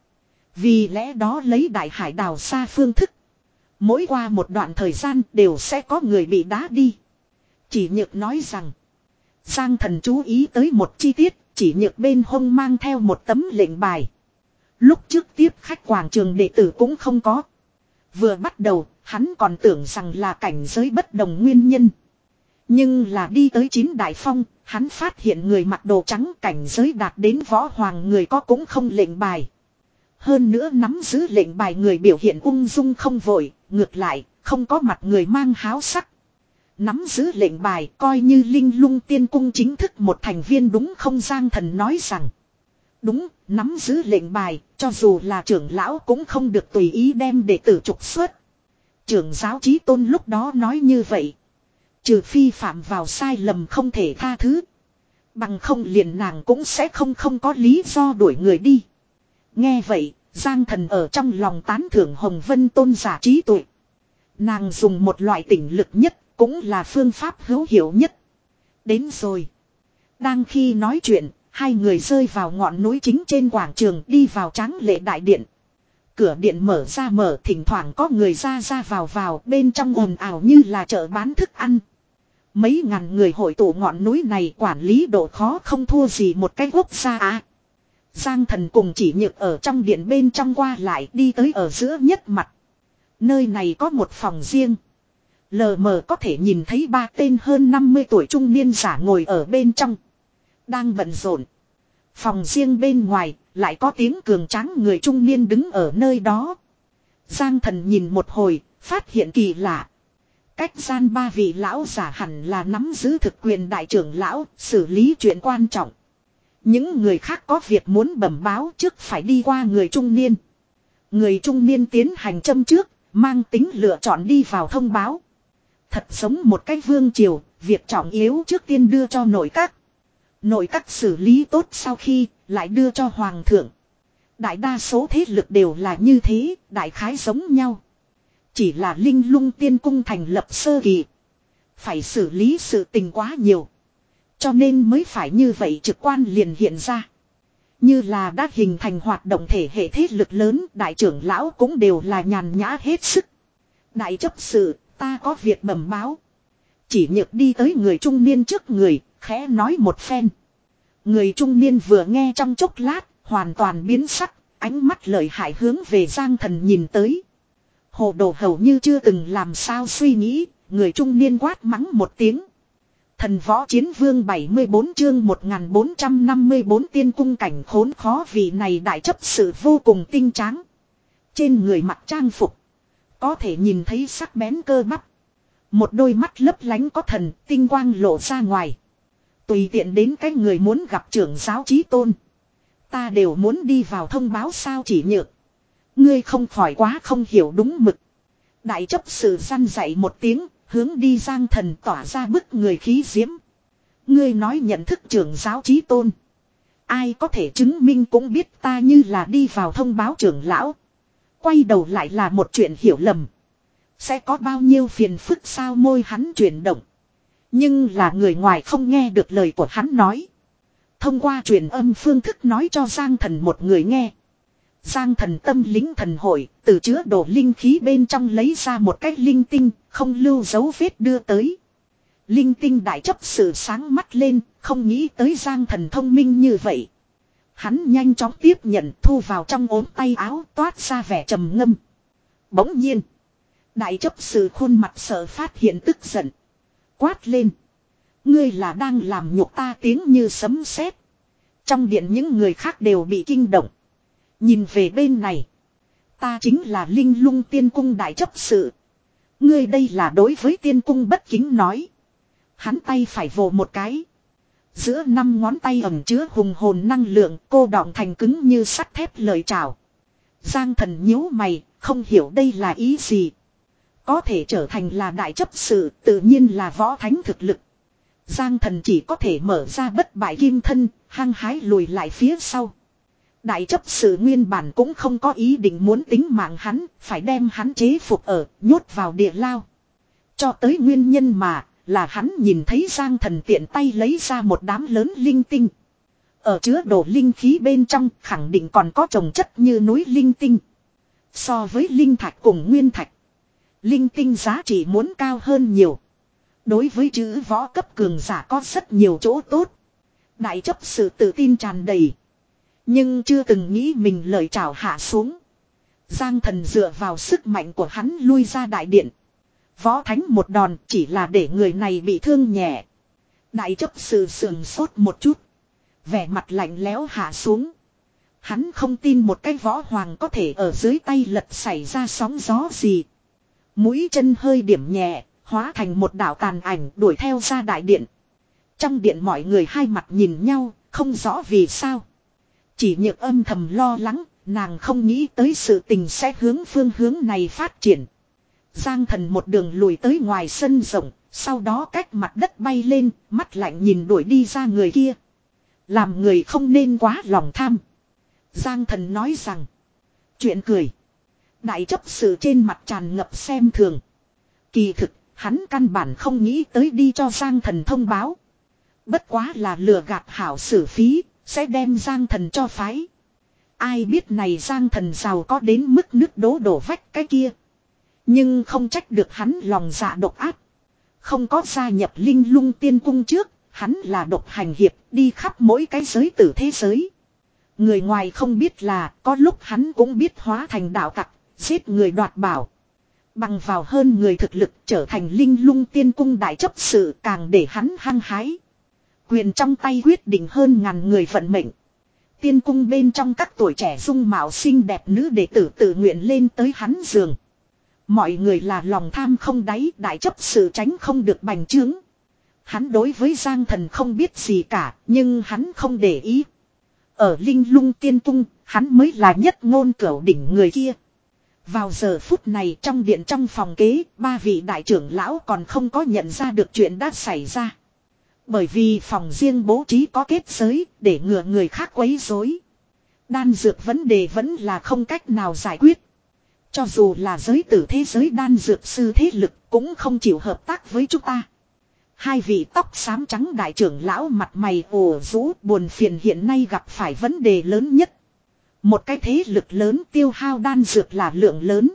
Vì lẽ đó lấy đại hải đào xa phương thức. Mỗi qua một đoạn thời gian đều sẽ có người bị đá đi. Chỉ nhược nói rằng. Giang Thần chú ý tới một chi tiết. Chỉ nhược bên hông mang theo một tấm lệnh bài. Lúc trước tiếp khách quảng trường đệ tử cũng không có. Vừa bắt đầu, hắn còn tưởng rằng là cảnh giới bất đồng nguyên nhân. Nhưng là đi tới chín đại phong, hắn phát hiện người mặc đồ trắng cảnh giới đạt đến võ hoàng người có cũng không lệnh bài. Hơn nữa nắm giữ lệnh bài người biểu hiện ung dung không vội, ngược lại, không có mặt người mang háo sắc. Nắm giữ lệnh bài coi như linh lung tiên cung chính thức một thành viên đúng không? Giang Thần nói rằng. Đúng, nắm giữ lệnh bài, cho dù là trưởng lão cũng không được tùy ý đem đệ tử trục xuất. Trưởng giáo chí tôn lúc đó nói như vậy. Trừ phi phạm vào sai lầm không thể tha thứ. Bằng không liền nàng cũng sẽ không không có lý do đuổi người đi. Nghe vậy, Giang Thần ở trong lòng tán thưởng Hồng Vân tôn giả trí tuệ. Nàng dùng một loại tỉnh lực nhất, cũng là phương pháp hữu hiệu nhất. Đến rồi. Đang khi nói chuyện, hai người rơi vào ngọn núi chính trên quảng trường đi vào tráng lệ đại điện. Cửa điện mở ra mở, thỉnh thoảng có người ra ra vào vào, bên trong ồn ào như là chợ bán thức ăn. Mấy ngàn người hội tụ ngọn núi này, quản lý độ khó không thua gì một cái quốc gia à. Giang Thần cùng Chỉ Nhược ở trong điện bên trong qua lại đi tới ở giữa nhất mặt. Nơi này có một phòng riêng. Lờ mờ có thể nhìn thấy ba tên hơn năm mươi tuổi trung niên giả ngồi ở bên trong. Đang bận rộn. Phòng riêng bên ngoài lại có tiếng cường tráng người trung niên đứng ở nơi đó. Giang Thần nhìn một hồi, phát hiện kỳ lạ. Cách gian ba vị lão giả hẳn là nắm giữ thực quyền đại trưởng lão, xử lý chuyện quan trọng. Những người khác có việc muốn bẩm báo trước phải đi qua người trung niên. Người trung niên tiến hành châm trước, mang tính lựa chọn đi vào thông báo. Thật giống một cái vương triều, việc trọng yếu trước tiên đưa cho nội các. Nội các xử lý tốt sau khi, lại đưa cho hoàng thượng. Đại đa số thế lực đều là như thế, đại khái giống nhau. Chỉ là linh lung tiên cung thành lập sơ kỳ. Phải xử lý sự tình quá nhiều. Cho nên mới phải như vậy trực quan liền hiện ra. Như là đã hình thành hoạt động thể hệ thế lực lớn, đại trưởng lão cũng đều là nhàn nhã hết sức. Đại chấp sự, ta có việc bẩm báo. Chỉ Nhược đi tới người trung niên trước người, khẽ nói một phen. Người trung niên vừa nghe trong chốc lát, hoàn toàn biến sắc, ánh mắt lợi hại hướng về Giang Thần nhìn tới. Hồ đồ hầu như chưa từng làm sao suy nghĩ, người trung niên quát mắng một tiếng. Thần võ chiến vương bảy mươi bốn chương một nghìn bốn trăm năm mươi bốn tiên cung cảnh khốn khó, vị này đại chấp sự vô cùng tinh tráng. Trên người mặc trang phục, có thể nhìn thấy sắc bén cơ bắp. Một đôi mắt lấp lánh có thần, tinh quang lộ ra ngoài. Tùy tiện đến cái người muốn gặp trưởng giáo chí tôn. Ta đều muốn đi vào thông báo sao? Chỉ Nhược, ngươi không khỏi quá không hiểu đúng mực. Đại chấp sự răn dạy một tiếng, hướng đi Giang Thần tỏa ra bức người khí diễm. Ngươi nói nhận thức trưởng giáo chí tôn. Ai có thể chứng minh cũng biết ta như là đi vào thông báo trưởng lão. Quay đầu lại là một chuyện hiểu lầm. Sẽ có bao nhiêu phiền phức sao? Môi hắn chuyển động. Nhưng là người ngoài không nghe được lời của hắn nói. Thông qua truyền âm phương thức nói cho Giang Thần một người nghe. Giang Thần tâm lính thần hội, từ chứa đồ linh khí bên trong lấy ra một cái linh tinh, không lưu dấu vết đưa tới. Linh tinh đại chấp sự sáng mắt lên, không nghĩ tới Giang Thần thông minh như vậy. Hắn nhanh chóng tiếp nhận, thu vào trong ốm tay áo, toát ra vẻ trầm ngâm. Bỗng nhiên, đại chấp sự khuôn mặt sợ phát hiện tức giận. Quát lên. Ngươi là đang làm nhục ta, tiếng như sấm sét. Trong điện những người khác đều bị kinh động. Nhìn về bên này. Ta chính là Linh Lung Tiên Cung đại chấp sự. Ngươi đây là đối với Tiên Cung bất kính nói. Hắn tay phải vồ một cái. Giữa năm ngón tay ẩm chứa hùng hồn năng lượng, cô đọng thành cứng như sắt thép lời chào. Giang Thần nhíu mày, không hiểu đây là ý gì. Có thể trở thành là đại chấp sự, tự nhiên là võ thánh thực lực. Giang Thần chỉ có thể mở ra bất bại kim thân, hăng hái lùi lại phía sau. Đại chấp sự nguyên bản cũng không có ý định muốn tính mạng hắn, phải đem hắn chế phục ở, nhốt vào địa lao. Cho tới nguyên nhân mà, là hắn nhìn thấy Giang Thần tiện tay lấy ra một đám lớn linh tinh. Ở chứa đồ linh khí bên trong, khẳng định còn có trồng chất như núi linh tinh. So với linh thạch cùng nguyên thạch, linh tinh giá trị muốn cao hơn nhiều. Đối với chữ võ cấp cường giả có rất nhiều chỗ tốt. Đại chấp sự tự tin tràn đầy. Nhưng chưa từng nghĩ mình lời chào hạ xuống. Giang Thần dựa vào sức mạnh của hắn lui ra đại điện. Võ thánh một đòn chỉ là để người này bị thương nhẹ. Đại chấp sự sườn sốt một chút. Vẻ mặt lạnh lẽo hạ xuống. Hắn không tin một cái võ hoàng có thể ở dưới tay lật xảy ra sóng gió gì. Mũi chân hơi điểm nhẹ, hóa thành một đạo tàn ảnh đuổi theo ra đại điện. Trong điện mọi người hai mặt nhìn nhau, không rõ vì sao. Chỉ Nhược âm thầm lo lắng, nàng không nghĩ tới sự tình sẽ hướng phương hướng này phát triển. Giang Thần một đường lùi tới ngoài sân rộng, sau đó cách mặt đất bay lên, mắt lạnh nhìn đuổi đi ra người kia. Làm người không nên quá lòng tham. Giang Thần nói rằng, chuyện cười. Đại chấp sự trên mặt tràn ngập xem thường. Kỳ thực, hắn căn bản không nghĩ tới đi cho Giang Thần thông báo. Bất quá là lừa gạt hảo xử phí, sẽ đem Giang Thần cho phái. Ai biết này Giang Thần giàu có đến mức nước đố đổ vách cái kia. Nhưng không trách được hắn lòng dạ độc ác. Không có gia nhập Linh Lung Tiên Cung trước, hắn là độc hành hiệp, đi khắp mỗi cái giới tử thế giới. Người ngoài không biết là, có lúc hắn cũng biết hóa thành đạo tặc, giết người đoạt bảo. Bằng vào hơn người thực lực trở thành Linh Lung Tiên Cung đại chấp sự càng để hắn hăng hái. Quyền trong tay quyết định hơn ngàn người vận mệnh. Tiên cung bên trong các tuổi trẻ dung mạo xinh đẹp nữ đệ tử tự nguyện lên tới hắn giường. Mọi người là lòng tham không đáy, đại chấp sự tránh không được bành trướng. Hắn đối với Giang Thần không biết gì cả, nhưng hắn không để ý. Ở Linh Lung Tiên Cung, hắn mới là nhất ngôn cửu đỉnh người kia. Vào giờ phút này trong điện trong phòng kế, ba vị đại trưởng lão còn không có nhận ra được chuyện đã xảy ra. Bởi vì phòng riêng bố trí có kết giới, để ngừa người khác quấy rối. Đan dược vấn đề vẫn là không cách nào giải quyết. Cho dù là giới tử thế giới đan dược sư thế lực cũng không chịu hợp tác với chúng ta. Hai vị tóc xám trắng đại trưởng lão mặt mày ủ rũ buồn phiền hiện nay gặp phải vấn đề lớn nhất. Một cái thế lực lớn tiêu hao đan dược là lượng lớn.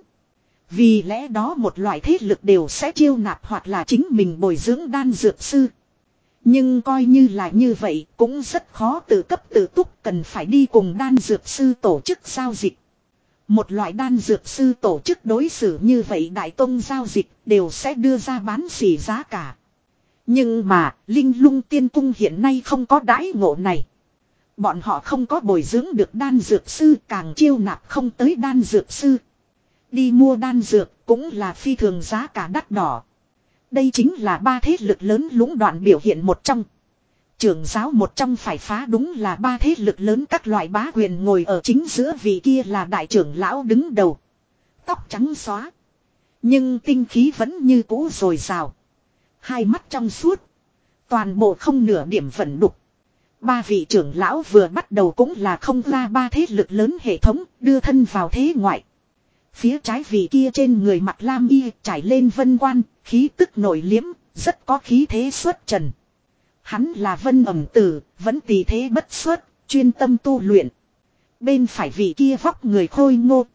Vì lẽ đó một loại thế lực đều sẽ chiêu nạp hoặc là chính mình bồi dưỡng đan dược sư. Nhưng coi như là như vậy cũng rất khó tự cấp tự túc, cần phải đi cùng đan dược sư tổ chức giao dịch. Một loại đan dược sư tổ chức đối xử như vậy đại tông giao dịch đều sẽ đưa ra bán xỉ giá cả. Nhưng mà Linh Lung Tiên Cung hiện nay không có đãi ngộ này. Bọn họ không có bồi dưỡng được đan dược sư, càng chiêu nạp không tới đan dược sư. Đi mua đan dược cũng là phi thường giá cả đắt đỏ. Đây chính là ba thế lực lớn lũng đoạn biểu hiện một trong. Trưởng giáo một trong phải phá đúng là ba thế lực lớn các loại bá quyền ngồi ở chính giữa, vị kia là đại trưởng lão đứng đầu. Tóc trắng xóa. Nhưng tinh khí vẫn như cũ dồi dào. Hai mắt trong suốt. Toàn bộ không nửa điểm vẩn đục. Ba vị trưởng lão vừa bắt đầu cũng là không ra ba thế lực lớn hệ thống, đưa thân vào thế ngoại. Phía trái vị kia trên người mặt lam y trải lên vân quan, khí tức nổi liếm, rất có khí thế xuất trần. Hắn là Vân Ẩm Tử, vẫn tỳ thế bất xuất, chuyên tâm tu luyện. Bên phải vị kia vóc người khôi ngô.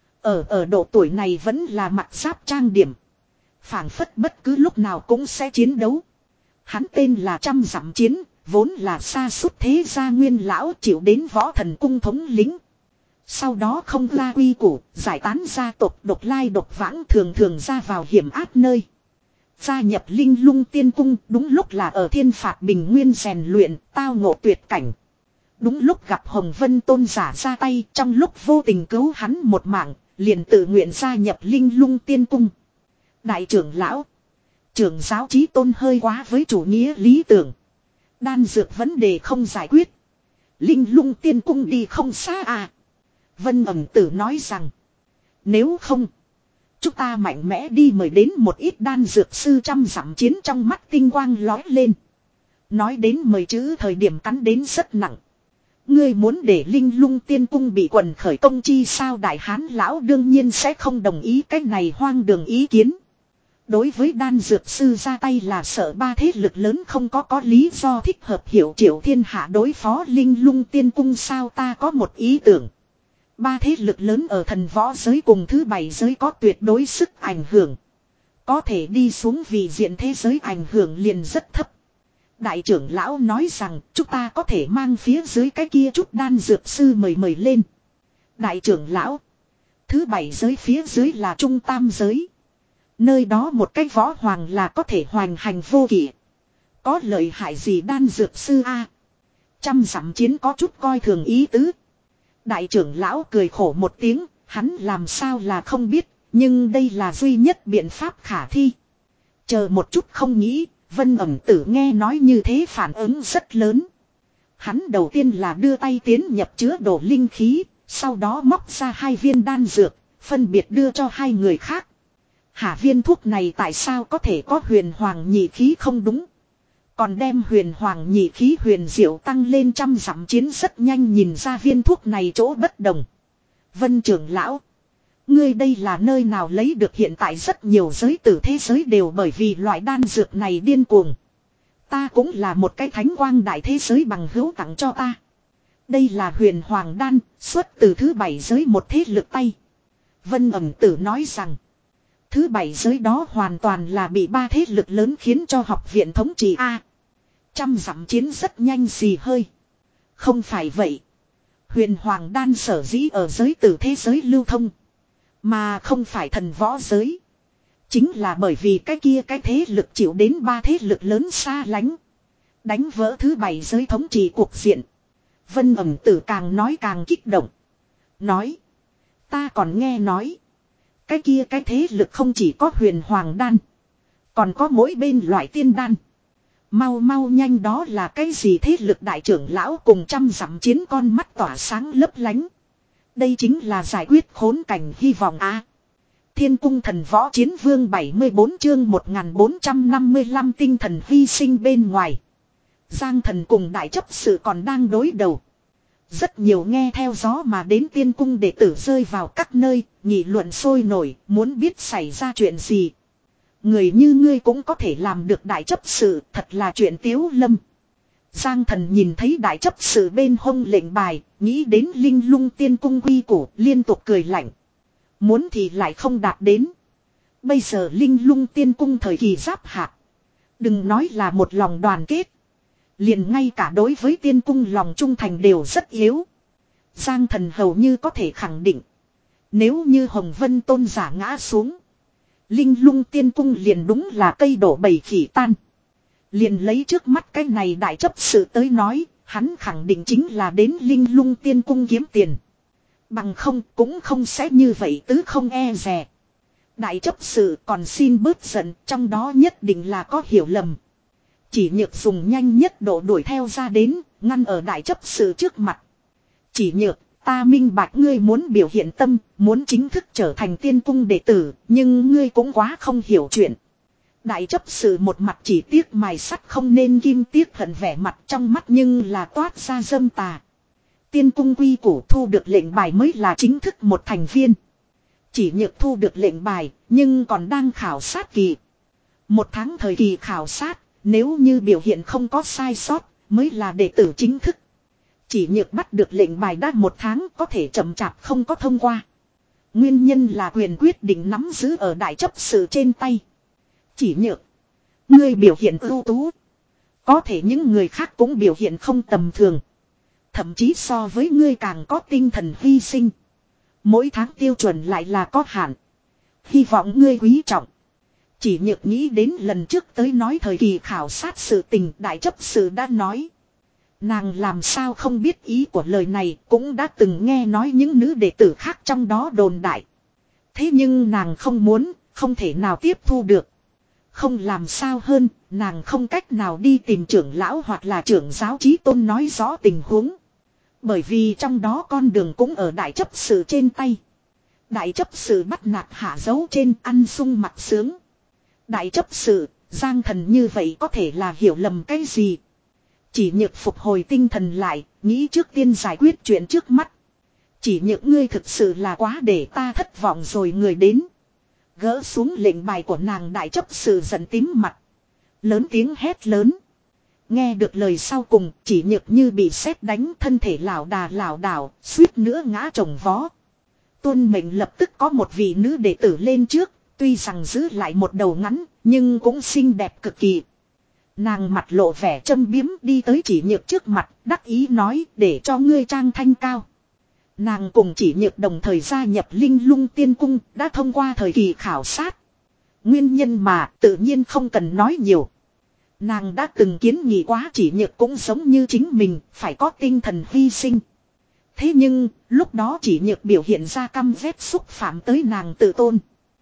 Ở ở độ tuổi này vẫn là mặc giáp trang điểm. Phảng phất bất cứ lúc nào cũng sẽ chiến đấu. Hắn tên là Trăm Dặm Chiến, vốn là sa sút thế gia nguyên lão chịu đến võ thần cung thống lĩnh. Sau đó không la quy củ, giải tán gia tộc độc lai độc vãng thường thường ra vào hiểm ác nơi. Gia nhập Linh Lung Tiên Cung đúng lúc là ở thiên phạt bình nguyên rèn luyện, tao ngộ tuyệt cảnh. Đúng lúc gặp Hồng Vân Tôn giả ra tay, trong lúc vô tình cứu hắn một mạng, liền tự nguyện gia nhập Linh Lung Tiên Cung. Đại trưởng lão, trưởng giáo chí tôn hơi quá với chủ nghĩa lý tưởng. Đan dược vấn đề không giải quyết. Linh Lung Tiên Cung đi không xa à. Vân Ẩm Tử nói rằng, nếu không, chúng ta mạnh mẽ đi mời đến một ít đan dược sư. Trăm dặm chiến trong mắt tinh quang lói lên. Nói đến mời chữ thời điểm cắn đến rất nặng. Ngươi muốn để Linh Lung Tiên Cung bị quần khởi công chi sao? Đại hán lão đương nhiên sẽ không đồng ý cái này hoang đường ý kiến. Đối với đan dược sư ra tay là sợ ba thế lực lớn không có có lý do thích hợp hiểu triệu thiên hạ đối phó Linh Lung Tiên Cung sao? Ta có một ý tưởng. Ba thế lực lớn ở thần võ giới cùng thứ bảy giới có tuyệt đối sức ảnh hưởng. Có thể đi xuống vì diện thế giới ảnh hưởng liền rất thấp. Đại trưởng lão nói rằng chúng ta có thể mang phía dưới cái kia chút đan dược sư mời mời lên. Đại trưởng lão, thứ bảy giới phía dưới là trung tam giới. Nơi đó một cái võ hoàng là có thể hoành hành vô kỷ. Có lợi hại gì đan dược sư a? Trăm dặm chiến có chút coi thường ý tứ. Đại trưởng lão cười khổ một tiếng, hắn làm sao là không biết, nhưng đây là duy nhất biện pháp khả thi. Chờ một chút không nghĩ, Vân Ẩm Tử nghe nói như thế phản ứng rất lớn. Hắn đầu tiên là đưa tay tiến nhập chứa đồ linh khí, sau đó móc ra hai viên đan dược, phân biệt đưa cho hai người khác. Hả, viên thuốc này tại sao có thể có huyền hoàng nhị khí không đúng? Còn đem huyền hoàng nhị khí huyền diệu tăng lên. Trăm dặm chiến rất nhanh nhìn ra viên thuốc này chỗ bất đồng. Vân trưởng lão, ngươi đây là nơi nào lấy được? Hiện tại rất nhiều giới tử thế giới đều bởi vì loại đan dược này điên cuồng. Ta cũng là một cái thánh quang đại thế giới bằng hữu tặng cho ta. Đây là huyền hoàng đan, xuất từ thứ bảy giới một thế lực tay. Vân Ẩm Tử nói rằng, thứ bảy giới đó hoàn toàn là bị ba thế lực lớn khiến cho học viện thống trị a. Trăm dặm chiến rất nhanh xì hơi. Không phải vậy. Huyền hoàng đan sở dĩ ở giới tử thế giới lưu thông, mà không phải thần võ giới, chính là bởi vì cái kia cái thế lực chịu đến ba thế lực lớn xa lánh, đánh vỡ thứ bảy giới thống trị cuộc diện. Vân Ẩm Tử càng nói càng kích động. Nói, ta còn nghe nói, cái kia cái thế lực không chỉ có huyền hoàng đan, còn có mỗi bên loại tiên đan. Mau mau nhanh, đó là cái gì thế lực? Đại trưởng lão cùng trăm dặm chiến con mắt tỏa sáng lấp lánh. Đây chính là giải quyết khốn cảnh hy vọng á. Thiên cung thần võ chiến vương bảy mươi bốn chương một nghìn bốn trăm năm mươi lăm tinh thần hy sinh bên ngoài. Giang thần cùng đại chấp sự còn đang đối đầu. Rất nhiều nghe theo gió mà đến tiên cung đệ tử rơi vào các nơi, nghị luận sôi nổi, muốn biết xảy ra chuyện gì. Người như ngươi cũng có thể làm được đại chấp sự, thật là chuyện tiếu lâm. Giang thần nhìn thấy đại chấp sự bên hông lệnh bài, nghĩ đến Linh Lung Tiên Cung quy củ, liên tục cười lạnh. Muốn thì lại không đạt đến. Bây giờ Linh Lung Tiên Cung thời kỳ giáp hạt, đừng nói là một lòng đoàn kết, liền ngay cả đối với tiên cung lòng trung thành đều rất yếu. Giang thần hầu như có thể khẳng định, nếu như Hồng Vân Tôn giả ngã xuống, Linh Lung Tiên Cung liền đúng là cây đổ bầy khỉ tan. Liền lấy trước mắt cái này đại chấp sự tới nói, hắn khẳng định chính là đến Linh Lung Tiên Cung kiếm tiền. Bằng không cũng không sẽ như vậy tứ không e dè. Đại chấp sự còn xin bớt giận, trong đó nhất định là có hiểu lầm. Chỉ Nhược dùng nhanh nhất độ đuổi theo ra đến, ngăn ở đại chấp sự trước mặt. Chỉ Nhược, ta minh bạch ngươi muốn biểu hiện tâm, muốn chính thức trở thành tiên cung đệ tử, nhưng ngươi cũng quá không hiểu chuyện. Đại chấp sự một mặt chỉ tiếc mài sắt không nên kim, tiếc hận vẻ mặt, trong mắt nhưng là toát ra dâm tà. Tiên cung quy củ thu được lệnh bài mới là chính thức một thành viên. Chỉ Nhược thu được lệnh bài, nhưng còn đang khảo sát kỳ. Một tháng thời kỳ khảo sát, Nếu như biểu hiện không có sai sót, mới là đệ tử chính thức. Chỉ Nhược bắt được lệnh bài đã một tháng có thể chậm chạp không có thông qua. Nguyên nhân là quyền quyết định nắm giữ ở đại chấp sự trên tay. Chỉ Nhược, ngươi biểu hiện ưu tú. Có thể những người khác cũng biểu hiện không tầm thường. Thậm chí so với ngươi càng có tinh thần hy sinh. Mỗi tháng tiêu chuẩn lại là có hạn. Hy vọng ngươi quý trọng. Chỉ Nhược nghĩ đến lần trước tới nói thời kỳ khảo sát sự tình, đại chấp sự đã nói. Nàng làm sao không biết ý của lời này, cũng đã từng nghe nói những nữ đệ tử khác trong đó đồn đại. Thế nhưng nàng không muốn, không thể nào tiếp thu được. Không làm sao hơn, nàng không cách nào đi tìm trưởng lão hoặc là trưởng giáo chí tôn nói rõ tình huống. Bởi vì trong đó con đường cũng ở đại chấp sự trên tay. Đại chấp sự bắt nạt hạ dấu trên, ăn sung mặc sướng. Đại chấp sự, Giang Thần như vậy có thể là hiểu lầm cái gì. Chỉ Nhược phục hồi tinh thần lại, nghĩ trước tiên giải quyết chuyện trước mắt. Chỉ Nhược ngươi thực sự là quá để ta thất vọng rồi, người đến. Gỡ xuống lệnh bài của nàng, đại chấp sự giận tím mặt. Lớn tiếng hét lớn. Nghe được lời sau cùng, Chỉ Nhược như bị sét đánh, thân thể lảo đà lảo đảo, suýt nữa ngã chồng vó. Tuân mệnh lập tức có một vị nữ đệ tử lên trước, tuy rằng giữ lại một đầu ngắn, nhưng cũng xinh đẹp cực kỳ. Nàng mặt lộ vẻ châm biếm đi tới Chỉ Nhược trước mặt, đắc ý nói, để cho ngươi trang thanh cao. Nàng cùng Chỉ Nhược đồng thời gia nhập Linh Lung Tiên Cung, đã thông qua thời kỳ khảo sát. Nguyên nhân mà tự nhiên không cần nói nhiều. Nàng đã từng kiến nghị quá Chỉ Nhược cũng giống như chính mình, phải có tinh thần hy sinh. Thế nhưng, lúc đó Chỉ Nhược biểu hiện ra căm ghét xúc phạm tới nàng tự tôn.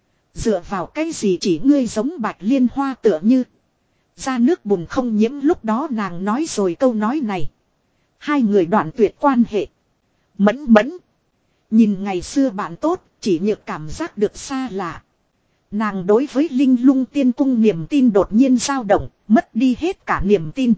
Dựa vào cái gì chỉ ngươi giống Bạch Liên Hoa tựa như. Ra nước bùn không nhiễm, lúc đó nàng nói rồi câu nói này. Hai người đoạn tuyệt quan hệ. Mẫn mẫn. Nhìn ngày xưa bạn tốt, Chỉ Nhược cảm giác được xa lạ. Nàng đối với Linh Lung Tiên Cung niềm tin đột nhiên dao động, mất đi hết cả niềm tin.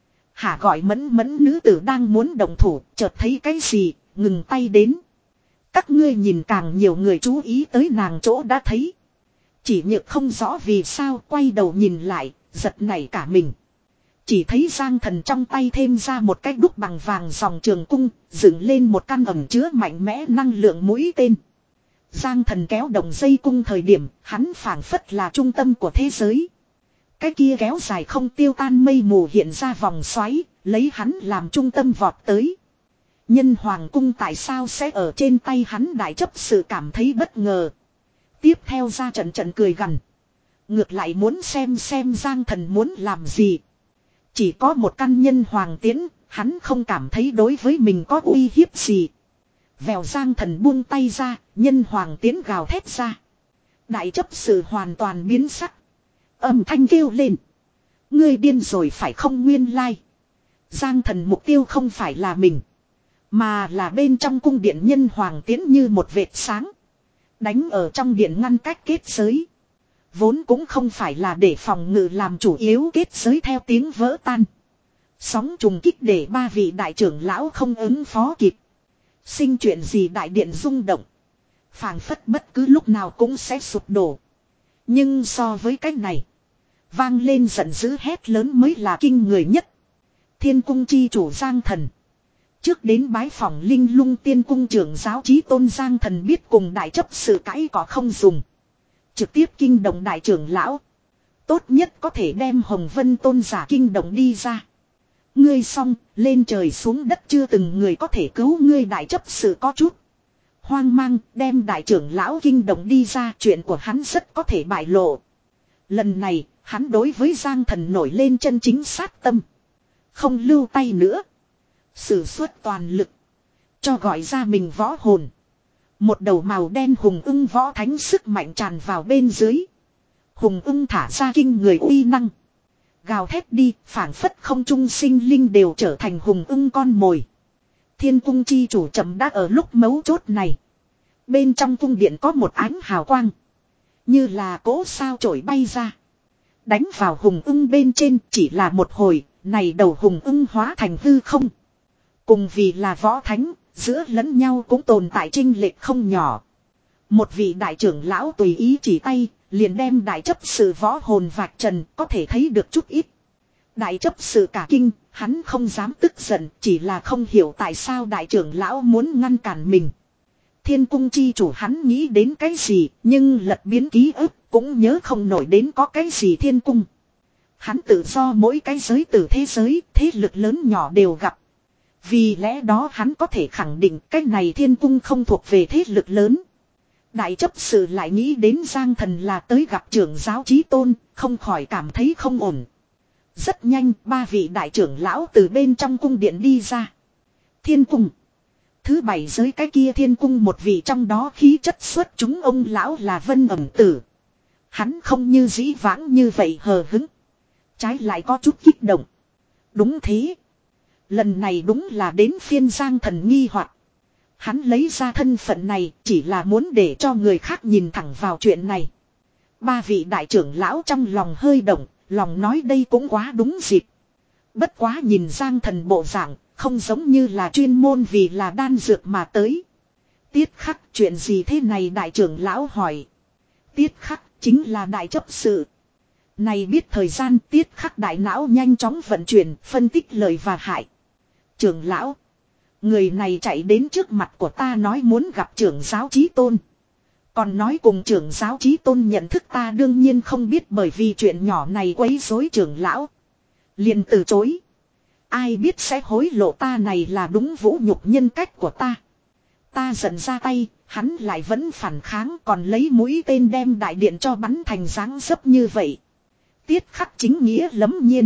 Hả gọi mẫn mẫn nữ tử đang muốn động thủ, chợt thấy cái gì, ngừng tay đến. Các ngươi nhìn, càng nhiều người chú ý tới nàng chỗ đã thấy. Chỉ Nhược không rõ vì sao, quay đầu nhìn lại, giật nảy cả mình. Chỉ thấy Giang Thần trong tay thêm ra một cái đúc bằng vàng dòng trường cung, dựng lên một căn ẩm chứa mạnh mẽ năng lượng mũi tên. Giang Thần kéo động dây cung thời điểm, hắn phảng phất là trung tâm của thế giới. Cái kia kéo dài không tiêu tan mây mù hiện ra vòng xoáy, lấy hắn làm trung tâm vọt tới. Nhân Hoàng cung tại sao sẽ ở trên tay hắn, đại chấp sự cảm thấy bất ngờ. Tiếp theo ra trận trận cười gằn. Ngược lại muốn xem xem Giang Thần muốn làm gì. Chỉ có một căn Nhân Hoàng tiễn, hắn không cảm thấy đối với mình có uy hiếp gì. Vèo, Giang Thần buông tay ra, Nhân Hoàng tiễn gào thét ra. Đại chấp sự hoàn toàn biến sắc. Âm thanh kêu lên. Ngươi điên rồi phải không, nguyên lai. Giang Thần mục tiêu không phải là mình, mà là bên trong cung điện. Nhân Hoàng tiễn như một vệt sáng, đánh ở trong điện ngăn cách kết giới. Vốn cũng không phải là để phòng ngự làm chủ yếu, kết giới theo tiếng vỡ tan. Sóng trùng kích để ba vị đại trưởng lão không ứng phó kịp. Sinh chuyện gì đại điện rung động, phảng phất bất cứ lúc nào cũng sẽ sụp đổ. Nhưng so với cái này, vang lên giận dữ hét lớn mới là kinh người nhất. Thiên cung chi chủ Giang Thần trước đến bái phỏng Linh Lung Tiên Cung trưởng giáo chí tôn. Giang Thần biết cùng đại chấp sự cãi có không dùng, trực tiếp kinh động đại trưởng lão. Tốt nhất có thể đem Hồng Vân tôn giả kinh động đi ra. Ngươi xong, lên trời xuống đất chưa từng người có thể cứu ngươi. Đại chấp sự có chút hoang mang, đem đại trưởng lão kinh động đi ra, chuyện của hắn rất có thể bại lộ. Lần này, hắn đối với Giang Thần nổi lên chân chính sát tâm. Không lưu tay nữa, sử xuất toàn lực, cho gọi ra mình võ hồn. Một đầu màu đen hùng ưng võ thánh sức mạnh tràn vào bên dưới. Hùng ưng thả ra kinh người uy năng, gào thét đi, phảng phất không trung sinh linh đều trở thành hùng ưng con mồi. Thiên cung chi chủ chậm đã ở lúc mấu chốt này. Bên trong cung điện có một ánh hào quang, như là cỗ sao chổi bay ra, đánh vào hùng ưng bên trên. Chỉ là một hồi, này đầu hùng ưng hóa thành hư không. Cùng vì là võ thánh, giữa lẫn nhau cũng tồn tại chênh lệch không nhỏ. Một vị đại trưởng lão tùy ý chỉ tay, liền đem đại chấp sự võ hồn vạch trần, có thể thấy được chút ít. Đại chấp sự cả kinh, hắn không dám tức giận, chỉ là không hiểu tại sao đại trưởng lão muốn ngăn cản mình. Thiên cung chi chủ hắn nghĩ đến cái gì, nhưng lật biến ký ức, cũng nhớ không nổi đến có cái gì thiên cung. Hắn tự do mỗi cái giới từ thế giới, thế lực lớn nhỏ đều gặp. Vì lẽ đó hắn có thể khẳng định cái này thiên cung không thuộc về thế lực lớn. Đại chấp sự lại nghĩ đến Giang Thần là tới gặp trưởng giáo chí tôn, không khỏi cảm thấy không ổn. Rất nhanh, ba vị đại trưởng lão từ bên trong cung điện đi ra. Thiên cung. Thứ bảy giới cái kia thiên cung một vị trong đó khí chất xuất chúng ông lão là Vân Ẩm Tử. Hắn không như dĩ vãng như vậy hờ hứng. Trái lại có chút kích động. Đúng thế. Lần này đúng là đến phiên Giang Thần nghi hoặc. Hắn lấy ra thân phận này chỉ là muốn để cho người khác nhìn thẳng vào chuyện này. Ba vị đại trưởng lão trong lòng hơi động, lòng nói đây cũng quá đúng dịp. Bất quá nhìn Giang Thần bộ dạng, không giống như là chuyên môn vì là đan dược mà tới. Tiết Khắc, chuyện gì thế này đại trưởng lão hỏi. Tiết Khắc chính là đại chấp sự. Này biết thời gian Tiết Khắc đại não nhanh chóng vận chuyển, phân tích lời và hại. Trưởng lão, người này chạy đến trước mặt của ta nói muốn gặp trưởng giáo chí tôn. Còn nói cùng trưởng giáo chí tôn nhận thức ta đương nhiên không biết, bởi vì chuyện nhỏ này quấy rối trưởng lão. Liền từ chối. Ai biết sẽ hối lộ ta, này là đúng vũ nhục nhân cách của ta. Ta giận ra tay, hắn lại vẫn phản kháng, còn lấy mũi tên đem đại điện cho bắn thành dáng dấp như vậy. Tiết Khắc chính nghĩa lẫm nhiên.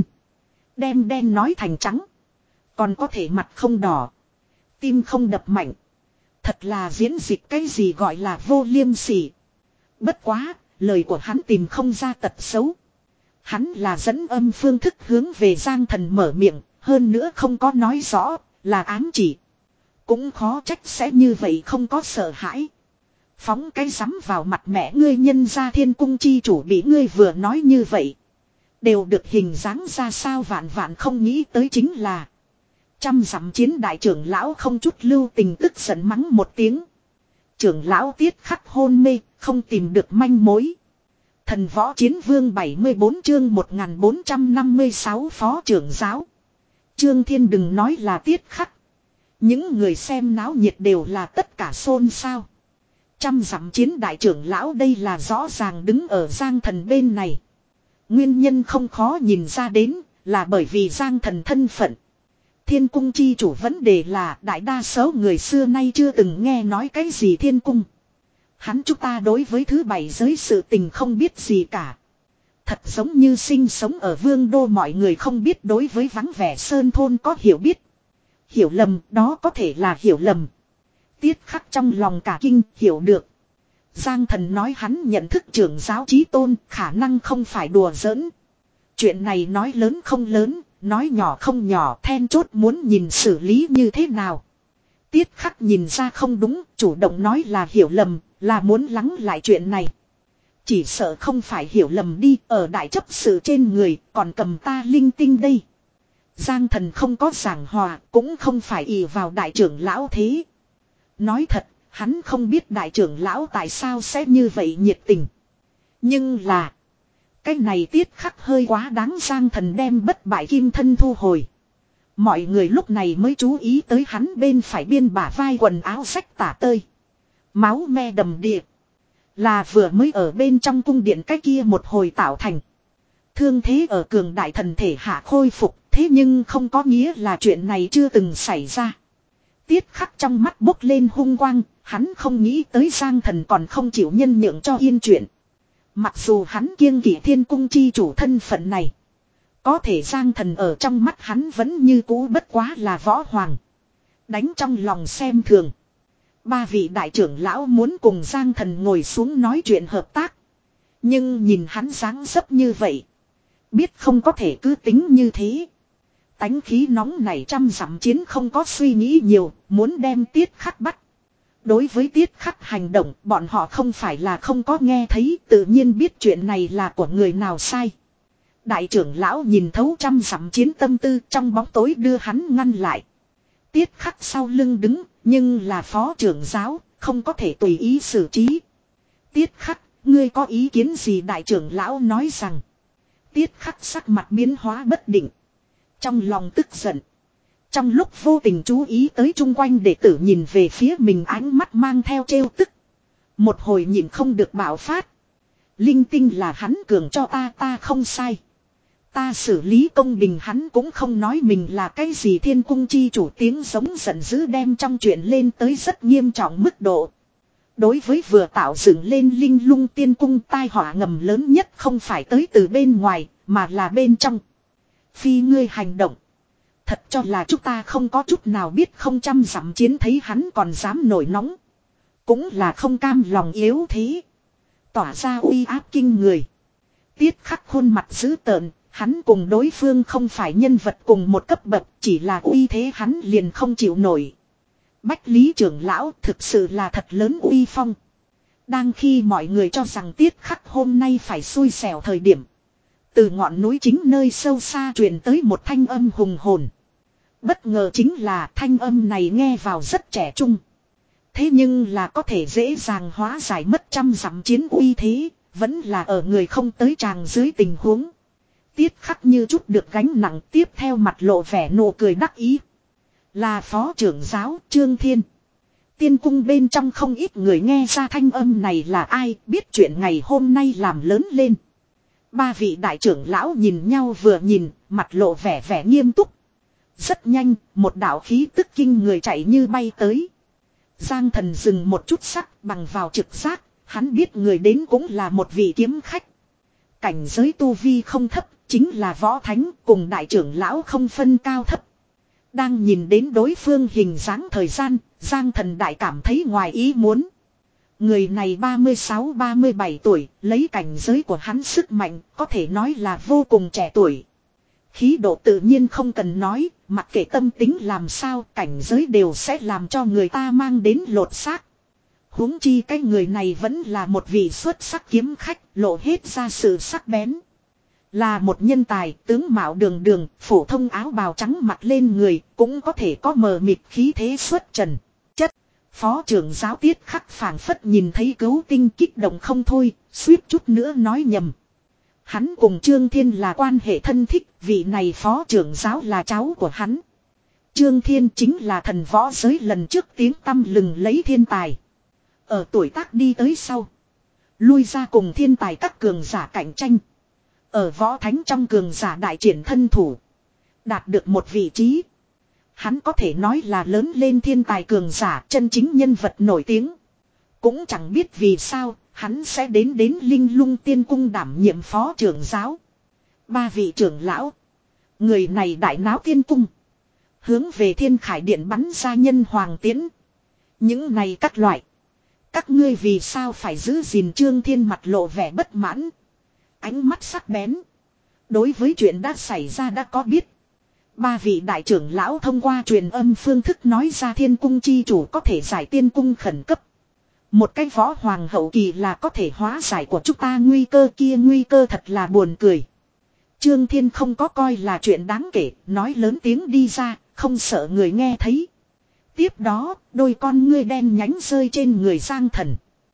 Đem đen nói thành trắng. Còn có thể mặt không đỏ. Tim không đập mạnh. Thật là diễn dịch cái gì gọi là vô liêm sỉ. Bất quá, lời của hắn tìm không ra tật xấu. Hắn là dẫn âm phương thức hướng về Giang Thần mở miệng, hơn nữa không có nói rõ, là ám chỉ. Cũng khó trách sẽ như vậy không có sợ hãi. Phóng cái rắm vào mặt mẹ ngươi, nhân gia thiên cung chi chủ bị ngươi vừa nói như vậy. Đều được hình dáng ra sao, vạn vạn không nghĩ tới chính là. Trăm dặm chiến đại trưởng lão không chút lưu tình tức giận mắng một tiếng. Trưởng lão Tiết Khắc hôn mê, không tìm được manh mối. Thần võ chiến vương bảy mươi bốn chương một nghìn bốn trăm năm mươi sáu phó trưởng giáo. Trương Thiên đừng nói là Tiết Khắc. Những người xem náo nhiệt đều là tất cả xôn xao. Trăm dặm chiến đại trưởng lão đây là rõ ràng đứng ở Giang Thần bên này. Nguyên nhân không khó nhìn ra đến, là bởi vì Giang Thần thân phận. Thiên cung chi chủ vấn đề là đại đa số người xưa nay chưa từng nghe nói cái gì thiên cung. Hắn chúng ta đối với thứ bảy giới sự tình không biết gì cả. Thật giống như sinh sống ở vương đô mọi người không biết đối với vắng vẻ sơn thôn có hiểu biết. Hiểu lầm đó có thể là hiểu lầm. Tiết Khắc trong lòng cả kinh hiểu được. Giang Thần nói hắn nhận thức trưởng giáo chí tôn khả năng không phải đùa giỡn. Chuyện này nói lớn không lớn, nói nhỏ không nhỏ, then chốt muốn nhìn xử lý như thế nào. Tiết Khắc nhìn ra không đúng, chủ động nói là hiểu lầm, là muốn lắng lại chuyện này. Chỉ sợ không phải hiểu lầm đi, ở đại chấp sự trên người, còn cầm ta linh tinh đây. Giang Thần không có giảng hòa, cũng không phải ỷ vào đại trưởng lão thế. Nói thật, hắn không biết đại trưởng lão tại sao sẽ như vậy nhiệt tình. Nhưng là, cái này Tiết Khắc hơi quá đáng. Giang Thần đem bất bại kim thân thu hồi. Mọi người lúc này mới chú ý tới hắn bên phải biên bả vai quần áo rách tả tơi. Máu me đầm đìa. Là vừa mới ở bên trong cung điện cái kia một hồi tạo thành. Thương thế ở cường đại thần thể hạ khôi phục, thế nhưng không có nghĩa là chuyện này chưa từng xảy ra. Tiết Khắc trong mắt bốc lên hung quang, hắn không nghĩ tới Giang Thần còn không chịu nhân nhượng cho yên chuyện. Mặc dù hắn kiêng kỵ thiên cung chi chủ thân phận này. Có thể Giang Thần ở trong mắt hắn vẫn như cũ bất quá là võ hoàng. Đánh trong lòng xem thường. Ba vị đại trưởng lão muốn cùng Giang Thần ngồi xuống nói chuyện hợp tác. Nhưng nhìn hắn dáng dấp như vậy. Biết không có thể cứ tính như thế. Tánh khí nóng này trăm dặm chiến không có suy nghĩ nhiều, muốn đem Tiết Khắc bắt. Đối với Tiết Khắc hành động, bọn họ không phải là không có nghe thấy, tự nhiên biết chuyện này là của người nào sai. Đại trưởng lão nhìn thấu trăm dặm chiến tâm tư, trong bóng tối đưa hắn ngăn lại. Tiết Khắc sau lưng đứng, nhưng là phó trưởng giáo, không có thể tùy ý xử trí. Tiết Khắc, ngươi có ý kiến gì? Đại trưởng lão nói rằng. Tiết Khắc sắc mặt biến hóa bất định. Trong lòng tức giận. Trong lúc vô tình chú ý tới chung quanh đệ tử nhìn về phía mình ánh mắt mang theo trêu tức. Một hồi nhìn không được bạo phát. Linh tinh là hắn cường cho ta, ta không sai. Ta xử lý công bình, hắn cũng không nói mình là cái gì thiên cung chi chủ, tiếng giống giận dữ đem trong chuyện lên tới rất nghiêm trọng mức độ. Đối với vừa tạo dựng lên linh lung tiên cung, tai họa ngầm lớn nhất không phải tới từ bên ngoài, mà là bên trong. Phi ngươi hành động. Thật cho là chúng ta không có chút nào biết không, trăm dặm chiến thấy hắn còn dám nổi nóng. Cũng là không cam lòng yếu thế. Tỏa ra uy áp kinh người. Tiết Khắc khuôn mặt dữ tợn, hắn cùng đối phương không phải nhân vật cùng một cấp bậc, chỉ là uy thế hắn liền không chịu nổi. Bách Lý trưởng lão thực sự là thật lớn uy phong. Đang khi mọi người cho rằng Tiết Khắc hôm nay phải xui xẻo thời điểm, từ ngọn núi chính nơi sâu xa truyền tới một thanh âm hùng hồn. Bất ngờ chính là thanh âm này nghe vào rất trẻ trung. Thế nhưng là có thể dễ dàng hóa giải mất trăm dặm chiến uy thế, vẫn là ở người không tới tràng dưới tình huống. Tiết Khắc như chút được gánh nặng, tiếp theo mặt lộ vẻ nụ cười đắc ý. Là phó trưởng giáo Trương Thiên. Tiên cung bên trong không ít người nghe ra thanh âm này là ai, biết chuyện ngày hôm nay làm lớn lên. Ba vị đại trưởng lão nhìn nhau vừa nhìn, mặt lộ vẻ vẻ nghiêm túc. Rất nhanh, một đạo khí tức kinh người chạy như bay tới. Giang Thần dừng một chút sắc, bằng vào trực giác, hắn biết người đến cũng là một vị kiếm khách. Cảnh giới tu vi không thấp, chính là võ thánh, cùng đại trưởng lão không phân cao thấp. Đang nhìn đến đối phương hình dáng thời gian, Giang Thần đại cảm thấy ngoài ý muốn. Người này ba mươi sáu ba mươi bảy tuổi, lấy cảnh giới của hắn sức mạnh, có thể nói là vô cùng trẻ tuổi. Khí độ tự nhiên không cần nói, mặc kệ tâm tính làm sao, cảnh giới đều sẽ làm cho người ta mang đến lột xác. Huống chi cái người này vẫn là một vị xuất sắc kiếm khách, lộ hết ra sự sắc bén. Là một nhân tài, tướng mạo đường đường, phổ thông áo bào trắng mặc lên người, cũng có thể có mờ mịt khí thế xuất trần. Chất, phó trưởng giáo Tiết Khắc phảng phất nhìn thấy Cấu Tinh kích động không thôi, suýt chút nữa nói nhầm. Hắn cùng Trương Thiên là quan hệ thân thích, vị này phó trưởng giáo là cháu của hắn. Trương Thiên chính là thần võ giới lần trước tiếng tăm lừng lấy thiên tài. Ở tuổi tác đi tới sau, lui ra cùng thiên tài các cường giả cạnh tranh. Ở võ thánh trong cường giả đại triển thân thủ, đạt được một vị trí. Hắn có thể nói là lớn lên thiên tài cường giả, chân chính nhân vật nổi tiếng. Cũng chẳng biết vì sao, hắn sẽ đến đến Linh Lung Tiên Cung đảm nhiệm phó trưởng giáo. Ba vị trưởng lão, người này đại náo tiên cung, hướng về Thiên Khải Điện bắn ra nhân hoàng tiễn. Những này các loại, các ngươi vì sao phải giữ gìn? Trương Thiên mặt lộ vẻ bất mãn, ánh mắt sắc bén. Đối với chuyện đã xảy ra đã có biết. Ba vị đại trưởng lão thông qua truyền âm phương thức nói ra Thiên Cung chi chủ có thể giải tiên cung khẩn cấp. Một cái võ hoàng hậu kỳ là có thể hóa giải của chúng ta nguy cơ, kia nguy cơ thật là buồn cười. Trương Thiên không có coi là chuyện đáng kể, nói lớn tiếng đi ra, không sợ người nghe thấy. Tiếp đó, đôi con ngươi đen nhánh rơi trên người Giang Thần.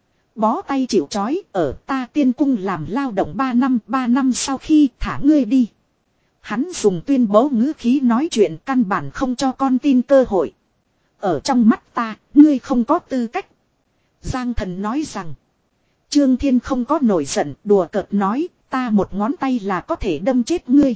Bó tay chịu trói, ở ta tiên cung làm lao động ba năm, ba năm sau khi thả ngươi đi. Hắn dùng tuyên bố ngữ khí nói chuyện, căn bản không cho con tin cơ hội. Ở trong mắt ta, ngươi không có tư cách. Giang Thần nói rằng, Trương Thiên không có nổi giận, đùa cợt nói, ta một ngón tay là có thể đâm chết ngươi.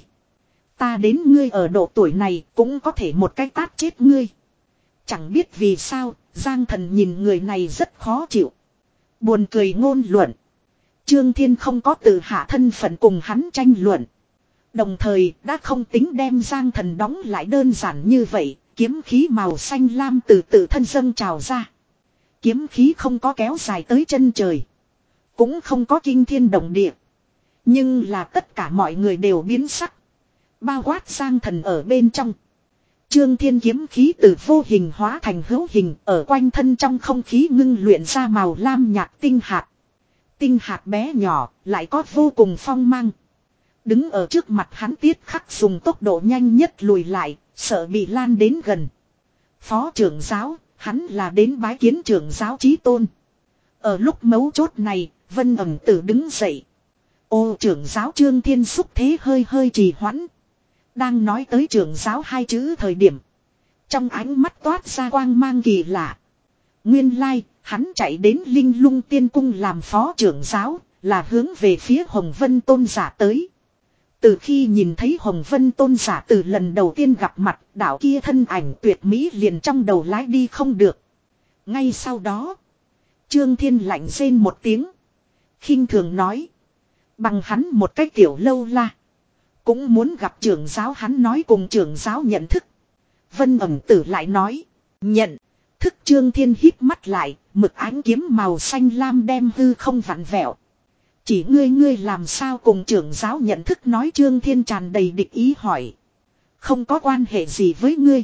Ta đến ngươi ở độ tuổi này cũng có thể một cái tát chết ngươi. Chẳng biết vì sao, Giang Thần nhìn người này rất khó chịu. Buồn cười ngôn luận. Trương Thiên không có tự hạ thân phận cùng hắn tranh luận. Đồng thời đã không tính đem Giang Thần đóng lại đơn giản như vậy, kiếm khí màu xanh lam từ từ thân dâng trào ra. Kiếm khí không có kéo dài tới chân trời, cũng không có kinh thiên động địa. Nhưng là tất cả mọi người đều biến sắc, bao quát Giang Thần ở bên trong. Trương Thiên kiếm khí từ vô hình hóa thành hữu hình, ở quanh thân trong không khí ngưng luyện ra màu lam nhạt tinh hạt. Tinh hạt bé nhỏ, lại có vô cùng phong mang. Đứng ở trước mặt hắn Tiết Khắc dùng tốc độ nhanh nhất lùi lại, sợ bị lan đến gần. Phó trưởng giáo, hắn là đến bái kiến trưởng giáo chí tôn. Ở lúc mấu chốt này, Vân Ẩm Tử đứng dậy. Ô trưởng giáo Trương Thiên xúc thế hơi hơi trì hoãn. Đang nói tới trưởng giáo hai chữ thời điểm. Trong ánh mắt toát ra quang mang kỳ lạ. Nguyên lai, hắn chạy đến Linh Lung Tiên Cung làm phó trưởng giáo, là hướng về phía Hồng Vân Tôn giả tới. Từ khi nhìn thấy Hồng Vân Tôn giả từ lần đầu tiên gặp mặt, đạo kia thân ảnh tuyệt mỹ liền trong đầu lái đi không được. Ngay sau đó, Trương Thiên lạnh rên một tiếng. Khinh thường nói. Bằng hắn một cách tiểu lâu la. Cũng muốn gặp trưởng giáo, hắn nói cùng trưởng giáo nhận thức. Vân ẩm tử lại nói. Nhận. Thức. Trương Thiên hít mắt lại, mực ánh kiếm màu xanh lam đem hư không vặn vẹo. Chỉ ngươi ngươi làm sao cùng trưởng giáo nhận thức, nói Trương Thiên tràn đầy địch ý hỏi. Không có quan hệ gì với ngươi.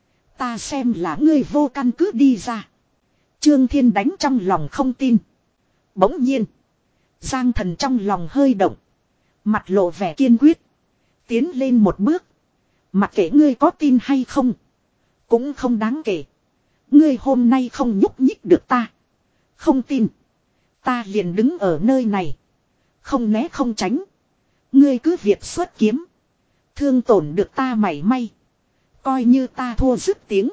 Ta xem là ngươi vô căn cứ đi ra. Trương Thiên đánh trong lòng không tin. Bỗng nhiên. Giang Thần trong lòng hơi động. Mặt lộ vẻ kiên quyết. Tiến lên một bước. Mặc kệ ngươi có tin hay không. Cũng không đáng kể. Ngươi hôm nay không nhúc nhích được ta. Không tin. Ta liền đứng ở nơi này. Không né không tránh. Ngươi cứ việc xuất kiếm. Thương tổn được ta mảy may. Coi như ta thua dứt tiếng.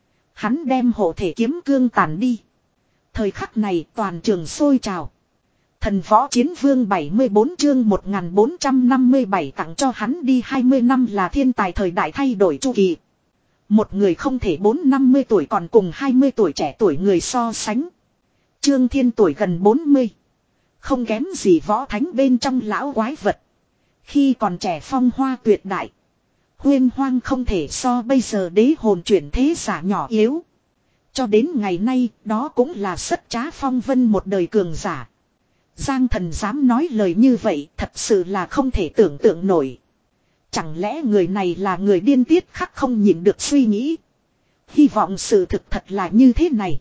Hắn đem hộ thể kiếm cương tàn đi. Thời khắc này toàn trường sôi trào. Thần võ chiến vương bảy mươi bốn chương một nghìn bốn trăm năm mươi bảy tặng cho hắn đi hai mươi năm là thiên tài thời đại thay đổi chu kỳ. Một người không thể bốn năm mươi tuổi còn cùng hai mươi tuổi trẻ tuổi người so sánh. Trương Thiên tuổi gần bốn mươi. Không kém gì võ thánh bên trong lão quái vật. Khi còn trẻ phong hoa tuyệt đại. Huyên hoang không thể so bây giờ đế hồn chuyển thế giả nhỏ yếu. Cho đến ngày nay đó cũng là sất trá phong vân một đời cường giả. Giang Thần dám nói lời như vậy thật sự là không thể tưởng tượng nổi. Chẳng lẽ người này là người điên tiết khắc không nhịn được suy nghĩ. Hy vọng sự thực thật là như thế này.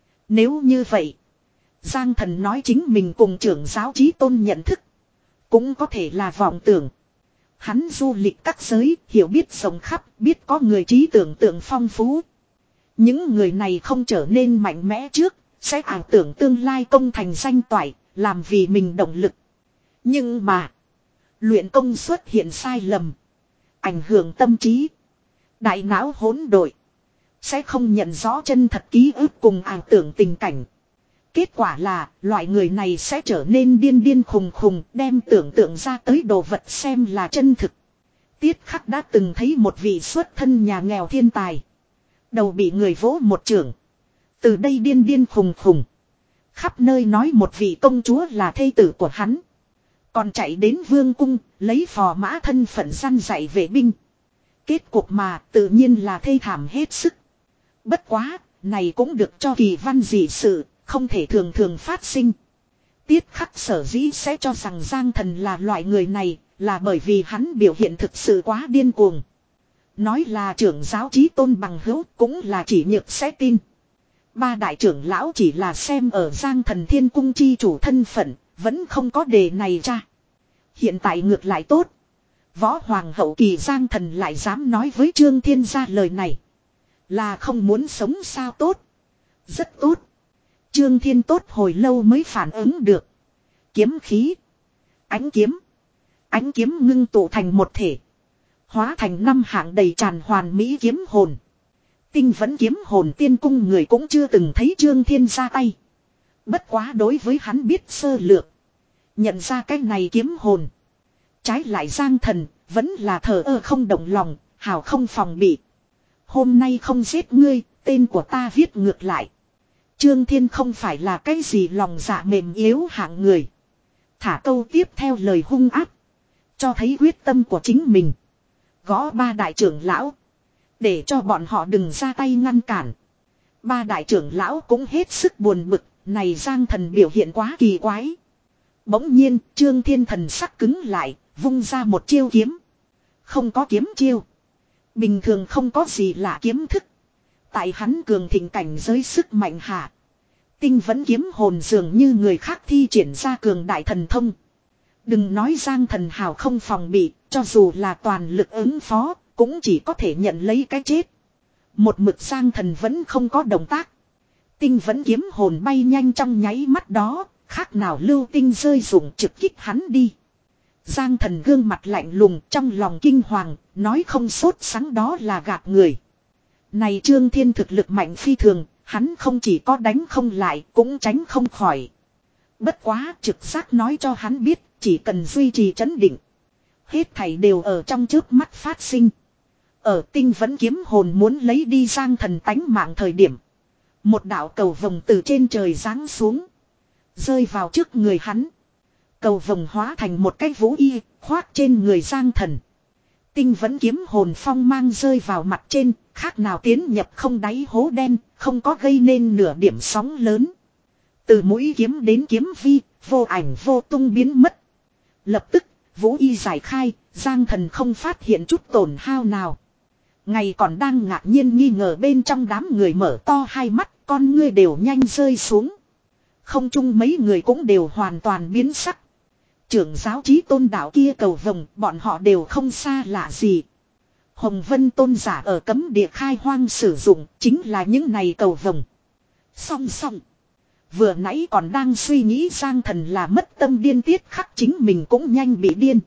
Nếu như vậy, Giang Thần nói chính mình cùng trưởng giáo Chí Tôn nhận thức. Cũng có thể là vọng tưởng. Hắn du lịch các giới, hiểu biết rộng khắp, biết có người trí tưởng tượng phong phú. Những người này không trở nên mạnh mẽ trước, sẽ ảo tưởng tương lai công thành danh toại, làm vì mình động lực. Nhưng mà, luyện công xuất hiện sai lầm, ảnh hưởng tâm trí, đại não hỗn độn, sẽ không nhận rõ chân thật ký ức cùng ảo tưởng tình cảnh. Kết quả là, loại người này sẽ trở nên điên điên khùng khùng, đem tưởng tượng ra tới đồ vật xem là chân thực. Tiết Khắc đã từng thấy một vị xuất thân nhà nghèo thiên tài. Đầu bị người vỗ một chưởng. Từ đây điên điên khùng khùng. Khắp nơi nói một vị công chúa là thê tử của hắn. Còn chạy đến vương cung, lấy phò mã thân phận săn dạy vệ binh. Kết cục mà tự nhiên là thê thảm hết sức. Bất quá, này cũng được cho kỳ văn dị sự, không thể thường thường phát sinh. Tiết Khắc sở dĩ sẽ cho rằng Giang Thần là loại người này, là bởi vì hắn biểu hiện thực sự quá điên cuồng. Nói là trưởng giáo Chí Tôn bằng hữu cũng là chỉ nhược sẽ tin. Ba đại trưởng lão chỉ là xem ở Giang Thần Thiên Cung chi chủ thân phận, vẫn không có đề này ra. Hiện tại ngược lại tốt. Võ Hoàng hậu kỳ Giang Thần lại dám nói với Trương Thiên ra lời này. Là không muốn sống sao tốt. Rất tốt. Trương Thiên tốt hồi lâu mới phản ứng được. Kiếm khí. Ánh kiếm. Ánh kiếm ngưng tụ thành một thể. Hóa thành năm hạng đầy tràn hoàn mỹ kiếm hồn. Tinh vẫn kiếm hồn tiên cung người cũng chưa từng thấy Trương Thiên ra tay. Bất quá đối với hắn biết sơ lược. Nhận ra cái này kiếm hồn. Trái lại Giang Thần vẫn là thờ ơ không động lòng, hào không phòng bị. Hôm nay không giết ngươi, tên của ta viết ngược lại. Trương Thiên không phải là cái gì lòng dạ mềm yếu hạng người. Thả câu tiếp theo lời hung ác. Cho thấy quyết tâm của chính mình. Gõ ba đại trưởng lão. Để cho bọn họ đừng ra tay ngăn cản. Ba đại trưởng lão cũng hết sức buồn bực. Này Giang Thần biểu hiện quá kỳ quái. Bỗng nhiên Trương Thiên thần sắc cứng lại. Vung ra một chiêu kiếm. Không có kiếm chiêu. Bình thường không có gì lạ kiếm thức. Tại hắn cường thịnh cảnh giới sức mạnh hạ. Tinh vẫn kiếm hồn dường như người khác thi triển ra cường đại thần thông. Đừng nói Giang Thần hào không phòng bị, cho dù là toàn lực ứng phó, cũng chỉ có thể nhận lấy cái chết. Một mực Giang Thần vẫn không có động tác. Tinh vẫn kiếm hồn bay nhanh trong nháy mắt đó, khác nào lưu tinh rơi rụng trực kích hắn đi. Giang Thần gương mặt lạnh lùng, trong lòng kinh hoàng, nói không sốt sắng đó là gạt người. Này Trương Thiên thực lực mạnh phi thường, hắn không chỉ có đánh không lại, cũng tránh không khỏi. Bất quá, trực giác nói cho hắn biết, chỉ cần duy trì trấn định. Hết thảy đều ở trong trước mắt phát sinh. Ở Tinh Vẫn kiếm hồn muốn lấy đi Giang Thần tánh mạng thời điểm. Một đạo cầu vồng từ trên trời giáng xuống. Rơi vào trước người hắn. Cầu vồng hóa thành một cái vũ y, khoác trên người Giang Thần. Tinh Vẫn kiếm hồn phong mang rơi vào mặt trên, khác nào tiến nhập không đáy hố đen, không có gây nên nửa điểm sóng lớn. Từ mũi kiếm đến kiếm vi, vô ảnh vô tung biến mất. Lập tức, vũ y giải khai, Giang Thần không phát hiện chút tổn hao nào. Ngày còn đang ngạc nhiên nghi ngờ bên trong đám người mở to hai mắt, con ngươi đều nhanh rơi xuống. Không chung mấy người cũng đều hoàn toàn biến sắc. Trưởng giáo chí tôn đạo kia cầu vồng, bọn họ đều không xa lạ gì. Hồng Vân tôn giả ở cấm địa khai hoang sử dụng, chính là những này cầu vồng. Song song. Vừa nãy còn đang suy nghĩ Giang Thần là mất tâm điên tiết khắc chính mình cũng nhanh bị điên.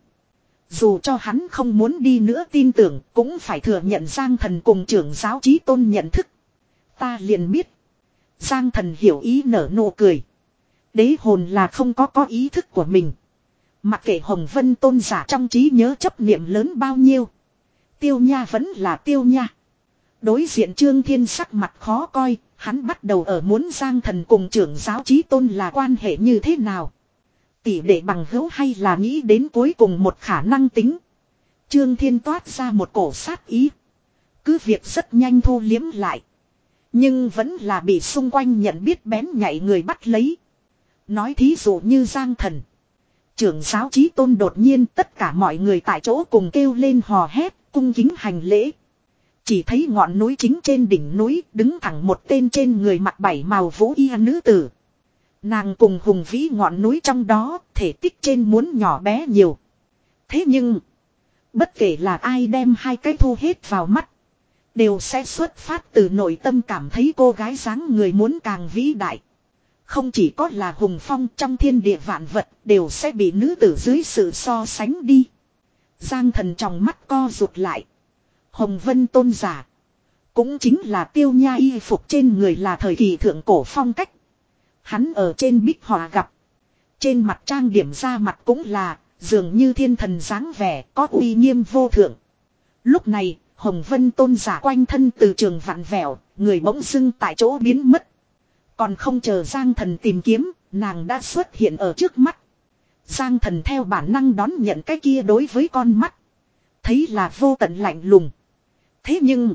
Dù cho hắn không muốn đi nữa tin tưởng, cũng phải thừa nhận Giang Thần cùng trưởng giáo chí tôn nhận thức. Ta liền biết. Giang Thần hiểu ý nở nụ cười. Đế hồn là không có có ý thức của mình. Mặc kệ Hồng Vân tôn giả trong trí nhớ chấp niệm lớn bao nhiêu. Tiêu Nha vẫn là Tiêu Nha. Đối diện Trương Thiên sắc mặt khó coi, hắn bắt đầu ở muốn Giang Thần cùng trưởng giáo chí tôn là quan hệ như thế nào. Tỷ đệ bằng hữu hay là nghĩ đến cuối cùng một khả năng tính. Trương Thiên toát ra một cổ sát ý. Cứ việc rất nhanh thu liếm lại. Nhưng vẫn là bị xung quanh nhận biết bén nhạy người bắt lấy. Nói thí dụ như Giang Thần. Trưởng giáo chí tôn đột nhiên tất cả mọi người tại chỗ cùng kêu lên hò hét, cung kính hành lễ. Chỉ thấy ngọn núi chính trên đỉnh núi đứng thẳng một tên trên người mặc bảy màu vũ y nữ tử. Nàng cùng hùng vĩ ngọn núi trong đó, thể tích trên muốn nhỏ bé nhiều. Thế nhưng, bất kể là ai đem hai cái thu hết vào mắt, đều sẽ xuất phát từ nội tâm cảm thấy cô gái dáng người muốn càng vĩ đại. Không chỉ có là hùng phong trong thiên địa vạn vật đều sẽ bị nữ tử dưới sự so sánh đi. Giang Thần trong mắt co rụt lại. Hồng Vân tôn giả. Cũng chính là Tiêu Nha y phục trên người là thời kỳ thượng cổ phong cách. Hắn ở trên bích họa gặp. Trên mặt trang điểm ra mặt cũng là, dường như thiên thần dáng vẻ có uy nghiêm vô thượng. Lúc này, Hồng Vân tôn giả quanh thân từ trường vặn vẹo, người bỗng dưng tại chỗ biến mất. Còn không chờ Giang Thần tìm kiếm, nàng đã xuất hiện ở trước mắt. Giang Thần theo bản năng đón nhận cái kia đối với con mắt. Thấy là vô tận lạnh lùng. Thế nhưng,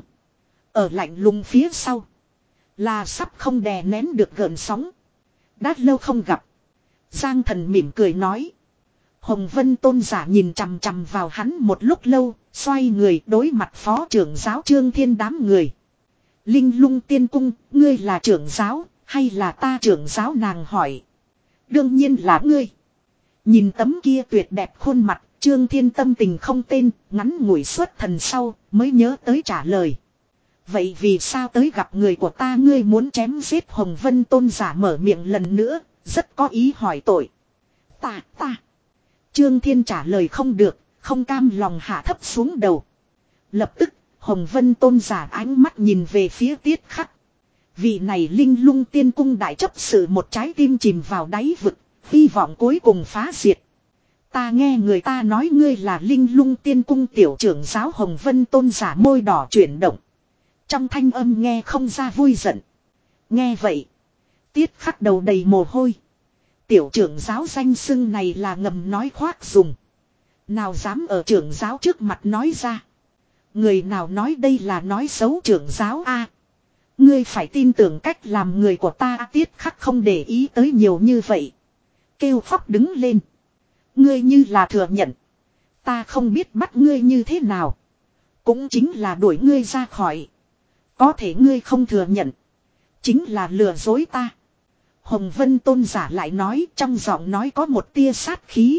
ở lạnh lùng phía sau, là sắp không đè nén được gợn sóng. Đã lâu không gặp. Giang Thần mỉm cười nói. Hồng Vân tôn giả nhìn chằm chằm vào hắn một lúc lâu, xoay người đối mặt phó trưởng giáo Trương Thiên đám người. Linh Lung Tiên Cung, ngươi là trưởng giáo, hay là ta trưởng giáo, nàng hỏi. Đương nhiên là ngươi. Nhìn tấm kia tuyệt đẹp khuôn mặt, Trương Thiên tâm tình không tên, ngắn ngủi xuất thần sau, mới nhớ tới trả lời. Vậy vì sao tới gặp người của ta ngươi muốn chém giết? Hồng Vân tôn giả mở miệng lần nữa, rất có ý hỏi tội. Ta, ta. Trương Thiên trả lời không được, không cam lòng hạ thấp xuống đầu. Lập tức, Hồng Vân tôn giả ánh mắt nhìn về phía Tiết Khắc. Vị này Linh Lung Tiên Cung đại chấp sự một trái tim chìm vào đáy vực, hy vọng cuối cùng phá diệt. Ta nghe người ta nói ngươi là Linh Lung Tiên Cung tiểu trưởng giáo. Hồng Vân tôn giả môi đỏ chuyển động. Trong thanh âm nghe không ra vui giận. Nghe vậy, Tiết Khắc đầu đầy mồ hôi. Tiểu trưởng giáo danh xưng này là ngầm nói khoác dùng. Nào dám ở trưởng giáo trước mặt nói ra. Người nào nói đây là nói xấu trưởng giáo a? Ngươi phải tin tưởng cách làm người của ta. Tiết Khắc không để ý tới nhiều như vậy. Kêu khóc đứng lên. Ngươi như là thừa nhận. Ta không biết bắt ngươi như thế nào. Cũng chính là đuổi ngươi ra khỏi. Có thể ngươi không thừa nhận. Chính là lừa dối ta. Hồng Vân tôn giả lại nói, trong giọng nói có một tia sát khí.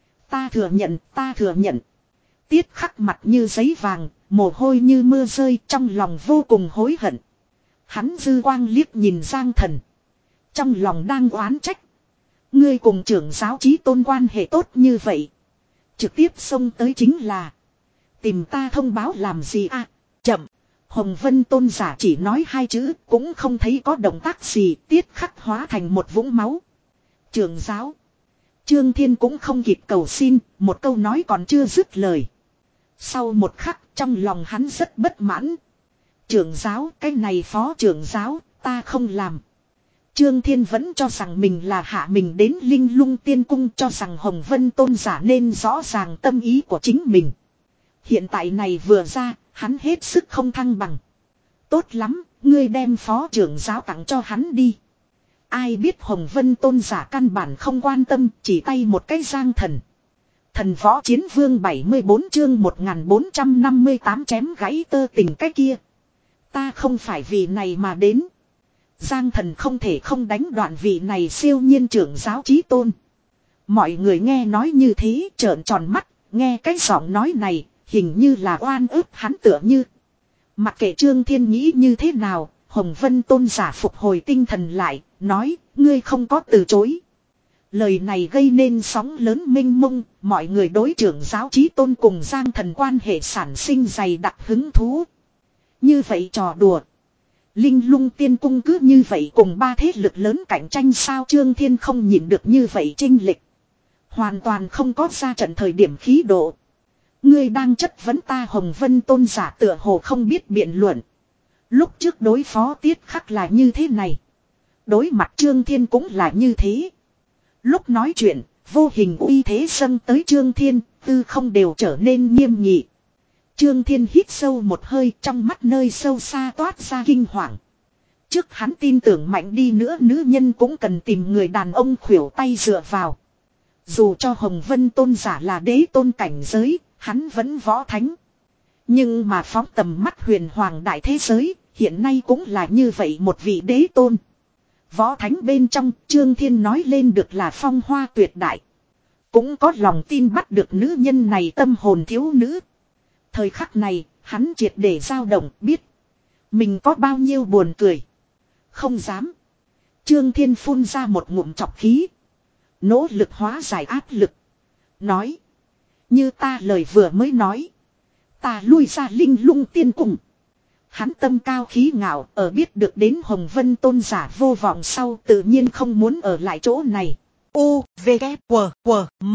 Ta thừa nhận, ta thừa nhận. Tiết Khắc mặt như giấy vàng, mồ hôi như mưa rơi, trong lòng vô cùng hối hận. Hắn dư quang liếc nhìn Giang Thần. Trong lòng đang oán trách. Ngươi cùng trưởng giáo chí tôn quan hệ tốt như vậy. Trực tiếp xông tới chính là. Tìm ta thông báo làm gì à? Chậm. Hồng Vân Tôn giả chỉ nói hai chữ. Cũng không thấy có động tác gì. Tiết khắc hóa thành một vũng máu. Trưởng giáo. Trương Thiên cũng không kịp cầu xin. Một câu nói còn chưa dứt lời. Sau một khắc trong lòng hắn rất bất mãn. Trưởng giáo, cái này phó trưởng giáo, ta không làm. Trương Thiên vẫn cho rằng mình là hạ mình đến Linh Lung Tiên Cung, cho rằng Hồng Vân Tôn giả nên rõ ràng tâm ý của chính mình. Hiện tại này vừa ra, hắn hết sức không thăng bằng. Tốt lắm, ngươi đem phó trưởng giáo tặng cho hắn đi. Ai biết Hồng Vân Tôn giả căn bản không quan tâm, chỉ tay một cái giang thần. Thần võ chiến vương bảy mươi bốn chương một nghìn bốn trăm năm mươi tám chém gãy tơ tình cái kia. Ta không phải vì này mà đến. Giang thần không thể không đánh đoạn vị này siêu nhiên trưởng giáo chí tôn. Mọi người nghe nói như thế trợn tròn mắt, nghe cái giọng nói này, hình như là oan ức hắn tựa như. Mặc kệ Trương Thiên nghĩ như thế nào, Hồng Vân Tôn giả phục hồi tinh thần lại, nói, ngươi không có từ chối. Lời này gây nên sóng lớn mênh mông, mọi người đối trưởng giáo chí tôn cùng Giang thần quan hệ sản sinh dày đặc hứng thú. Như vậy trò đùa. Linh Lung Tiên Cung cứ như vậy cùng ba thế lực lớn cạnh tranh sao? Trương Thiên không nhìn được như vậy chênh lệch. Hoàn toàn không có ra trận thời điểm khí độ. Ngươi đang chất vấn ta? Hồng Vân Tôn giả tựa hồ không biết biện luận. Lúc trước đối phó Tiết Khắc là như thế này. Đối mặt Trương Thiên cũng là như thế. Lúc nói chuyện, vô hình uy thế dâng tới Trương Thiên, tư không đều trở nên nghiêm nghị. Trương Thiên hít sâu một hơi, trong mắt nơi sâu xa toát ra kinh hoàng. Trước hắn tin tưởng mạnh đi nữa nữ nhân cũng cần tìm người đàn ông khuỷu tay dựa vào. Dù cho Hồng Vân Tôn giả là đế tôn cảnh giới, hắn vẫn võ thánh. Nhưng mà phóng tầm mắt huyền hoàng đại thế giới, hiện nay cũng là như vậy một vị đế tôn. Võ thánh bên trong, Trương Thiên nói lên được là phong hoa tuyệt đại. Cũng có lòng tin bắt được nữ nhân này tâm hồn thiếu nữ. Thời khắc này, hắn triệt để dao động, biết mình có bao nhiêu buồn cười. Không dám. Trương Thiên phun ra một ngụm chọc khí. Nỗ lực hóa giải áp lực. Nói. Như ta lời vừa mới nói. Ta lui ra Linh Lung Tiên Cung. Hắn tâm cao khí ngạo, ở biết được đến Hồng Vân Tôn giả vô vọng sau tự nhiên không muốn ở lại chỗ này. U, V, K, W, W, M.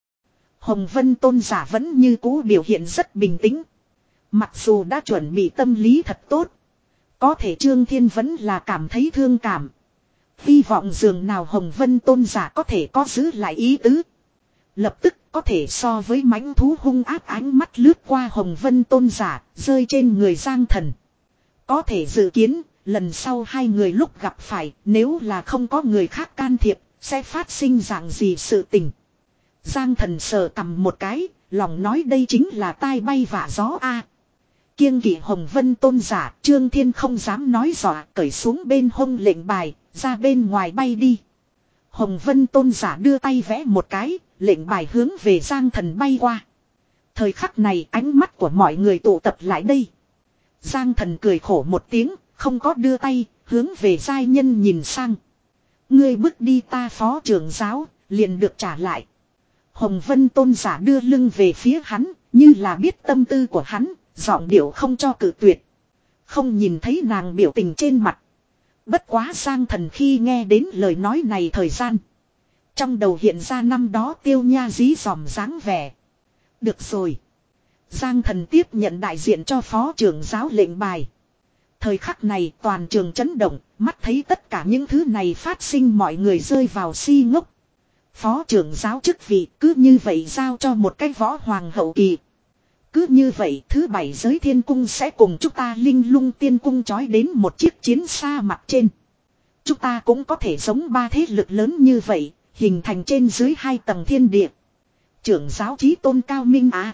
Hồng Vân Tôn giả vẫn như cũ biểu hiện rất bình tĩnh. Mặc dù đã chuẩn bị tâm lý thật tốt. Có thể Trương Thiên vẫn là cảm thấy thương cảm. Hy vọng dường nào Hồng Vân Tôn giả có thể có giữ lại ý tứ. Lập tức có thể so với mãnh thú hung ác ánh mắt lướt qua Hồng Vân Tôn giả, rơi trên người Giang thần. Có thể dự kiến, lần sau hai người lúc gặp phải, nếu là không có người khác can thiệp, sẽ phát sinh dạng gì sự tình. Giang thần sờ cầm một cái, lòng nói đây chính là tai bay vạ gió a. Kiêng kỵ Hồng Vân Tôn giả, Trương Thiên không dám nói dọa, cởi xuống bên hông lệnh bài, ra bên ngoài bay đi. Hồng Vân Tôn giả đưa tay vẽ một cái, lệnh bài hướng về Giang thần bay qua. Thời khắc này ánh mắt của mọi người tụ tập lại đây. Giang thần cười khổ một tiếng, không có đưa tay, hướng về giai nhân nhìn sang. Ngươi bước đi ta phó trưởng giáo, liền được trả lại. Hồng Vân Tôn giả đưa lưng về phía hắn, như là biết tâm tư của hắn, giọng điệu không cho cự tuyệt. Không nhìn thấy nàng biểu tình trên mặt. Bất quá Giang thần khi nghe đến lời nói này thời gian. Trong đầu hiện ra năm đó tiêu nha dí dòm dáng vẻ. Được rồi. Giang thần tiếp nhận đại diện cho phó trưởng giáo lệnh bài. Thời khắc này toàn trường chấn động, mắt thấy tất cả những thứ này phát sinh mọi người rơi vào si ngốc. Phó trưởng giáo chức vị cứ như vậy giao cho một cái võ hoàng hậu kỳ. Cứ như vậy thứ bảy giới thiên cung sẽ cùng chúng ta Linh Lung Tiên Cung chói đến một chiếc chiến xa mặt trên. Chúng ta cũng có thể giống ba thế lực lớn như vậy, hình thành trên dưới hai tầng thiên địa. Trưởng giáo chí tôn cao minh á.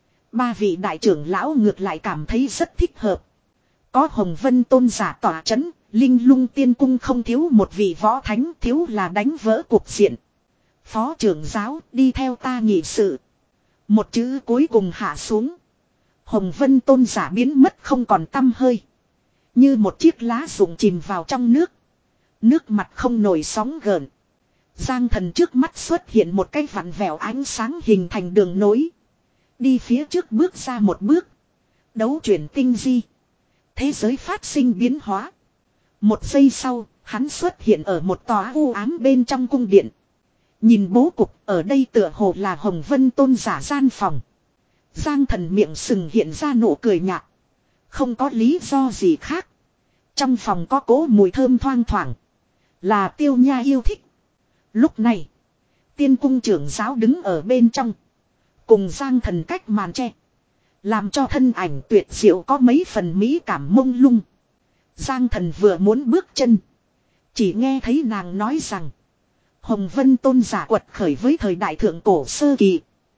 Ba vị đại trưởng lão ngược lại cảm thấy rất thích hợp. Có Hồng Vân Tôn giả tỏa chấn, Linh Lung Tiên Cung không thiếu một vị võ thánh, thiếu là đánh vỡ cuộc diện. Phó trưởng giáo đi theo ta nghị sự. Một chữ cuối cùng hạ xuống. Hồng Vân Tôn giả biến mất không còn tăm hơi. Như một chiếc lá rụng chìm vào trong nước. Nước mặt không nổi sóng gợn. Giang Thần trước mắt xuất hiện một cái vặn vẹo ánh sáng hình thành đường nối. Đi phía trước bước ra một bước. Đấu chuyển tinh di. Thế giới phát sinh biến hóa. Một giây sau, hắn xuất hiện ở một tòa u ám bên trong cung điện. Nhìn bố cục, ở đây tựa hồ là Hồng Vân Tôn giả gian phòng. Giang Thần miệng sừng hiện ra nụ cười nhạt. Không có lý do gì khác. Trong phòng có cỗ mùi thơm thoang thoảng. Là Tiêu Nha yêu thích. Lúc này, Tiên cung trưởng giáo đứng ở bên trong. Cùng Giang Thần cách màn che. Làm cho thân ảnh tuyệt diệu có mấy phần mỹ cảm mông lung. Giang Thần vừa muốn bước chân. Chỉ nghe thấy nàng nói rằng. Hồng Vân Tôn giả quật khởi với thời đại thượng cổ sơ kỳ.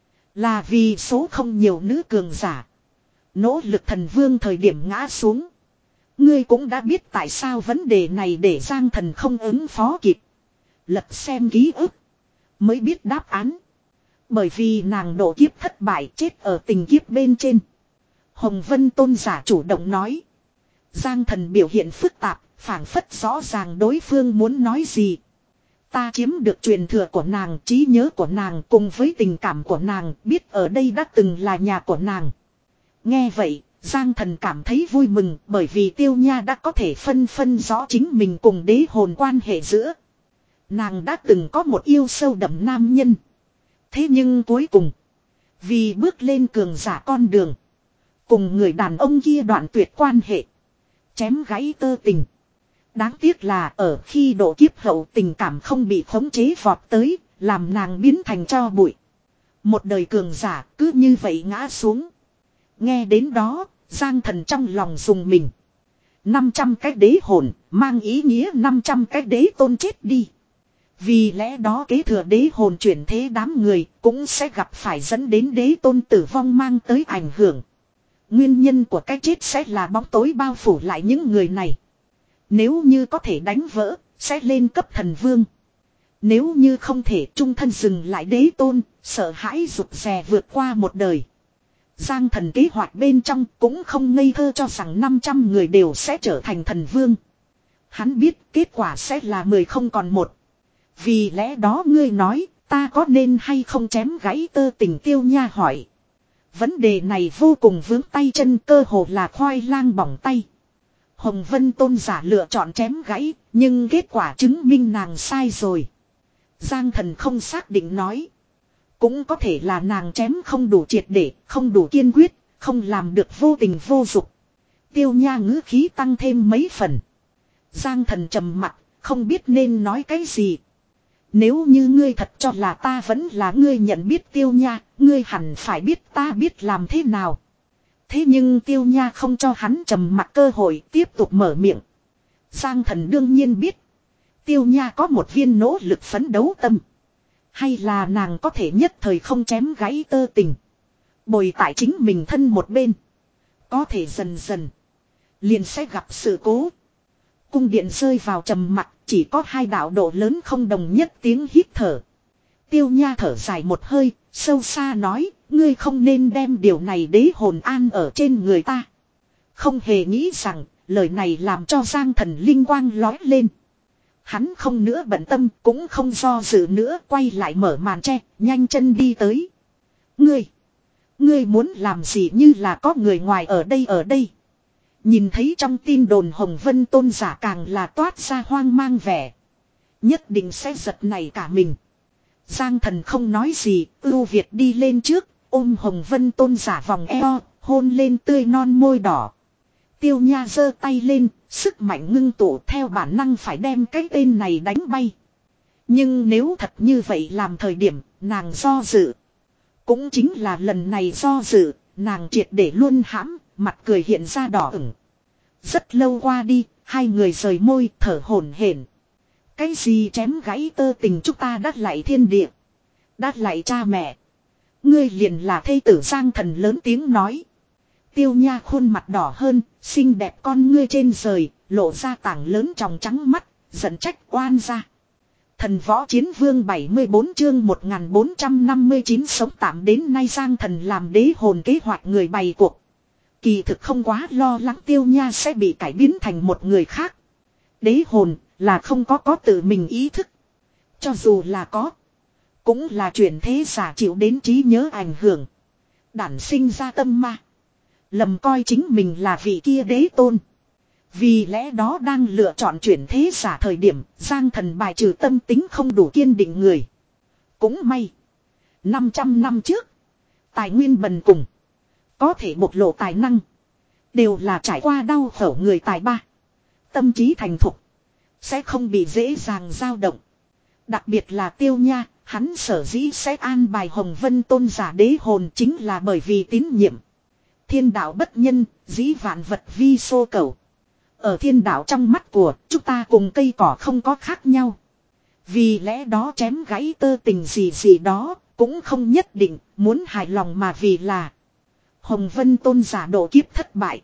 Là vì số không nhiều nữ cường giả. Nỗ lực thần vương thời điểm ngã xuống. Ngươi cũng đã biết tại sao vấn đề này để Giang Thần không ứng phó kịp. Lật xem ký ức. Mới biết đáp án. Bởi vì nàng độ kiếp thất bại chết ở tình kiếp bên trên. Hồng Vân Tôn giả chủ động nói. Giang Thần biểu hiện phức tạp, phảng phất rõ ràng đối phương muốn nói gì. Ta chiếm được truyền thừa của nàng, trí nhớ của nàng cùng với tình cảm của nàng, biết ở đây đã từng là nhà của nàng. Nghe vậy, Giang Thần cảm thấy vui mừng bởi vì Tiêu Nha đã có thể phân phân rõ chính mình cùng đế hồn quan hệ giữa. Nàng đã từng có một yêu sâu đậm nam nhân. Thế nhưng cuối cùng, vì bước lên cường giả con đường, cùng người đàn ông kia đoạn tuyệt quan hệ, chém gãy tơ tình. Đáng tiếc là ở khi độ kiếp hậu tình cảm không bị khống chế vọt tới, làm nàng biến thành tro bụi. Một đời cường giả cứ như vậy ngã xuống. Nghe đến đó, Giang Thần trong lòng dùng mình. năm trăm cái đế hồn, mang ý nghĩa năm trăm cái đế tôn chết đi. Vì lẽ đó kế thừa đế hồn chuyển thế đám người cũng sẽ gặp phải dẫn đến đế tôn tử vong mang tới ảnh hưởng. Nguyên nhân của cái chết sẽ là bóng tối bao phủ lại những người này. Nếu như có thể đánh vỡ, sẽ lên cấp thần vương. Nếu như không thể trung thân dừng lại đế tôn, sợ hãi rụt rè vượt qua một đời. Giang Thần kế hoạch bên trong cũng không ngây thơ cho rằng năm trăm người đều sẽ trở thành thần vương. Hắn biết kết quả sẽ là mười không còn một. Vì lẽ đó ngươi nói, ta có nên hay không chém gãy tơ tình Tiêu Nha hỏi. Vấn đề này vô cùng vướng tay chân, cơ hồ là khoai lang bỏng tay. Hồng Vân Tôn giả lựa chọn chém gãy, nhưng kết quả chứng minh nàng sai rồi. Giang Thần không xác định nói. Cũng có thể là nàng chém không đủ triệt để, không đủ kiên quyết, không làm được vô tình vô dục. Tiêu Nha ngữ khí tăng thêm mấy phần. Giang Thần trầm mặt, không biết nên nói cái gì. Nếu như ngươi thật cho là ta vẫn là ngươi nhận biết Tiêu Nha, ngươi hẳn phải biết ta biết làm thế nào. Thế nhưng Tiêu Nha không cho hắn trầm mặc cơ hội tiếp tục mở miệng. Giang Thần đương nhiên biết. Tiêu Nha có một viên nỗ lực phấn đấu tâm. Hay là nàng có thể nhất thời không chém gãy tơ tình. Bồi tại chính mình thân một bên. Có thể dần dần. Liền sẽ gặp sự cố. Cung điện rơi vào trầm mặc. Chỉ có hai đạo độ lớn không đồng nhất tiếng hít thở. Tiêu Nha thở dài một hơi. Sâu xa nói. Ngươi không nên đem điều này đế hồn an ở trên người ta. Không hề nghĩ rằng. Lời này làm cho Giang Thần linh quang lói lên. Hắn không nữa bận tâm, cũng không do dự nữa, quay lại mở màn che, nhanh chân đi tới. Ngươi, ngươi muốn làm gì như là có người ngoài ở đây ở đây. Nhìn thấy trong tin đồn Hồng Vân Tôn giả càng là toát ra hoang mang vẻ. Nhất định sẽ giật nảy cả mình. Giang Thần không nói gì, ưu việt đi lên trước, ôm Hồng Vân Tôn giả vòng eo, hôn lên tươi non môi đỏ. Tiêu Nha giơ tay lên, sức mạnh ngưng tụ theo bản năng phải đem cái tên này đánh bay. Nhưng nếu thật như vậy làm thời điểm, nàng do dự. Cũng chính là lần này do dự, nàng triệt để luôn hãm, mặt cười hiện ra đỏ ửng. Rất lâu qua đi, hai người rời môi, thở hổn hển. Cái gì chém gãy tơ tình chúng ta đắt lại thiên địa. Đắt lại cha mẹ. Ngươi liền là thê tử Giang Thần lớn tiếng nói. Tiêu Nha khuôn mặt đỏ hơn, xinh đẹp con ngươi trên rời, lộ ra tảng lớn tròng trắng mắt, giận trách oan ra. Thần võ chiến vương bảy mươi bốn chương một nghìn bốn trăm năm mươi chín sống tạm đến nay Giang Thần làm đế hồn kế hoạch người bày cuộc. Kỳ thực không quá lo lắng Tiêu Nha sẽ bị cải biến thành một người khác. Đế hồn là không có có tự mình ý thức. Cho dù là có. Cũng là chuyển thế giả chịu đến trí nhớ ảnh hưởng. Đản sinh ra tâm ma. Lầm coi chính mình là vị kia đế tôn. Vì lẽ đó đang lựa chọn chuyển thế giả thời điểm, Giang Thần bài trừ tâm tính không đủ kiên định người. Cũng may. năm trăm năm trước. Tài nguyên bần cùng. Có thể bộc lộ tài năng. Đều là trải qua đau khổ người tài ba. Tâm trí thành thục. Sẽ không bị dễ dàng dao động. Đặc biệt là Tiêu Nha. Hắn sở dĩ sẽ an bài Hồng Vân tôn giả đế hồn chính là bởi vì tín nhiệm. Thiên đạo bất nhân, dĩ vạn vật vi xô cầu. Ở thiên đạo trong mắt của chúng ta cùng cây cỏ không có khác nhau. Vì lẽ đó chém gãy tơ tình gì gì đó cũng không nhất định muốn hài lòng mà vì là. Hồng Vân tôn giả độ kiếp thất bại.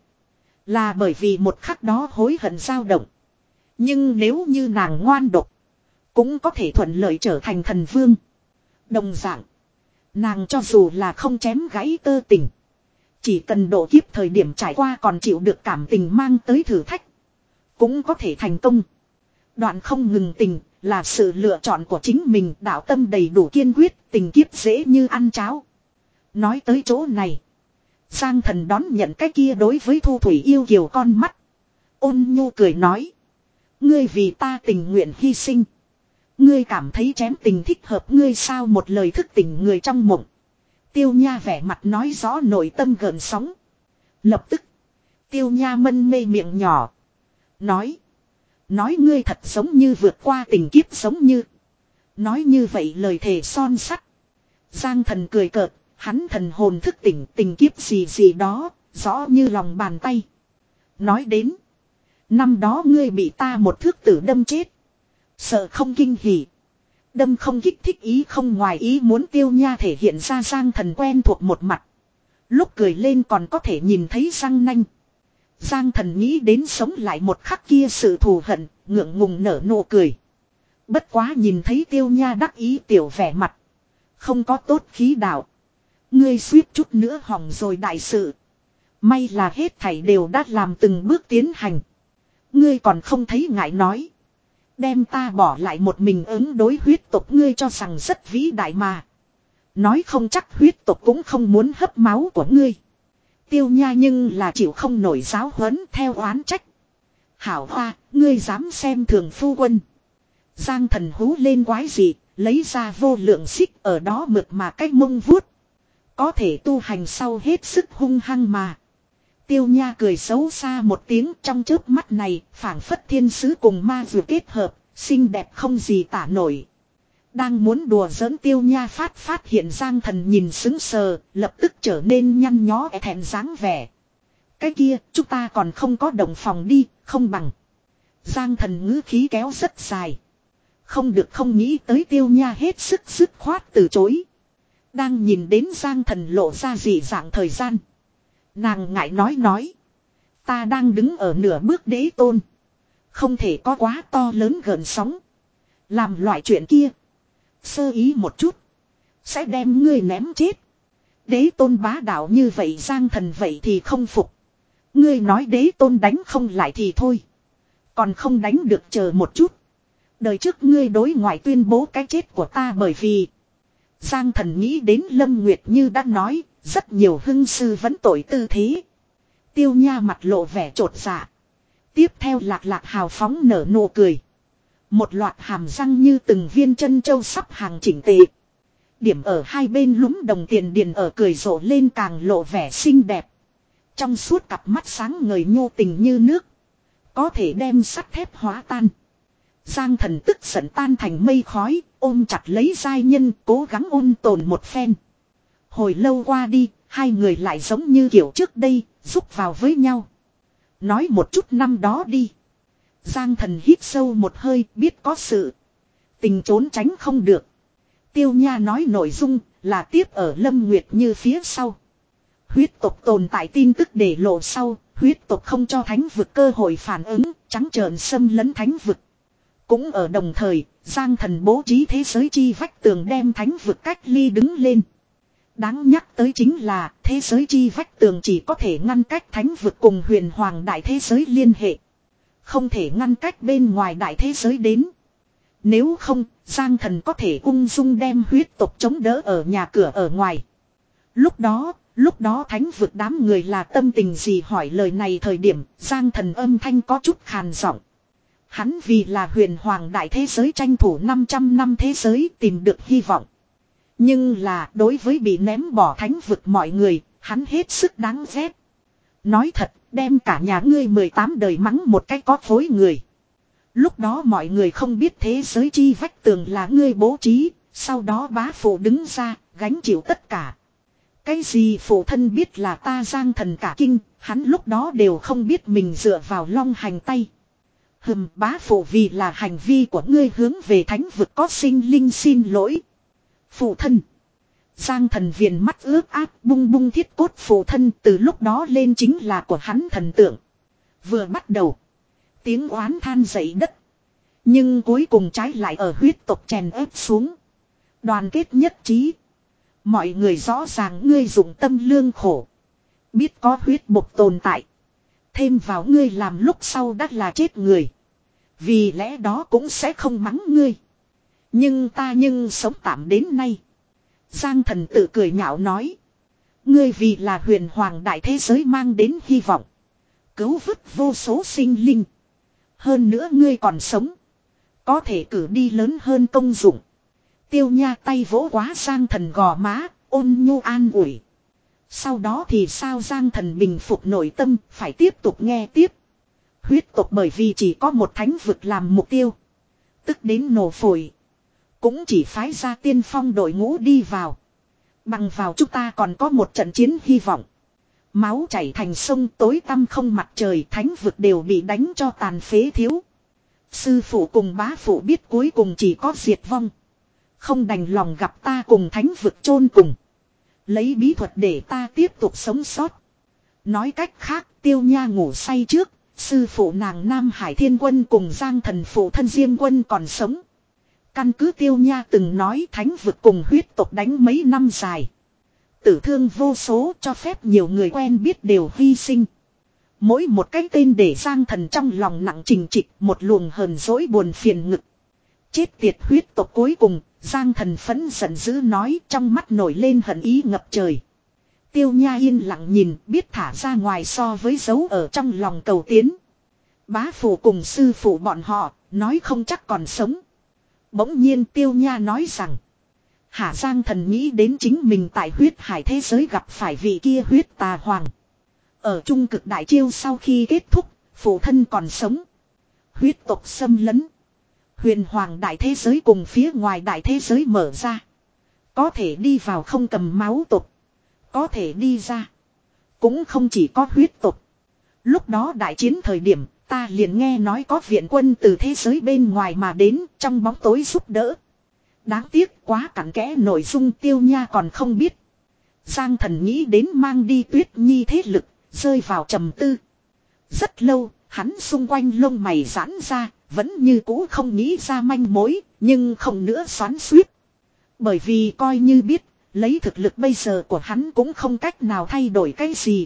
Là bởi vì một khắc đó hối hận dao động. Nhưng nếu như nàng ngoan độc. Cũng có thể thuận lợi trở thành thần vương. Đồng dạng. Nàng cho dù là không chém gãy tơ tình. Chỉ cần độ kiếp thời điểm trải qua còn chịu được cảm tình mang tới thử thách. Cũng có thể thành công. Đoạn không ngừng tình là sự lựa chọn của chính mình. Đạo tâm đầy đủ kiên quyết. Tình kiếp dễ như ăn cháo. Nói tới chỗ này. Giang Thần đón nhận cái kia đối với Thu Thủy yêu kiều con mắt. Ôn nhu cười nói. Ngươi vì ta tình nguyện hy sinh. Ngươi cảm thấy chém tình thích hợp ngươi sao một lời thức tỉnh người trong mộng. Tiêu Nha vẻ mặt nói rõ nội tâm gợn sóng. Lập tức. Tiêu Nha mân mê miệng nhỏ. Nói. Nói ngươi thật giống như vượt qua tình kiếp giống như. Nói như vậy lời thề son sắt. Giang Thần cười cợt. Hắn thần hồn thức tỉnh tình kiếp gì gì đó. Rõ như lòng bàn tay. Nói đến. Năm đó ngươi bị ta một thước tử đâm chết. Sợ không kinh hỉ. Đâm không kích thích ý không ngoài ý muốn Tiêu Nha thể hiện ra Giang Thần quen thuộc một mặt. Lúc cười lên còn có thể nhìn thấy răng nanh. Giang Thần nghĩ đến sống lại một khắc kia sự thù hận, ngượng ngùng nở nụ cười. Bất quá nhìn thấy Tiêu Nha đắc ý tiểu vẻ mặt. Không có tốt khí đạo. Ngươi suýt chút nữa hỏng rồi đại sự. May là hết thảy đều đã làm từng bước tiến hành. Ngươi còn không thấy ngại nói. Đem ta bỏ lại một mình ứng đối huyết tộc ngươi cho rằng rất vĩ đại mà. Nói không chắc huyết tộc cũng không muốn hấp máu của ngươi. Tiêu Nha nhưng là chịu không nổi giáo huấn theo oán trách. Hảo Hoa, ngươi dám xem thường phu quân. Giang Thần hú lên quái gì, lấy ra vô lượng xích ở đó mượt mà cách mông vuốt. Có thể tu hành sau hết sức hung hăng mà. Tiêu Nha cười xấu xa một tiếng trong chớp mắt này, phảng phất thiên sứ cùng ma vừa kết hợp, xinh đẹp không gì tả nổi. Đang muốn đùa giỡn Tiêu Nha phát phát hiện Giang Thần nhìn sững sờ, lập tức trở nên nhăn nhó e thẹn dáng vẻ. Cái kia, chúng ta còn không có đồng phòng đi, không bằng. Giang Thần ngữ khí kéo rất dài. Không được không nghĩ tới Tiêu Nha hết sức dứt khoát từ chối. Đang nhìn đến Giang Thần lộ ra dị dạng thời gian. Nàng ngại nói nói. Ta đang đứng ở nửa bước đế tôn. Không thể có quá to lớn gợn sóng. Làm loại chuyện kia. Sơ ý một chút. Sẽ đem ngươi ném chết. Đế tôn bá đạo như vậy Giang Thần vậy thì không phục. Ngươi nói đế tôn đánh không lại thì thôi. Còn không đánh được chờ một chút. Đời trước ngươi đối ngoại tuyên bố cái chết của ta bởi vì. Giang Thần nghĩ đến Lâm Nguyệt Như đã nói. Rất nhiều hưng sư vẫn tội tư thế. Tiêu Nha mặt lộ vẻ trột dạ. Tiếp theo lạc lạc hào phóng nở nụ cười. Một loạt hàm răng như từng viên chân châu sắp hàng chỉnh tề. Điểm ở hai bên lúm đồng tiền điền ở cười rộ lên càng lộ vẻ xinh đẹp. Trong suốt cặp mắt sáng ngời nhô tình như nước. Có thể đem sắt thép hóa tan. Giang Thần tức giận tan thành mây khói. Ôm chặt lấy giai nhân cố gắng ôn tồn một phen. Hồi lâu qua đi, hai người lại giống như kiểu trước đây, rúc vào với nhau. Nói một chút năm đó đi. Giang Thần hít sâu một hơi, biết có sự. Tình trốn tránh không được. Tiêu Nha nói nội dung là tiếp ở Lâm Nguyệt Như phía sau. Huyết tộc tồn tại tin tức để lộ sau, huyết tộc không cho thánh vực cơ hội phản ứng, trắng trợn xâm lấn thánh vực. Cũng ở đồng thời, Giang Thần bố trí thế giới chi vách tường đem thánh vực cách ly đứng lên. Đáng nhắc tới chính là thế giới chi vách tường chỉ có thể ngăn cách thánh vực cùng huyền hoàng đại thế giới liên hệ. Không thể ngăn cách bên ngoài đại thế giới đến. Nếu không, Giang Thần có thể ung dung đem huyết tộc chống đỡ ở nhà cửa ở ngoài. Lúc đó, lúc đó thánh vực đám người là tâm tình gì hỏi lời này thời điểm, Giang Thần âm thanh có chút khàn giọng. Hắn vì là huyền hoàng đại thế giới tranh thủ năm trăm năm thế giới tìm được hy vọng. Nhưng là đối với bị ném bỏ thánh vực mọi người, hắn hết sức đáng ghét. Nói thật, đem cả nhà ngươi mười tám đời mắng một cái có phối người. Lúc đó mọi người không biết thế giới chi vách tường là ngươi bố trí, sau đó bá phụ đứng ra, gánh chịu tất cả. Cái gì phụ thân biết là ta Giang Thần cả kinh, hắn lúc đó đều không biết mình dựa vào long hành tay. Hừm, bá phụ vì là hành vi của ngươi hướng về thánh vực có sinh linh xin lỗi. Phụ thân. Giang Thần viền mắt ướt át bung bung thiết cốt phụ thân từ lúc đó lên chính là của hắn thần tượng. Vừa bắt đầu. Tiếng oán than dậy đất. Nhưng cuối cùng trái lại ở huyết tộc chèn ép xuống. Đoàn kết nhất trí. Mọi người rõ ràng ngươi dụng tâm lương khổ. Biết có huyết bộc tồn tại. Thêm vào ngươi làm lúc sau đắt là chết người. Vì lẽ đó cũng sẽ không mắng ngươi. Nhưng ta nhưng sống tạm đến nay. Giang Thần tự cười nhạo nói. Ngươi vì là huyền hoàng đại thế giới mang đến hy vọng. Cứu vớt vô số sinh linh. Hơn nữa ngươi còn sống. Có thể cử đi lớn hơn công dụng. Tiêu Nha tay vỗ quá Giang Thần gò má, ôn nhu an ủi. Sau đó thì sao Giang Thần bình phục nội tâm, phải tiếp tục nghe tiếp. Huyết tộc bởi vì chỉ có một thánh vực làm mục tiêu. Tức đến nổ phổi. Cũng chỉ phái ra tiên phong đội ngũ đi vào. Bằng vào chúng ta còn có một trận chiến hy vọng. Máu chảy thành sông tối tăm không mặt trời thánh vực đều bị đánh cho tàn phế thiếu. Sư phụ cùng bá phụ biết cuối cùng chỉ có diệt vong. Không đành lòng gặp ta cùng thánh vực chôn cùng. Lấy bí thuật để ta tiếp tục sống sót. Nói cách khác Tiêu Nha ngủ say trước. Sư phụ nàng Nam Hải Thiên Quân cùng Giang Thần phụ thân Diêm Quân còn sống. Căn cứ Tiêu Nha từng nói thánh vực cùng huyết tộc đánh mấy năm dài. Tử thương vô số cho phép nhiều người quen biết đều hy sinh. Mỗi một cái tên để Giang Thần trong lòng nặng trình trịch một luồng hờn dỗi buồn phiền ngực. Chết tiệt huyết tộc cuối cùng, Giang Thần phẫn giận dữ nói trong mắt nổi lên hận ý ngập trời. Tiêu Nha yên lặng nhìn biết thả ra ngoài so với dấu ở trong lòng cầu tiến. Bá phụ cùng sư phụ bọn họ, nói không chắc còn sống. Bỗng nhiên Tiêu Nha nói rằng. Hạ Giang Thần nghĩ đến chính mình tại huyết hải thế giới gặp phải vị kia huyết tà hoàng. Ở trung cực đại chiêu sau khi kết thúc, phụ thân còn sống. Huyết tộc xâm lấn. Huyền hoàng đại thế giới cùng phía ngoài đại thế giới mở ra. Có thể đi vào không cầm máu tộc. Có thể đi ra. Cũng không chỉ có huyết tộc. Lúc đó đại chiến thời điểm, ta liền nghe nói có viện quân từ thế giới bên ngoài mà đến trong bóng tối giúp đỡ. Đáng tiếc quá cặn kẽ nội dung Tiêu Nha còn không biết. Giang Thần nghĩ đến mang đi Tuyết Nhi thế lực, rơi vào trầm tư. Rất lâu, hắn xung quanh lông mày giãn ra, vẫn như cũ không nghĩ ra manh mối, nhưng không nữa xoắn xuýt. Bởi vì coi như biết, lấy thực lực bây giờ của hắn cũng không cách nào thay đổi cái gì.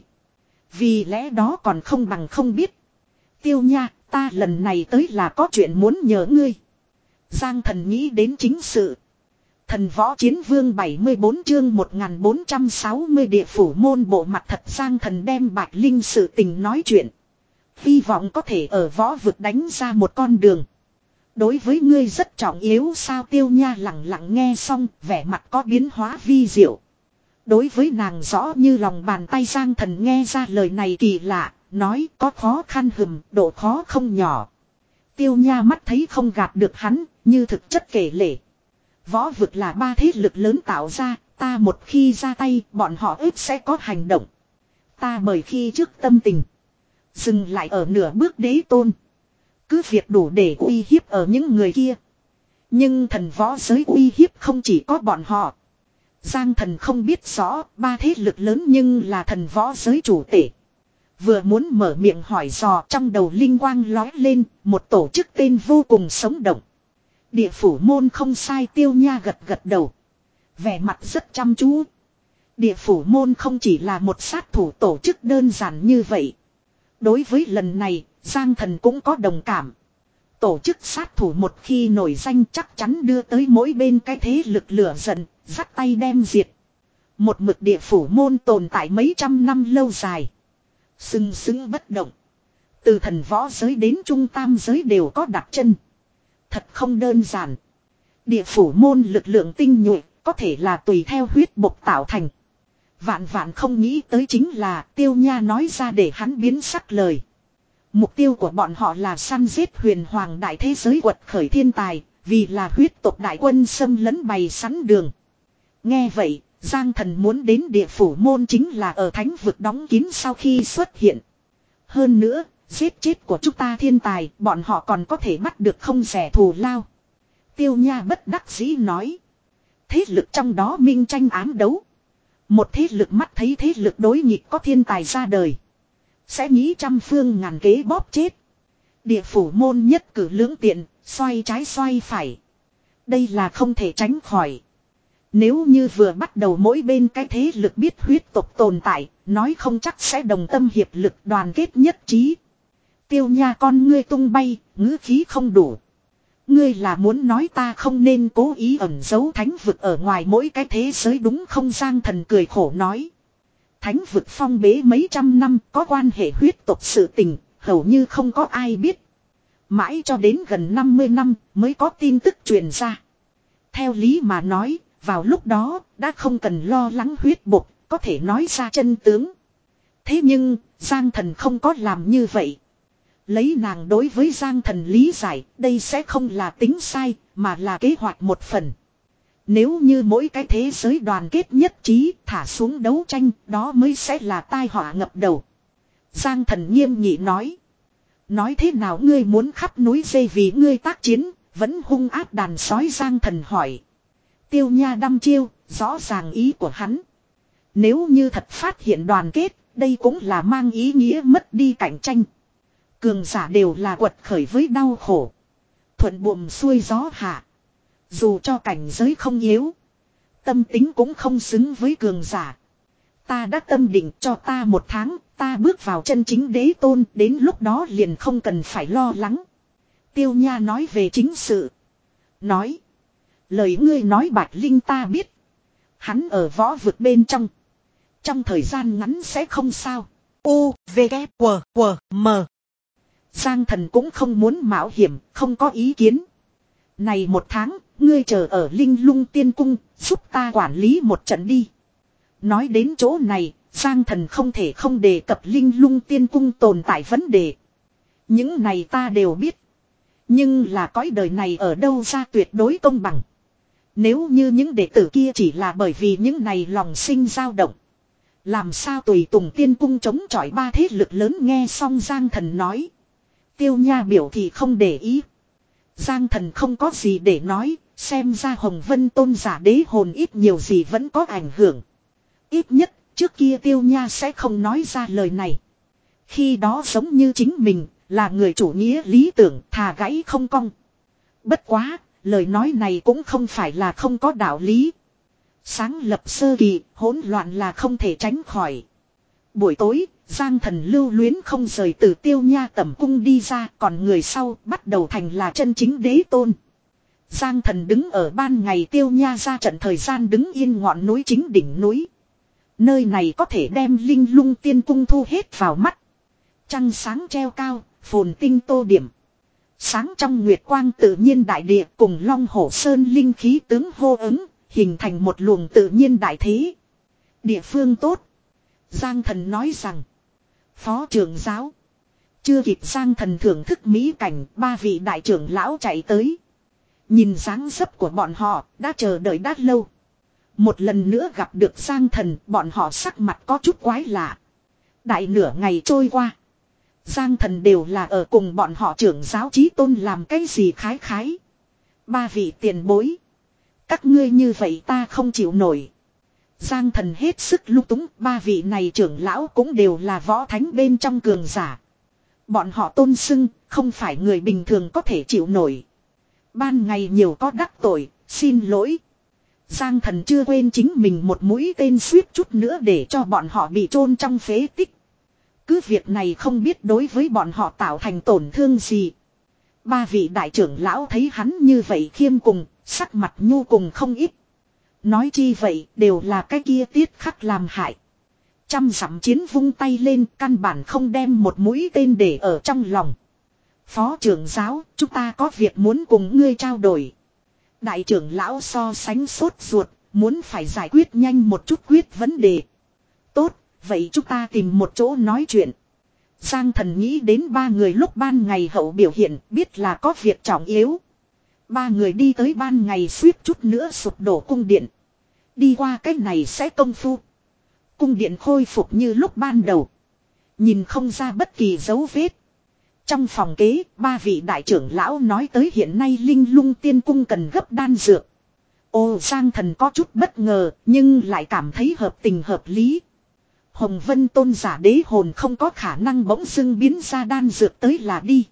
Vì lẽ đó còn không bằng không biết. Tiêu Nha, ta lần này tới là có chuyện muốn nhờ ngươi. Giang Thần nghĩ đến chính sự. Thần võ chiến vương bảy mươi bốn chương một nghìn bốn trăm sáu mươi địa phủ môn bộ mặt thật Giang Thần đem Bạch Linh sự tình nói chuyện. Hy vọng có thể ở võ vực đánh ra một con đường. Đối với ngươi rất trọng yếu sao Tiêu Nha lặng lặng nghe xong vẻ mặt có biến hóa vi diệu. Đối với nàng rõ như lòng bàn tay Giang Thần nghe ra lời này kỳ lạ, nói có khó khăn hừm, độ khó không nhỏ. Tiêu Nha mắt thấy không gạt được hắn, như thực chất kể lể. Võ vực là ba thế lực lớn tạo ra, ta một khi ra tay, bọn họ ít sẽ có hành động. Ta bởi khi trước tâm tình, dừng lại ở nửa bước đế tôn. Cứ việc đủ để uy hiếp ở những người kia. Nhưng thần võ giới uy hiếp không chỉ có bọn họ. Giang Thần không biết rõ, ba thế lực lớn nhưng là thần võ giới chủ tể. Vừa muốn mở miệng hỏi dò trong đầu linh quang lói lên, một tổ chức tên vô cùng sống động. Địa phủ môn không sai Tiêu Nha gật gật đầu. Vẻ mặt rất chăm chú. Địa phủ môn không chỉ là một sát thủ tổ chức đơn giản như vậy. Đối với lần này, Giang Thần cũng có đồng cảm. tổ chức sát thủ một khi nổi danh chắc chắn đưa tới mỗi bên cái thế lực lửa giận, dắt tay đem diệt. Một mực địa phủ môn tồn tại mấy trăm năm lâu dài. Sừng sững bất động. Từ thần võ giới đến trung tam giới đều có đặt chân. Thật không đơn giản. Địa phủ môn lực lượng tinh nhuệ có thể là tùy theo huyết bộc tạo thành. Vạn vạn không nghĩ tới chính là Tiêu Nha nói ra để hắn biến sắc lời. Mục tiêu của bọn họ là săn giết huyền hoàng đại thế giới quật khởi thiên tài, vì là huyết tộc đại quân xâm lấn bày sẵn đường. Nghe vậy, Giang Thần muốn đến địa phủ môn chính là ở thánh vực đóng kín sau khi xuất hiện. Hơn nữa, giết chết của chúng ta thiên tài, bọn họ còn có thể bắt được không rẻ thù lao. Tiêu Nha bất đắc dĩ nói. Thế lực trong đó minh tranh ám đấu. Một thế lực mắt thấy thế lực đối nghịch có thiên tài ra đời. Sẽ nghĩ trăm phương ngàn kế bóp chết. Địa phủ môn nhất cử lưỡng tiện, xoay trái xoay phải. Đây là không thể tránh khỏi. Nếu như vừa bắt đầu mỗi bên cái thế lực biết huyết tộc tồn tại, nói không chắc sẽ đồng tâm hiệp lực đoàn kết nhất trí. Tiêu Nha con ngươi tung bay, ngữ khí không đủ. Ngươi là muốn nói ta không nên cố ý ẩn giấu thánh vực ở ngoài mỗi cái thế giới đúng không? Giang Thần cười khổ nói. Thánh vực phong bế mấy trăm năm có quan hệ huyết tộc sự tình, hầu như không có ai biết. Mãi cho đến gần năm mươi năm mới có tin tức truyền ra. Theo lý mà nói, vào lúc đó đã không cần lo lắng huyết bộc, có thể nói ra chân tướng. Thế nhưng, Giang Thần không có làm như vậy. Lấy nàng đối với Giang Thần lý giải, đây sẽ không là tính sai, mà là kế hoạch một phần. Nếu như mỗi cái thế giới đoàn kết nhất trí, thả xuống đấu tranh, đó mới sẽ là tai họa ngập đầu. Giang Thần nghiêm nghị nói. Nói thế nào ngươi muốn khắp núi dây vì ngươi tác chiến, vẫn hung ác đàn sói? Giang Thần hỏi. Tiêu Nha đăm chiêu, rõ ràng ý của hắn. Nếu như thật phát hiện đoàn kết, đây cũng là mang ý nghĩa mất đi cạnh tranh. Cường giả đều là quật khởi với đau khổ. Thuận buồm xuôi gió hạ. Dù cho cảnh giới không yếu. Tâm tính cũng không xứng với cường giả. Ta đã tâm định cho ta một tháng. Ta bước vào chân chính đế tôn. Đến lúc đó liền không cần phải lo lắng. Tiêu Nha nói về chính sự. Nói. Lời ngươi nói Bạch Linh ta biết. Hắn ở võ vực bên trong. Trong thời gian ngắn sẽ không sao. U, V, K, W, W, M. Giang Thần cũng không muốn mạo hiểm, không có ý kiến. Này một tháng, ngươi chờ ở Linh Lung Tiên Cung, giúp ta quản lý một trận đi. Nói đến chỗ này, Giang Thần không thể không đề cập Linh Lung Tiên Cung tồn tại vấn đề. Những này ta đều biết. Nhưng là cõi đời này ở đâu ra tuyệt đối công bằng. Nếu như những đệ tử kia chỉ là bởi vì những này lòng sinh dao động. Làm sao tùy tùng tiên cung chống chọi ba thế lực lớn? Nghe xong Giang Thần nói. Tiêu Nha biểu thì không để ý. Giang Thần không có gì để nói, xem ra Hồng Vân tôn giả đế hồn ít nhiều gì vẫn có ảnh hưởng. Ít nhất, trước kia Tiêu Nha sẽ không nói ra lời này. Khi đó giống như chính mình, là người chủ nghĩa lý tưởng, thà gãy không cong. Bất quá, lời nói này cũng không phải là không có đạo lý. Sáng lập sơ kỳ, hỗn loạn là không thể tránh khỏi. Buổi tối, Giang Thần lưu luyến không rời từ Tiêu Nha tẩm cung đi ra, còn người sau bắt đầu thành là chân chính đế tôn. Giang Thần đứng ở ban ngày Tiêu Nha ra trận thời gian đứng yên ngọn núi chính đỉnh núi. Nơi này có thể đem Linh Lung Tiên Cung thu hết vào mắt. Trăng sáng treo cao, phồn tinh tô điểm. Sáng trong nguyệt quang tự nhiên đại địa cùng Long Hổ Sơn linh khí tướng hô ứng, hình thành một luồng tự nhiên đại thế. Địa phương tốt. Giang Thần nói rằng. Phó trưởng giáo. Chưa kịp Giang Thần thưởng thức mỹ cảnh, ba vị đại trưởng lão chạy tới. Nhìn dáng dấp của bọn họ, đã chờ đợi đã lâu. Một lần nữa gặp được Giang Thần, bọn họ sắc mặt có chút quái lạ. Đại nửa ngày trôi qua. Giang Thần đều là ở cùng bọn họ trưởng giáo chí tôn làm cái gì khái khái. Ba vị tiền bối. Các ngươi như vậy ta không chịu nổi. Giang Thần hết sức lung túng, ba vị này trưởng lão cũng đều là võ thánh bên trong cường giả. Bọn họ tôn xưng, không phải người bình thường có thể chịu nổi. Ban ngày nhiều có đắc tội, xin lỗi. Giang Thần chưa quên chính mình một mũi tên suýt chút nữa để cho bọn họ bị chôn trong phế tích. Cứ việc này không biết đối với bọn họ tạo thành tổn thương gì. Ba vị đại trưởng lão thấy hắn như vậy khiêm cùng, sắc mặt nhu cùng không ít. Nói chi vậy đều là cái kia tiết khắc làm hại. Trăm dặm chiến vung tay lên, căn bản không đem một mũi tên để ở trong lòng. Phó trưởng giáo, chúng ta có việc muốn cùng ngươi trao đổi. Đại trưởng lão so sánh sốt ruột, muốn phải giải quyết nhanh một chút quyết vấn đề. Tốt, vậy chúng ta tìm một chỗ nói chuyện. Giang Thần nghĩ đến ba người lúc ban ngày hậu biểu hiện, biết là có việc trọng yếu. Ba người đi tới ban ngày suýt chút nữa sụp đổ cung điện. Đi qua cách này sẽ công phu. Cung điện khôi phục như lúc ban đầu. Nhìn không ra bất kỳ dấu vết. Trong phòng kế, ba vị đại trưởng lão nói tới hiện nay Linh Lung Tiên Cung cần gấp đan dược. Ô Giang Thần có chút bất ngờ, nhưng lại cảm thấy hợp tình hợp lý. Hồng Vân Tôn giả đế hồn không có khả năng bỗng dưng biến ra đan dược tới là đi.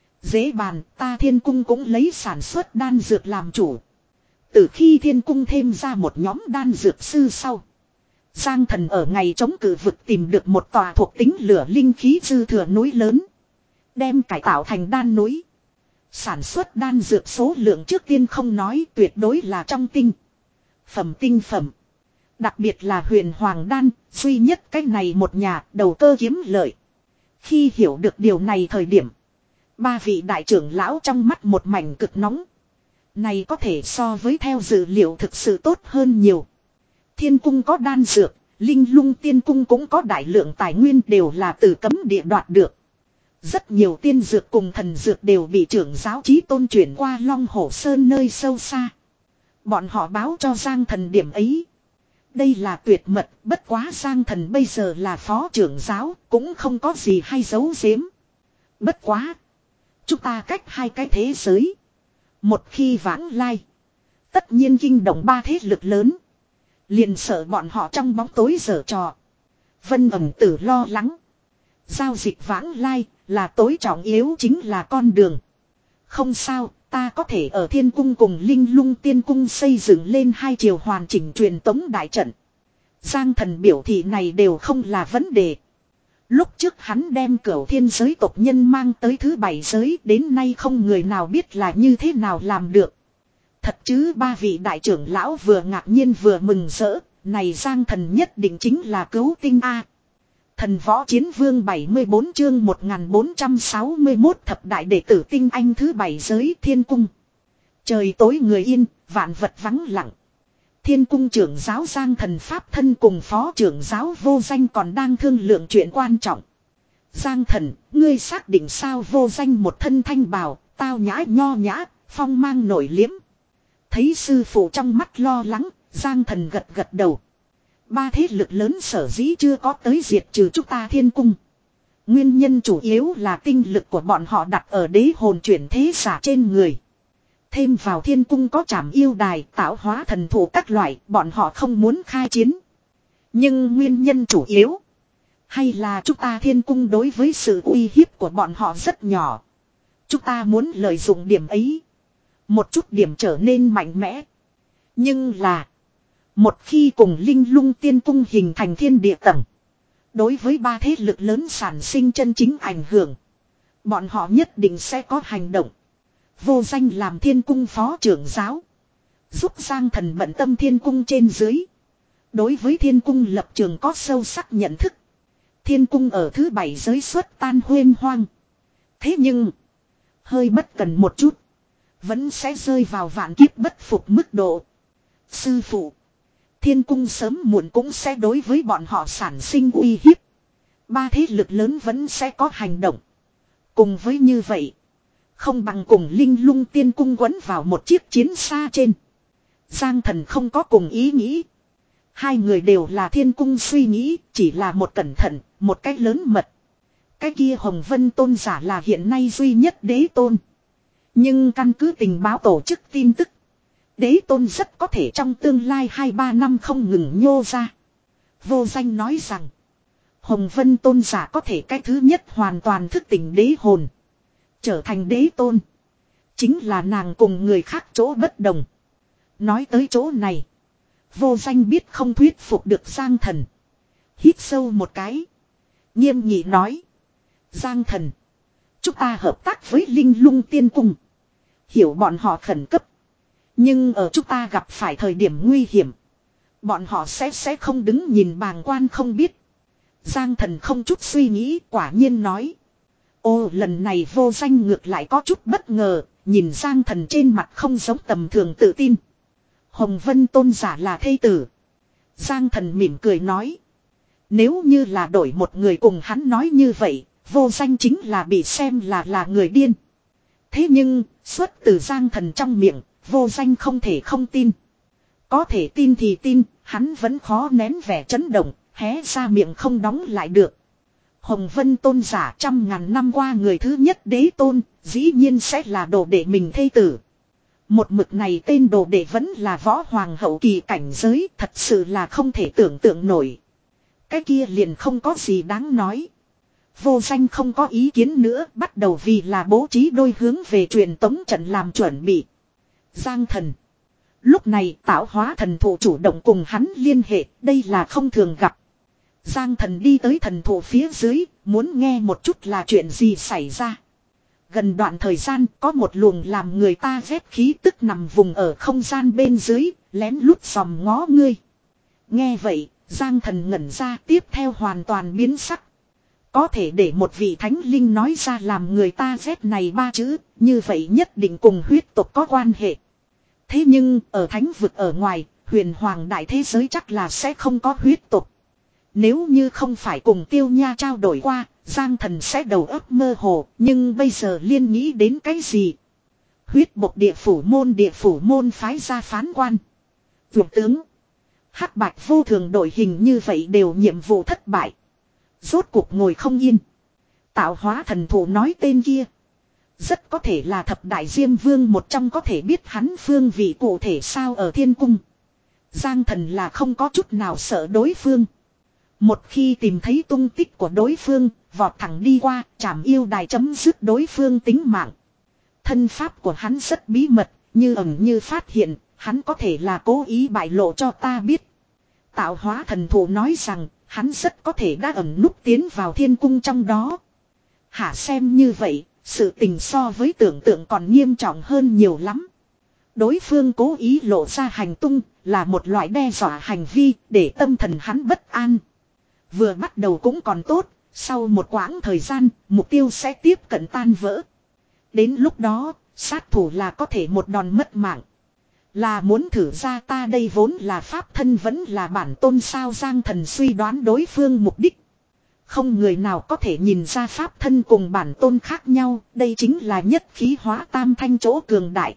Dễ bàn, ta Thiên Cung cũng lấy sản xuất đan dược làm chủ. Từ khi Thiên Cung thêm ra một nhóm đan dược sư sau. Giang Thần ở ngày chống cử vực tìm được một tòa thuộc tính lửa linh khí dư thừa núi lớn. Đem cải tạo thành đan núi. Sản xuất đan dược số lượng trước tiên không nói, tuyệt đối là trong tinh phẩm tinh phẩm. Đặc biệt là huyền hoàng đan, duy nhất cách này một nhà đầu cơ kiếm lợi. Khi hiểu được điều này thời điểm, ba vị đại trưởng lão trong mắt một mảnh cực nóng. Này có thể so với theo dữ liệu thực sự tốt hơn nhiều. Thiên Cung có đan dược, Linh Lung Tiên Cung cũng có đại lượng tài nguyên đều là từ cấm địa đoạt được. Rất nhiều tiên dược cùng thần dược đều bị trưởng giáo chí tôn chuyển qua Long Hổ Sơn nơi sâu xa. Bọn họ báo cho Giang Thần điểm ấy. Đây là tuyệt mật, bất quá Giang Thần bây giờ là phó trưởng giáo, cũng không có gì hay giấu giếm. Bất quá. Chúng ta cách hai cái thế giới. Một khi vãng lai. Tất nhiên kinh động ba thế lực lớn. Liền sợ bọn họ trong bóng tối giở trò. Vân ẩm tử lo lắng. Giao dịch vãng lai là tối trọng yếu chính là con đường. Không sao, ta có thể ở Thiên Cung cùng Linh Lung Tiên Cung xây dựng lên hai chiều hoàn chỉnh truyền tống đại trận. Giang Thần biểu thị này đều không là vấn đề. Lúc trước hắn đem cửu thiên giới tộc nhân mang tới thứ bảy giới, đến nay không người nào biết là như thế nào làm được. Thật chứ, ba vị đại trưởng lão vừa ngạc nhiên vừa mừng rỡ, này Giang Thần nhất định chính là cứu tinh A. Thần Võ Chiến Vương bảy mươi bốn chương một nghìn bốn trăm sáu mươi mốt thập đại đệ tử tinh anh thứ bảy giới Thiên Cung. Trời tối người yên, vạn vật vắng lặng. Thiên Cung trưởng giáo Giang Thần Pháp thân cùng phó trưởng giáo Vô Danh còn đang thương lượng chuyện quan trọng. Giang Thần, ngươi xác định sao? Vô Danh một thân thanh bào, tao nhã nho nhã, phong mang nổi liếm. Thấy sư phụ trong mắt lo lắng, Giang Thần gật gật đầu. Ba thế lực lớn sở dĩ chưa có tới diệt trừ chúng ta Thiên Cung. Nguyên nhân chủ yếu là tinh lực của bọn họ đặt ở đế hồn chuyển thế giả trên người. Thêm vào Thiên Cung có trảm yêu đài, tạo hóa thần thủ các loại, bọn họ không muốn khai chiến. Nhưng nguyên nhân chủ yếu hay là chúng ta Thiên Cung đối với sự uy hiếp của bọn họ rất nhỏ. Chúng ta muốn lợi dụng điểm ấy. Một chút điểm trở nên mạnh mẽ. Nhưng là một khi cùng Linh Lung Tiên Cung hình thành thiên địa tầng. Đối với ba thế lực lớn sản sinh chân chính ảnh hưởng. Bọn họ nhất định sẽ có hành động. Vô Danh làm Thiên Cung phó trưởng giáo. Giúp Giang Thần bận tâm Thiên Cung trên dưới. Đối với Thiên Cung lập trường có sâu sắc nhận thức. Thiên Cung ở thứ bảy giới xuất tan huyên hoang. Thế nhưng hơi bất cần một chút. Vẫn sẽ rơi vào vạn kiếp bất phục mức độ. Sư phụ. Thiên Cung sớm muộn cũng sẽ đối với bọn họ sản sinh uy hiếp. Ba thế lực lớn vẫn sẽ có hành động. Cùng với như vậy. Không bằng cùng Linh Lung Tiên Cung quấn vào một chiếc chiến xa trên. Giang Thần không có cùng ý nghĩ. Hai người đều là Thiên Cung suy nghĩ. Chỉ là một cẩn thận, một cách lớn mật. Cái kia Hồng Vân Tôn giả là hiện nay duy nhất đế tôn. Nhưng căn cứ tình báo tổ chức tin tức. Đế tôn rất có thể trong tương lai hai ba năm không ngừng nhô ra. Vô Danh nói rằng. Hồng Vân Tôn giả có thể cái thứ nhất hoàn toàn thức tỉnh đế hồn. Trở thành đế tôn. Chính là nàng cùng người khác chỗ bất đồng. Nói tới chỗ này. Vô Danh biết không thuyết phục được Giang Thần. Hít sâu một cái. Nghiêm nghị nói. Giang Thần. Chúng ta hợp tác với Linh Lung Tiên Cung. Hiểu bọn họ khẩn cấp. Nhưng ở chúng ta gặp phải thời điểm nguy hiểm. Bọn họ sẽ sẽ không đứng nhìn bàng quan không biết. Giang Thần không chút suy nghĩ quả nhiên nói. Ô lần này Vô Danh ngược lại có chút bất ngờ. Nhìn Giang Thần trên mặt không giống tầm thường tự tin. Hồng Vân tôn giả là thê tử. Giang Thần mỉm cười nói. Nếu như là đổi một người cùng hắn nói như vậy. Vô Danh chính là bị xem là là người điên. Thế nhưng xuất từ Giang Thần trong miệng. Vô Danh không thể không tin. Có thể tin thì tin. Hắn vẫn khó nén vẻ chấn động. Hé ra miệng không đóng lại được. Hồng Vân tôn giả trăm ngàn năm qua người thứ nhất đế tôn. Dĩ nhiên sẽ là đồ đệ mình thê tử. Một mực này tên đồ đệ vẫn là võ hoàng hậu kỳ cảnh giới. Thật sự là không thể tưởng tượng nổi. Cái kia liền không có gì đáng nói. Vô Danh không có ý kiến nữa. Bắt đầu vì là bố trí đôi hướng về truyền tống trận làm chuẩn bị. Giang Thần. Lúc này tạo hóa thần thụ chủ động cùng hắn liên hệ. Đây là không thường gặp. Giang Thần đi tới thần thụ phía dưới. Muốn nghe một chút là chuyện gì xảy ra. Gần đoạn thời gian có một luồng làm người ta ghét khí tức nằm vùng ở không gian bên dưới. Lén lút dòm ngó ngươi. Nghe vậy Giang Thần ngẩn ra tiếp theo hoàn toàn biến sắc. Có thể để một vị thánh linh nói ra làm người ta ghét này ba chữ. Như vậy nhất định cùng huyết tộc có quan hệ. Thế nhưng ở thánh vực ở ngoài. Huyền hoàng đại thế giới chắc là sẽ không có huyết tộc. Nếu như không phải cùng Tiêu Nha trao đổi qua. Giang Thần sẽ đầu óc mơ hồ. Nhưng bây giờ liên nghĩ đến cái gì. Huyết bộc địa phủ môn địa phủ môn phái ra phán quan. Vượng tướng. Hắc bạch vô thường đội hình như vậy đều nhiệm vụ thất bại. Rốt cuộc ngồi không yên. Tạo hóa thần thủ nói tên kia. Rất có thể là thập đại diêm vương một trong có thể biết hắn phương vị cụ thể sao ở thiên cung. Giang Thần là không có chút nào sợ đối phương. Một khi tìm thấy tung tích của đối phương, vọt thẳng đi qua, chảm yêu đài chấm dứt đối phương tính mạng. Thân pháp của hắn rất bí mật, như ẩn như phát hiện, hắn có thể là cố ý bại lộ cho ta biết. Tạo hóa thần thủ nói rằng, hắn rất có thể đã ẩn núp tiến vào thiên cung trong đó. Hả xem như vậy, sự tình so với tưởng tượng còn nghiêm trọng hơn nhiều lắm. Đối phương cố ý lộ ra hành tung, là một loại đe dọa hành vi, để tâm thần hắn bất an. Vừa bắt đầu cũng còn tốt, sau một quãng thời gian, mục tiêu sẽ tiếp cận tan vỡ. Đến lúc đó, sát thủ là có thể một đòn mất mạng. Là muốn thử ra ta đây vốn là pháp thân vẫn là bản tôn sao Giang Thần suy đoán đối phương mục đích. Không người nào có thể nhìn ra pháp thân cùng bản tôn khác nhau, đây chính là nhất khí hóa tam thanh chỗ cường đại.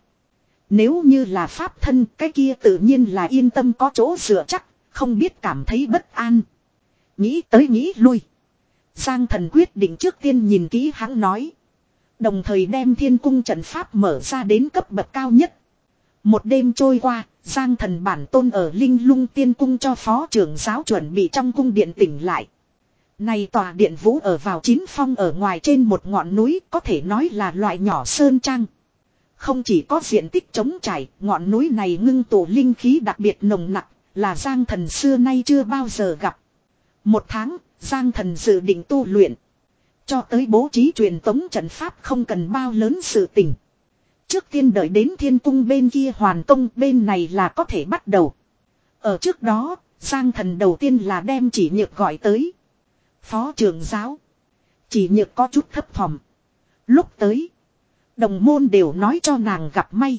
Nếu như là pháp thân, cái kia tự nhiên là yên tâm có chỗ dựa chắc, không biết cảm thấy bất an. Nghĩ tới nghĩ lui. Giang Thần quyết định trước tiên nhìn kỹ hắn nói. Đồng thời đem thiên cung trận pháp mở ra đến cấp bậc cao nhất. Một đêm trôi qua, Giang Thần bản tôn ở Linh Lung Tiên Cung cho phó trưởng giáo chuẩn bị trong cung điện tỉnh lại. Này tòa điện vũ ở vào chín phong ở ngoài trên một ngọn núi có thể nói là loại nhỏ sơn trang. Không chỉ có diện tích trống trải, ngọn núi này ngưng tụ linh khí đặc biệt nồng nặc, là Giang Thần xưa nay chưa bao giờ gặp. Một tháng, Giang Thần dự định tu luyện. Cho tới bố trí truyền tống trận pháp không cần bao lớn sự tình. Trước tiên đợi đến thiên cung bên kia hoàn công bên này là có thể bắt đầu. Ở trước đó, Giang Thần đầu tiên là đem Chỉ Nhược gọi tới. Phó trưởng giáo. Chỉ Nhược có chút thấp thỏm. Lúc tới, đồng môn đều nói cho nàng gặp may.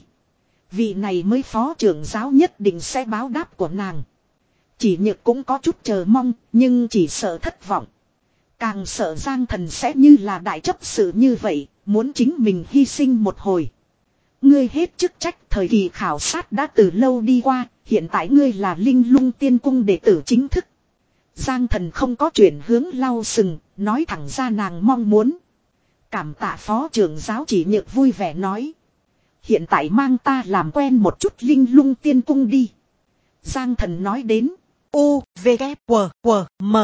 Vị này mới phó trưởng giáo nhất định sẽ báo đáp của nàng. Chỉ Nhược cũng có chút chờ mong, nhưng chỉ sợ thất vọng. Càng sợ Giang Thần sẽ như là đại chấp sự như vậy, muốn chính mình hy sinh một hồi. Ngươi hết chức trách thời kỳ khảo sát đã từ lâu đi qua, hiện tại ngươi là Linh Lung Tiên Cung đệ tử chính thức. Giang Thần không có chuyển hướng lau sừng, nói thẳng ra nàng mong muốn. Cảm tạ phó trưởng giáo Chỉ Nhược vui vẻ nói. Hiện tại mang ta làm quen một chút Linh Lung Tiên Cung đi. Giang Thần nói đến. U, V, K, W, W, M.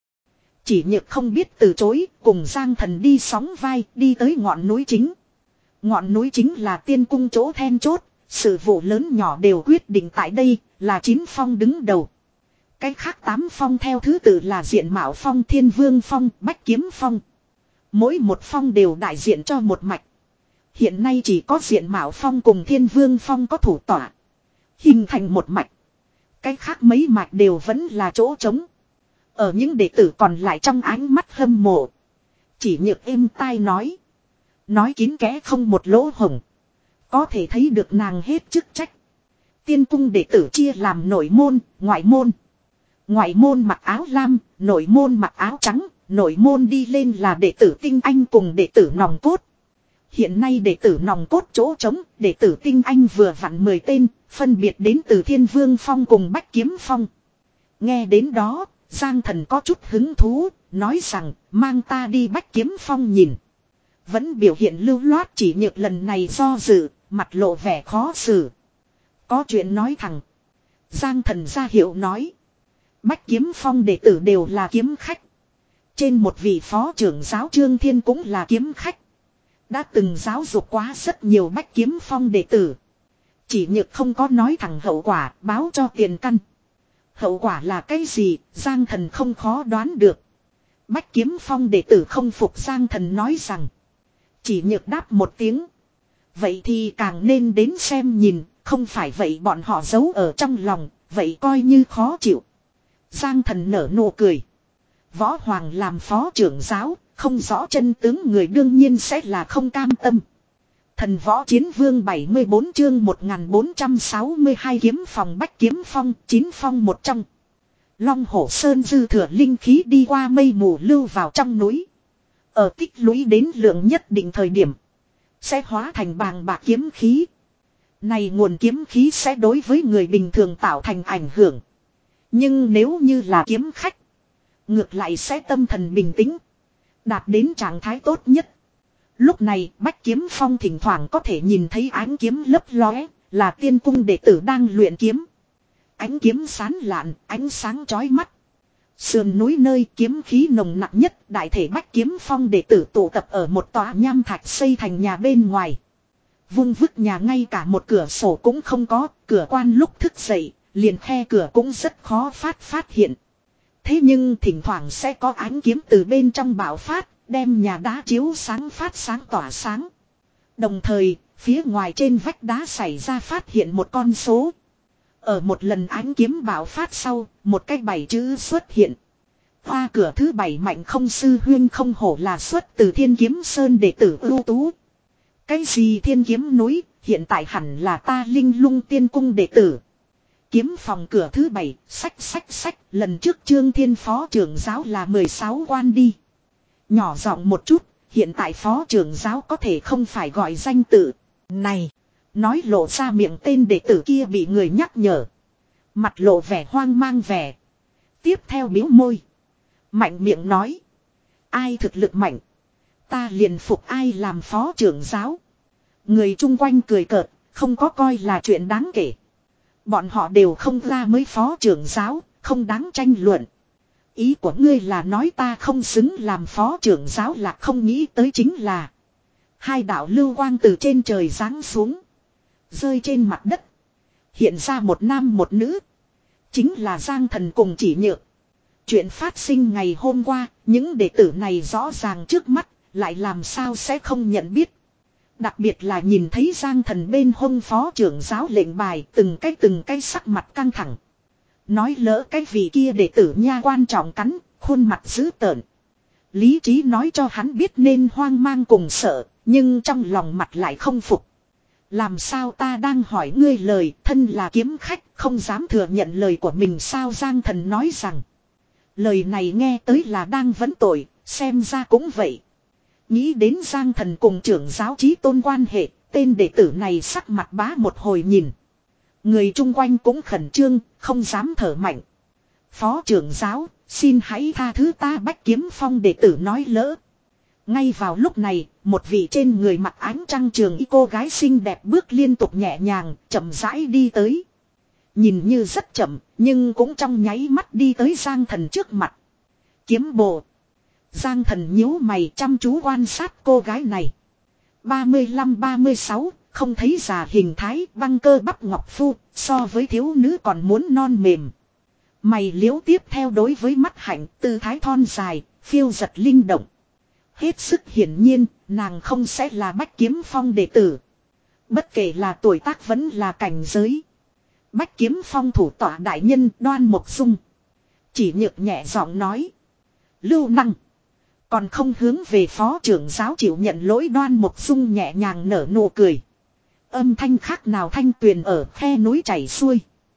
Chỉ Nhược không biết từ chối, cùng Giang Thần đi sóng vai, đi tới ngọn núi chính. Ngọn núi chính là tiên cung chỗ then chốt, sự vụ lớn nhỏ đều quyết định tại đây, là chín phong đứng đầu. Cái khác tám phong theo thứ tự là Diện Mạo Phong, Thiên Vương Phong, Bách Kiếm Phong. Mỗi một phong đều đại diện cho một mạch. Hiện nay chỉ có diện Mạo Phong cùng Thiên Vương Phong có thủ tỏa. Hình thành một mạch. Cái khác mấy mạch đều vẫn là chỗ trống. Ở những đệ tử còn lại trong ánh mắt hâm mộ. Chỉ Nhược êm tai nói. Nói kín kẽ không một lỗ hổng. Có thể thấy được nàng hết chức trách. Tiên cung đệ tử chia làm nội môn, ngoại môn. Ngoại môn mặc áo lam, nội môn mặc áo trắng. Nội môn đi lên là đệ tử tinh anh cùng đệ tử nòng cốt. Hiện nay đệ tử nòng cốt chỗ trống, đệ tử tinh anh vừa vặn mười tên, phân biệt đến từ Thiên Vương Phong cùng Bách Kiếm Phong. Nghe đến đó, Giang Thần có chút hứng thú, nói rằng mang ta đi Bách Kiếm Phong nhìn. Vẫn biểu hiện lưu loát, chỉ Nhược lần này do dự, mặt lộ vẻ khó xử. Có chuyện nói thẳng. Giang Thần ra hiệu nói. Bách Kiếm Phong đệ tử đều là kiếm khách. Trên một vị phó trưởng giáo Trương Thiên cũng là kiếm khách. Đã từng giáo dục quá rất nhiều Bách Kiếm Phong đệ tử. Chỉ Nhược không có nói thẳng hậu quả, báo cho tiền căn. Hậu quả là cái gì, Giang Thần không khó đoán được. Bách Kiếm Phong đệ tử không phục, Giang Thần nói rằng. Chỉ Nhược đáp một tiếng. Vậy thì càng nên đến xem nhìn, không phải vậy bọn họ giấu ở trong lòng, vậy coi như khó chịu. Giang Thần nở nụ cười. Võ Hoàng làm phó trưởng giáo, không rõ chân tướng người đương nhiên sẽ là không cam tâm. Thần Võ Chiến Vương bảy mươi bốn chương một nghìn bốn trăm sáu mươi hai kiếm phòng Bách Kiếm Phong, chín phong một trong. Long Hổ Sơn dư thừa linh khí đi qua mây mù lưu vào trong núi. Ở tích lũy đến lượng nhất định thời điểm, sẽ hóa thành bàng bạc kiếm khí. Này nguồn kiếm khí sẽ đối với người bình thường tạo thành ảnh hưởng. Nhưng nếu như là kiếm khách, ngược lại sẽ tâm thần bình tĩnh, đạt đến trạng thái tốt nhất. Lúc này Bách Kiếm Phong thỉnh thoảng có thể nhìn thấy ánh kiếm lấp lóe, là tiên cung đệ tử đang luyện kiếm. Ánh kiếm sán lạn, ánh sáng chói mắt. Sườn núi nơi kiếm khí nồng nặng nhất, đại thể Bách Kiếm Phong đệ tử tụ tập ở một tòa nham thạch xây thành nhà bên ngoài. Vung vức nhà ngay cả một cửa sổ cũng không có, cửa quan lúc thức dậy, liền khe cửa cũng rất khó phát phát hiện. Thế nhưng thỉnh thoảng sẽ có ánh kiếm từ bên trong bạo phát, đem nhà đá chiếu sáng phát sáng tỏa sáng. Đồng thời, phía ngoài trên vách đá xảy ra phát hiện một con số. Ở một lần ánh kiếm bạo phát sau, một cái bảy chữ xuất hiện. Hoa cửa thứ bảy mạnh không sư huyên không hổ là xuất từ Thiên Kiếm Sơn đệ tử ưu tú. Cái gì Thiên Kiếm núi, hiện tại hẳn là ta Linh Lung Tiên Cung đệ tử. Kiếm phòng cửa thứ bảy, sách sách sách, lần trước Trương Thiên phó trưởng giáo là mười sáu quan đi. Nhỏ giọng một chút, hiện tại phó trưởng giáo có thể không phải gọi danh tự. Này, nói lộ ra miệng tên đệ tử kia bị người nhắc nhở. Mặt lộ vẻ hoang mang vẻ. Tiếp theo biếu môi. Mạnh miệng nói. Ai thực lực mạnh, ta liền phục ai làm phó trưởng giáo. Người chung quanh cười cợt, không có coi là chuyện đáng kể. Bọn họ đều không ra mới phó trưởng giáo, không đáng tranh luận. Ý của ngươi là nói ta không xứng làm phó trưởng giáo, là không nghĩ tới chính là hai đạo lưu quang từ trên trời giáng xuống, rơi trên mặt đất. Hiện ra một nam một nữ, chính là Giang Thần cùng Chỉ Nhược. Chuyện phát sinh ngày hôm qua, những đệ tử này rõ ràng trước mắt, lại làm sao sẽ không nhận biết. Đặc biệt là nhìn thấy Giang Thần bên hông phó trưởng giáo lệnh bài, từng cái từng cái sắc mặt căng thẳng. Nói lỡ cái vị kia đệ tử nha quan trọng cắn, khuôn mặt dữ tợn. Lý trí nói cho hắn biết nên hoang mang cùng sợ, nhưng trong lòng mặt lại không phục. Làm sao ta đang hỏi ngươi lời, thân là kiếm khách, không dám thừa nhận lời của mình sao? Giang Thần nói rằng. Lời này nghe tới là đang vấn tội, xem ra cũng vậy. Nghĩ đến Giang Thần cùng trưởng giáo chí tôn quan hệ, tên đệ tử này sắc mặt bá một hồi nhìn. Người chung quanh cũng khẩn trương, không dám thở mạnh. Phó trưởng giáo, xin hãy tha thứ ta. Bách Kiếm Phong đệ tử nói lỡ. Ngay vào lúc này, một vị trên người mặc ánh trăng trường y cô gái xinh đẹp bước liên tục nhẹ nhàng, chậm rãi đi tới. Nhìn như rất chậm, nhưng cũng trong nháy mắt đi tới Giang Thần trước mặt. Kiếm bộ. Giang Thần nhíu mày chăm chú quan sát cô gái này. ba mươi lăm ba mươi sáu, không thấy già hình thái, băng cơ bắp ngọc phu, so với thiếu nữ còn muốn non mềm. Mày liếu tiếp theo đối với mắt hạnh, tư thái thon dài, phiêu giật linh động. Hết sức hiển nhiên, nàng không sẽ là Bách Kiếm Phong đệ tử. Bất kể là tuổi tác vẫn là cảnh giới. Bách Kiếm Phong thủ tọa đại nhân Đoan Mộc Dung chỉ nhược nhẹ giọng nói. Lưu Năng. Còn không hướng về phó trưởng giáo chịu nhận lỗi. Đoan Mộc Dung nhẹ nhàng nở nụ cười. Âm thanh khác nào thanh tuyền ở khe núi chảy xuôi.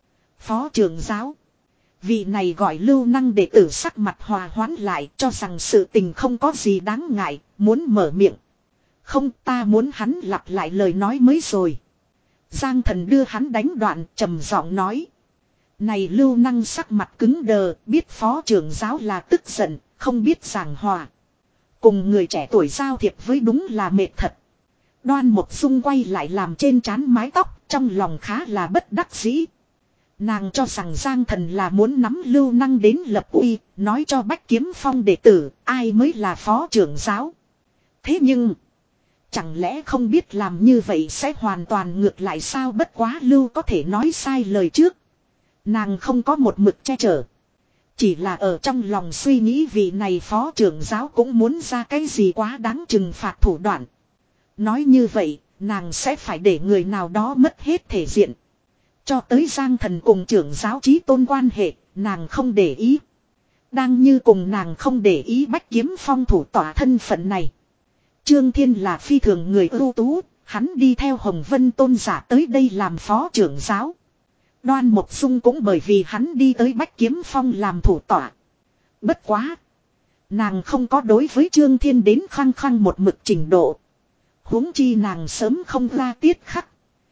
Phó trưởng giáo. Vị này gọi Lưu Năng đệ tử sắc mặt hòa hoãn lại, cho rằng sự tình không có gì đáng ngại, muốn mở miệng. Không, ta muốn hắn lặp lại lời nói mới rồi. Giang Thần đưa hắn đánh đoạn, trầm giọng nói. Này Lưu Năng sắc mặt cứng đờ, biết phó trưởng giáo là tức giận, không biết giảng hòa. Cùng người trẻ tuổi giao thiệp với đúng là mệt thật. Đoan Mộc Dung quay lại làm trên trán mái tóc, trong lòng khá là bất đắc dĩ. Nàng cho rằng Giang Thần là muốn nắm Lưu Năng đến lập uy, nói cho Bách Kiếm Phong đệ tử, ai mới là phó trưởng giáo. Thế nhưng, chẳng lẽ không biết làm như vậy sẽ hoàn toàn ngược lại sao? Bất quá Lưu có thể nói sai lời trước. Nàng không có một mực che chở. Chỉ là ở trong lòng suy nghĩ vị này phó trưởng giáo cũng muốn ra cái gì quá đáng trừng phạt thủ đoạn. Nói như vậy, nàng sẽ phải để người nào đó mất hết thể diện. Cho tới Giang Thần cùng trưởng giáo chí tôn quan hệ, nàng không để ý. Đang như cùng nàng không để ý Bách Kiếm Phong thủ tỏa thân phận này. Trương Thiên là phi thường người ưu tú, hắn đi theo Hồng Vân Tôn giả tới đây làm phó trưởng giáo. Đoan Mộc Dung cũng bởi vì hắn đi tới Bách Kiếm Phong làm thủ tỏa. Bất quá. Nàng không có đối với Trương Thiên đến khăng khăng một mực trình độ. Huống chi nàng sớm không ra tiết khắc.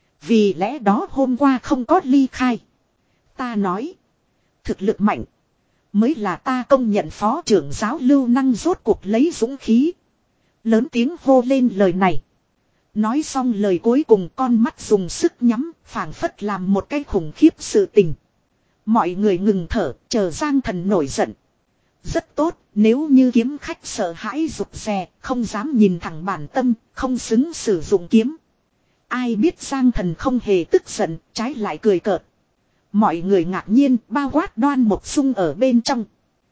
Vì lẽ đó hôm qua không có ly khai. Ta nói. Thực lực mạnh. Mới là ta công nhận phó trưởng giáo Lưu Năng rốt cuộc lấy dũng khí. Lớn tiếng hô lên lời này. Nói xong lời cuối cùng con mắt dùng sức nhắm. Phảng phất làm một cái khủng khiếp sự tình. Mọi người ngừng thở. Chờ Giang Thần nổi giận. Rất tốt. Nếu như kiếm khách sợ hãi rụt rè. Không dám nhìn thẳng bản tâm. Không xứng sử dụng kiếm. Ai biết Giang Thần không hề tức giận, trái lại cười cợt. Mọi người ngạc nhiên, bao quát Đoan Mộc Dung ở bên trong.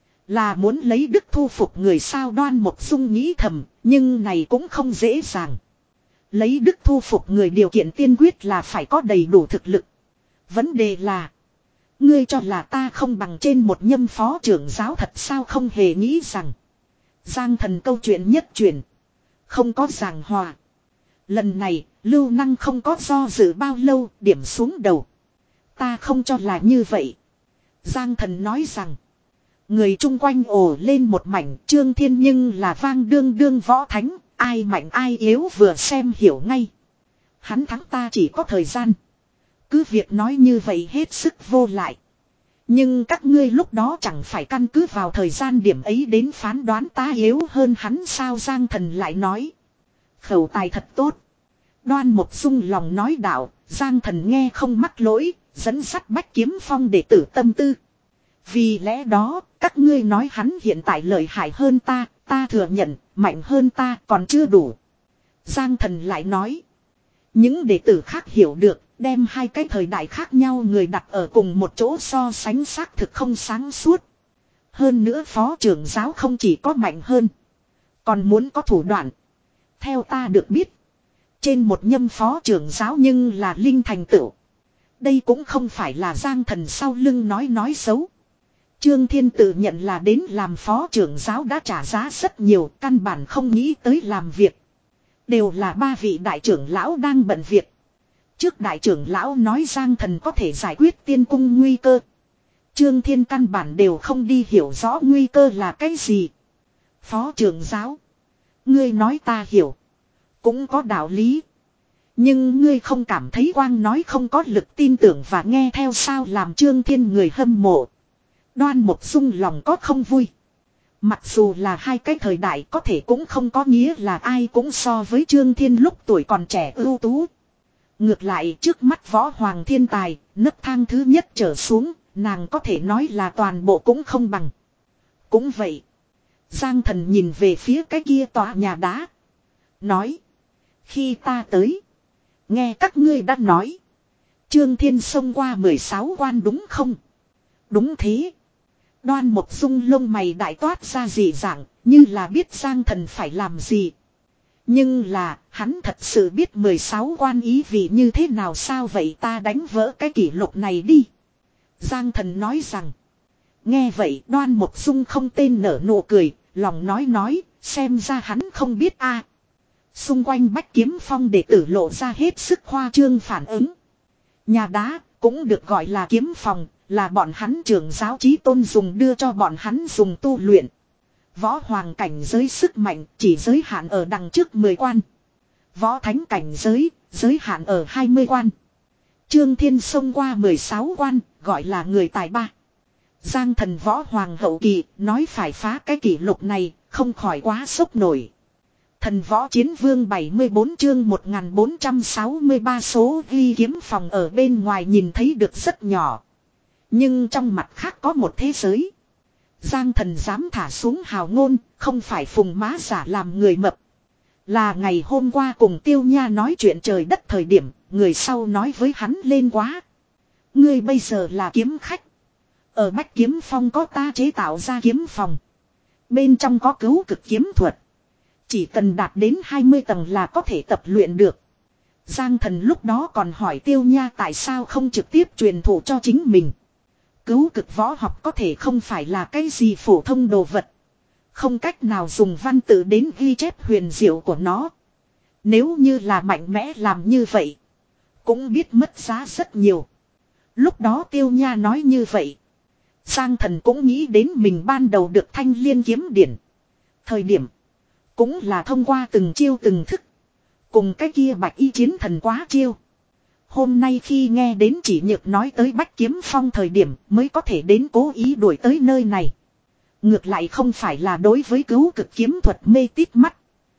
Là muốn lấy đức thu phục người sao? Đoan Mộc Dung nghĩ thầm, nhưng này cũng không dễ dàng. Lấy đức thu phục người điều kiện tiên quyết là phải có đầy đủ thực lực. Vấn đề là, ngươi cho là ta không bằng trên một nhâm phó trưởng giáo thật sao? Không hề nghĩ rằng Giang Thần câu chuyện nhất truyền, không có giảng hòa. Lần này, Lưu Năng không có do dự bao lâu, điểm xuống đầu. Ta không cho là như vậy. Giang Thần nói rằng, người chung quanh ồ lên một mảnh. Trương Thiên nhưng là vang đương đương võ thánh, ai mạnh ai yếu vừa xem hiểu ngay. Hắn thắng ta chỉ có thời gian. Cứ việc nói như vậy hết sức vô lại. Nhưng các ngươi lúc đó chẳng phải căn cứ vào thời gian điểm ấy đến phán đoán ta yếu hơn hắn sao? Giang Thần lại nói. Khẩu tài thật tốt. Đoan Mộc Dung lòng nói đạo, Giang Thần nghe không mắc lỗi, dẫn dắt Bách Kiếm Phong đệ tử tâm tư. Vì lẽ đó, các ngươi nói hắn hiện tại lợi hại hơn ta, ta thừa nhận, mạnh hơn ta còn chưa đủ. Giang Thần lại nói, những đệ tử khác hiểu được, đem hai cái thời đại khác nhau người đặt ở cùng một chỗ so sánh xác thực không sáng suốt. Hơn nữa phó trưởng giáo không chỉ có mạnh hơn, còn muốn có thủ đoạn. Theo ta được biết, trên một nhâm phó trưởng giáo nhưng là linh thành tựu. Đây cũng không phải là Giang Thần sau lưng nói nói xấu. Trương Thiên tự nhận là đến làm phó trưởng giáo đã trả giá rất nhiều, căn bản không nghĩ tới làm việc. Đều là ba vị đại trưởng lão đang bận việc. Trước đại trưởng lão nói Giang Thần có thể giải quyết tiên cung nguy cơ. Trương Thiên căn bản đều không đi hiểu rõ nguy cơ là cái gì. Phó trưởng giáo, ngươi nói ta hiểu. Cũng có đạo lý. Nhưng ngươi không cảm thấy quang nói không có lực tin tưởng và nghe theo sao? Làm Trương Thiên người hâm mộ. Đoan Mộc Dung lòng có không vui. Mặc dù là hai cái thời đại có thể cũng không có nghĩa là ai cũng so với Trương Thiên lúc tuổi còn trẻ ưu tú. Ngược lại trước mắt võ hoàng thiên tài, nấc thang thứ nhất trở xuống, nàng có thể nói là toàn bộ cũng không bằng. Cũng vậy. Giang Thần nhìn về phía cái kia tòa nhà đá. Nói. Khi ta tới. Nghe các ngươi đã nói. Trương Thiên xông qua mười sáu quan đúng không? Đúng thế. Đoan Mộc Dung lông mày đại toát ra dị dạng. Như là biết Giang Thần phải làm gì. Nhưng là, hắn thật sự biết mười sáu quan ý vị như thế nào sao vậy ta đánh vỡ cái kỷ lục này đi. Giang Thần nói rằng. Nghe vậy Đoan Mộc Dung không tên nở nụ cười, lòng nói nói, xem ra hắn không biết a. Xung quanh Bách Kiếm Phong đệ tử lộ ra hết sức khoa trương phản ứng. Nhà đá, cũng được gọi là kiếm phòng, là bọn hắn trưởng giáo chí tôn dùng đưa cho bọn hắn dùng tu luyện. Võ hoàng cảnh giới sức mạnh chỉ giới hạn ở đằng trước mười quan. Võ thánh cảnh giới, giới hạn ở hai mươi quan. Trương Thiên xông qua mười sáu quan, gọi là người tài ba. Giang Thần võ hoàng hậu kỳ, nói phải phá cái kỷ lục này, không khỏi quá sốc nổi. Thần võ chiến vương bảy mươi bốn chương một nghìn bốn trăm sáu mươi ba số ghi kiếm phòng ở bên ngoài nhìn thấy được rất nhỏ. Nhưng trong mặt khác có một thế giới. Giang Thần dám thả xuống hào ngôn, không phải phùng má giả làm người mập. Là ngày hôm qua cùng Tiêu Nha nói chuyện trời đất thời điểm, người sau nói với hắn lên quá. Ngươi bây giờ là kiếm khách. Ở Bách Kiếm Phong có ta chế tạo ra kiếm phòng. Bên trong có cứu cực kiếm thuật. Chỉ cần đạt đến hai mươi tầng là có thể tập luyện được. Giang Thần lúc đó còn hỏi Tiêu Nha tại sao không trực tiếp truyền thụ cho chính mình. Cứu cực võ học có thể không phải là cái gì phổ thông đồ vật. Không cách nào dùng văn tự đến ghi chép huyền diệu của nó. Nếu như là mạnh mẽ làm như vậy, cũng biết mất giá rất nhiều. Lúc đó Tiêu Nha nói như vậy. Giang Thần cũng nghĩ đến mình ban đầu được Thanh Liên kiếm điển. Thời điểm cũng là thông qua từng chiêu từng thức. Cùng cái kia bạch y chiến thần quá chiêu. Hôm nay khi nghe đến chỉ nhược nói tới Bách Kiếm Phong thời điểm mới có thể đến cố ý đuổi tới nơi này. Ngược lại không phải là đối với cứu cực kiếm thuật mê tít mắt.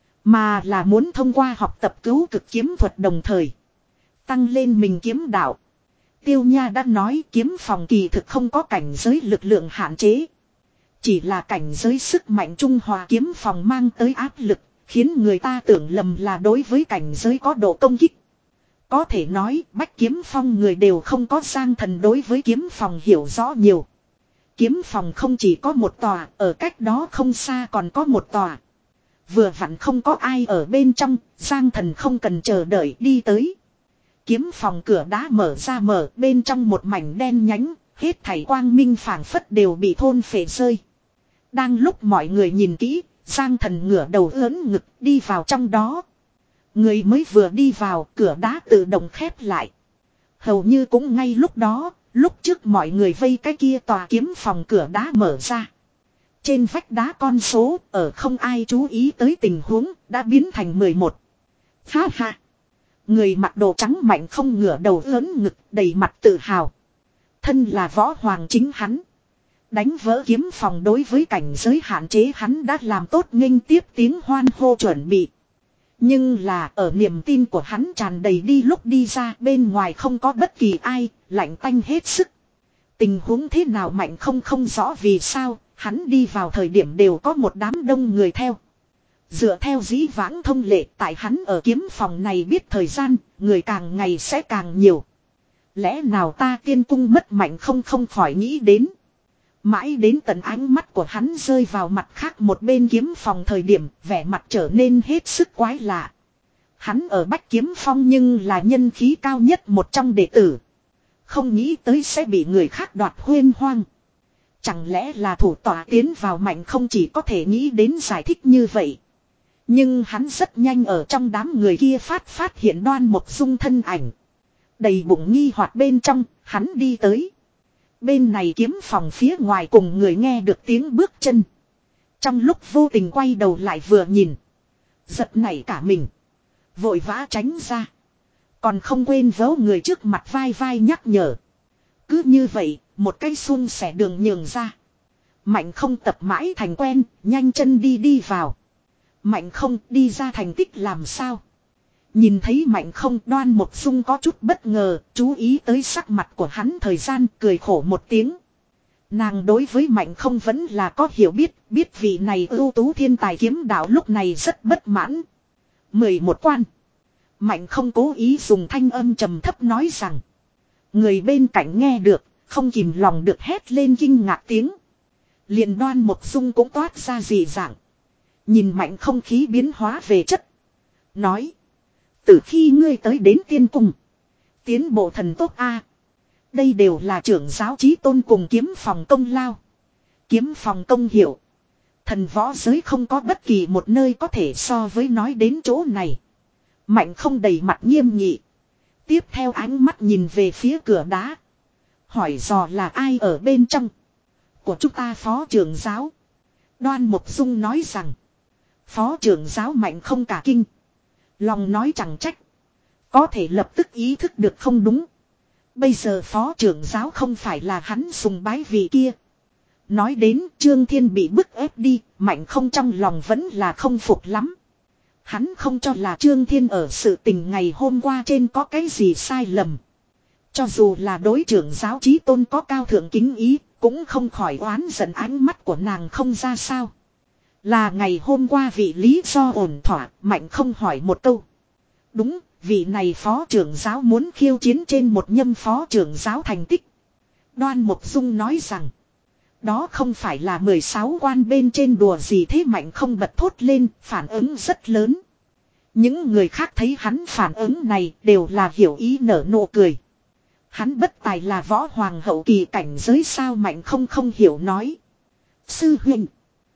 Mà là muốn thông qua học tập cứu cực kiếm thuật đồng thời tăng lên mình kiếm đạo. Tiêu Nha đã nói kiếm phòng kỳ thực không có cảnh giới lực lượng hạn chế. Chỉ là cảnh giới sức mạnh trung hòa kiếm phòng mang tới áp lực, khiến người ta tưởng lầm là đối với cảnh giới có độ công kích. Có thể nói Bách Kiếm Phong người đều không có Giang Thần đối với kiếm phòng hiểu rõ nhiều. Kiếm phòng không chỉ có một tòa, ở cách đó không xa còn có một tòa. Vừa vặn không có ai ở bên trong, Giang Thần không cần chờ đợi đi tới. Kiếm phòng cửa đá mở ra mở, bên trong một mảnh đen nhánh, hết thảy quang minh phảng phất đều bị thôn phệ rơi. Đang lúc mọi người nhìn kỹ, Giang Thần ngửa đầu ớn ngực đi vào trong đó. Người mới vừa đi vào, cửa đá tự động khép lại. Hầu như cũng ngay lúc đó, lúc trước mọi người vây cái kia tòa kiếm phòng cửa đá mở ra. Trên vách đá con số, ở không ai chú ý tới tình huống, đã biến thành mười một. Ha ha! Người mặc đồ trắng mạnh không ngửa đầu ớn ngực, đầy mặt tự hào. Thân là võ hoàng chính hắn. Đánh vỡ kiếm phòng đối với cảnh giới hạn chế hắn đã làm tốt nghênh tiếp tiếng hoan hô chuẩn bị. Nhưng là ở niềm tin của hắn tràn đầy đi lúc đi ra bên ngoài không có bất kỳ ai, lạnh tanh hết sức. Tình huống thế nào mạnh không không rõ vì sao, hắn đi vào thời điểm đều có một đám đông người theo. Dựa theo dĩ vãng thông lệ tại hắn ở kiếm phòng này biết thời gian, người càng ngày sẽ càng nhiều. Lẽ nào ta tiên cung mất mạnh không không khỏi nghĩ đến. Mãi đến tận ánh mắt của hắn rơi vào mặt khác một bên kiếm phòng thời điểm vẻ mặt trở nên hết sức quái lạ. Hắn ở Bách Kiếm Phong nhưng là nhân khí cao nhất một trong đệ tử. Không nghĩ tới sẽ bị người khác đoạt huyên hoang. Chẳng lẽ là thủ tọa tiến vào mạnh không chỉ có thể nghĩ đến giải thích như vậy. Nhưng hắn rất nhanh ở trong đám người kia phát phát hiện Đoan Mộc Dung thân ảnh. Đầy bụng nghi hoặc bên trong, hắn đi tới. Bên này kiếm phòng phía ngoài cùng người nghe được tiếng bước chân. Trong lúc vô tình quay đầu lại vừa nhìn. Giật nảy cả mình. Vội vã tránh ra. Còn không quên vớ người trước mặt vai vai nhắc nhở. Cứ như vậy, một cây xung xẻ đường nhường ra. Mạnh không tập mãi thành quen, nhanh chân đi đi vào. Mạnh không đi ra thành tích làm sao. Nhìn thấy mạnh không Đoan Mộc Dung có chút bất ngờ, chú ý tới sắc mặt của hắn thời gian cười khổ một tiếng. Nàng đối với mạnh không vẫn là có hiểu biết, biết vị này ưu tú thiên tài kiếm đạo lúc này rất bất mãn. Mười một quan. Mạnh không cố ý dùng thanh âm trầm thấp nói rằng. Người bên cạnh nghe được, không kìm lòng được hét lên kinh ngạc tiếng. Liền Đoan Mộc Dung cũng toát ra dị dạng. Nhìn Mạnh không khí biến hóa về chất. Nói. Từ khi ngươi tới đến tiên cung. Tiến bộ thần tốt A. Đây đều là trưởng giáo chí tôn cùng kiếm phòng công lao. Kiếm phòng công hiệu. Thần võ giới không có bất kỳ một nơi có thể so với nói đến chỗ này. Mạnh không đầy mặt nghiêm nghị. Tiếp theo ánh mắt nhìn về phía cửa đá. Hỏi dò là ai ở bên trong. Của chúng ta phó trưởng giáo. Đoan Mộc Dung nói rằng. Phó trưởng giáo Mạnh không cả kinh. Lòng nói chẳng trách. Có thể lập tức ý thức được không đúng. Bây giờ phó trưởng giáo không phải là hắn sùng bái vị kia. Nói đến Trương Thiên bị bức ép đi. Mạnh không trong lòng vẫn là không phục lắm. Hắn không cho là Trương Thiên ở sự tình ngày hôm qua trên có cái gì sai lầm. Cho dù là đối trưởng giáo chí tôn có cao thượng kính ý. Cũng không khỏi oán giận ánh mắt của nàng không ra sao. Là ngày hôm qua vị lý do ổn thỏa. Mạnh không hỏi một câu. Đúng, vị này phó trưởng giáo muốn khiêu chiến trên một nhâm phó trưởng giáo thành tích. Đoan Mộc Dung nói rằng. Đó không phải là mười sáu quan bên trên đùa gì thế. Mạnh không bật thốt lên, phản ứng rất lớn. Những người khác thấy hắn phản ứng này đều là hiểu ý nở nụ cười. Hắn bất tài là võ hoàng hậu kỳ cảnh giới sao. Mạnh không không hiểu nói. Sư huynh.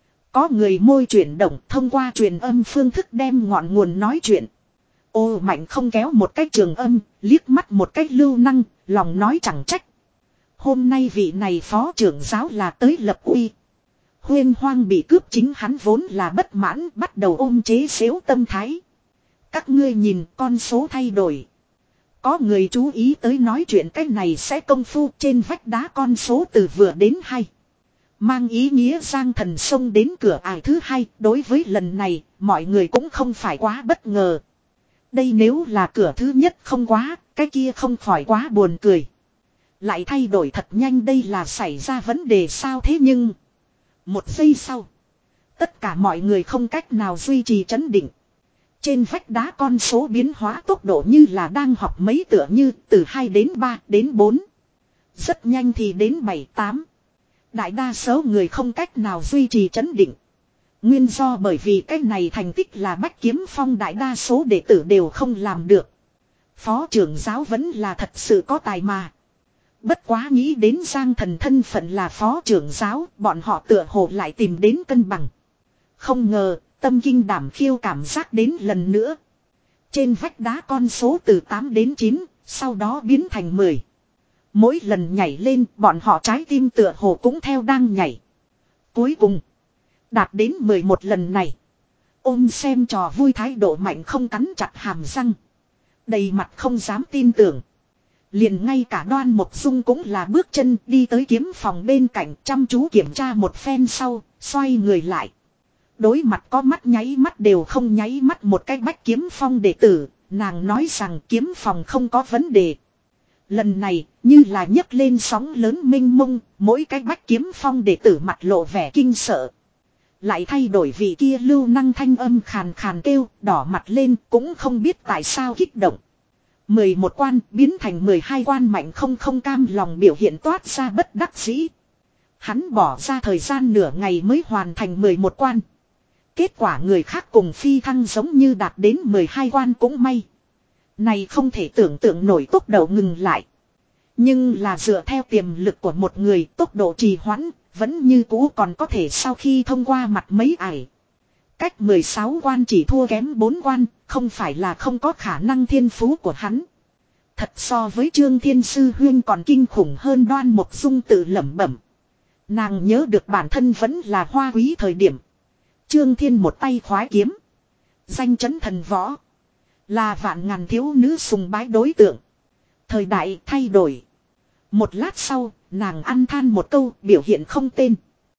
Có người môi chuyển động thông qua truyền âm phương thức đem ngọn nguồn nói chuyện. Ô Mạnh không kéo một cách trường âm, liếc mắt một cách lưu năng, lòng nói chẳng trách. Hôm nay vị này phó trưởng giáo là tới lập uy. Huyên hoang bị cướp chính hắn vốn là bất mãn, bắt đầu ôm chế xếu tâm thái. Các ngươi nhìn con số thay đổi. Có người chú ý tới nói chuyện cái này sẽ công phu trên vách đá con số từ vừa đến hay. Mang ý nghĩa Giang Thần xông đến cửa ải thứ hai, đối với lần này, mọi người cũng không phải quá bất ngờ. Đây nếu là cửa thứ nhất không quá, cái kia không khỏi quá buồn cười. Lại thay đổi thật nhanh đây là xảy ra vấn đề sao thế nhưng. Một giây sau, tất cả mọi người không cách nào duy trì trấn định. Trên vách đá con số biến hóa tốc độ như là đang học mấy tựa như từ hai đến ba đến bốn. Rất nhanh thì đến bảy tám. Đại đa số người không cách nào duy trì trấn định. Nguyên do bởi vì cái này thành tích là Bách Kiếm Phong đại đa số đệ tử đều không làm được. Phó trưởng giáo vẫn là thật sự có tài mà. Bất quá nghĩ đến Giang Thần thân phận là phó trưởng giáo, bọn họ tựa hồ lại tìm đến cân bằng. Không ngờ, tâm kinh đảm khiêu cảm giác đến lần nữa. Trên vách đá con số từ tám đến chín, sau đó biến thành mười. Mỗi lần nhảy lên, bọn họ trái tim tựa hồ cũng theo đang nhảy. Cuối cùng, đạt đến mười một lần này. Ôm xem trò vui thái độ Mạnh không cắn chặt hàm răng. Đầy mặt không dám tin tưởng. Liền ngay cả Đoan Mộc Dung cũng là bước chân đi tới kiếm phòng bên cạnh chăm chú kiểm tra một phen sau, xoay người lại. Đối mặt có mắt nháy mắt đều không nháy mắt một cái Bách Kiếm Phong đệ tử, nàng nói rằng kiếm phòng không có vấn đề. Lần này, như là nhấc lên sóng lớn mênh mông, mỗi cái Bách Kiếm Phong đệ tử mặt lộ vẻ kinh sợ. Lại thay đổi vị kia lưu năng thanh âm khàn khàn kêu, đỏ mặt lên cũng không biết tại sao kích động. mười một quan biến thành mười hai quan Mạnh không không cam lòng biểu hiện toát ra bất đắc dĩ. Hắn bỏ ra thời gian nửa ngày mới hoàn thành mười một quan. Kết quả người khác cùng phi thăng giống như đạt đến mười hai quan cũng may. Này không thể tưởng tượng nổi tốc độ ngừng lại. Nhưng là dựa theo tiềm lực của một người tốc độ trì hoãn, vẫn như cũ còn có thể sau khi thông qua mặt mấy ải. Cách mười sáu quan chỉ thua kém bốn quan, không phải là không có khả năng thiên phú của hắn. Thật so với Trương Thiên Sư Huyên còn kinh khủng hơn Đoan Mộc Dung tự lẩm bẩm. Nàng nhớ được bản thân vẫn là hoa quý thời điểm. Trương Thiên một tay khoái kiếm. Danh chấn thần võ. Là vạn ngàn thiếu nữ sùng bái đối tượng. Thời đại thay đổi. Một lát sau, nàng ăn than một câu biểu hiện không tên.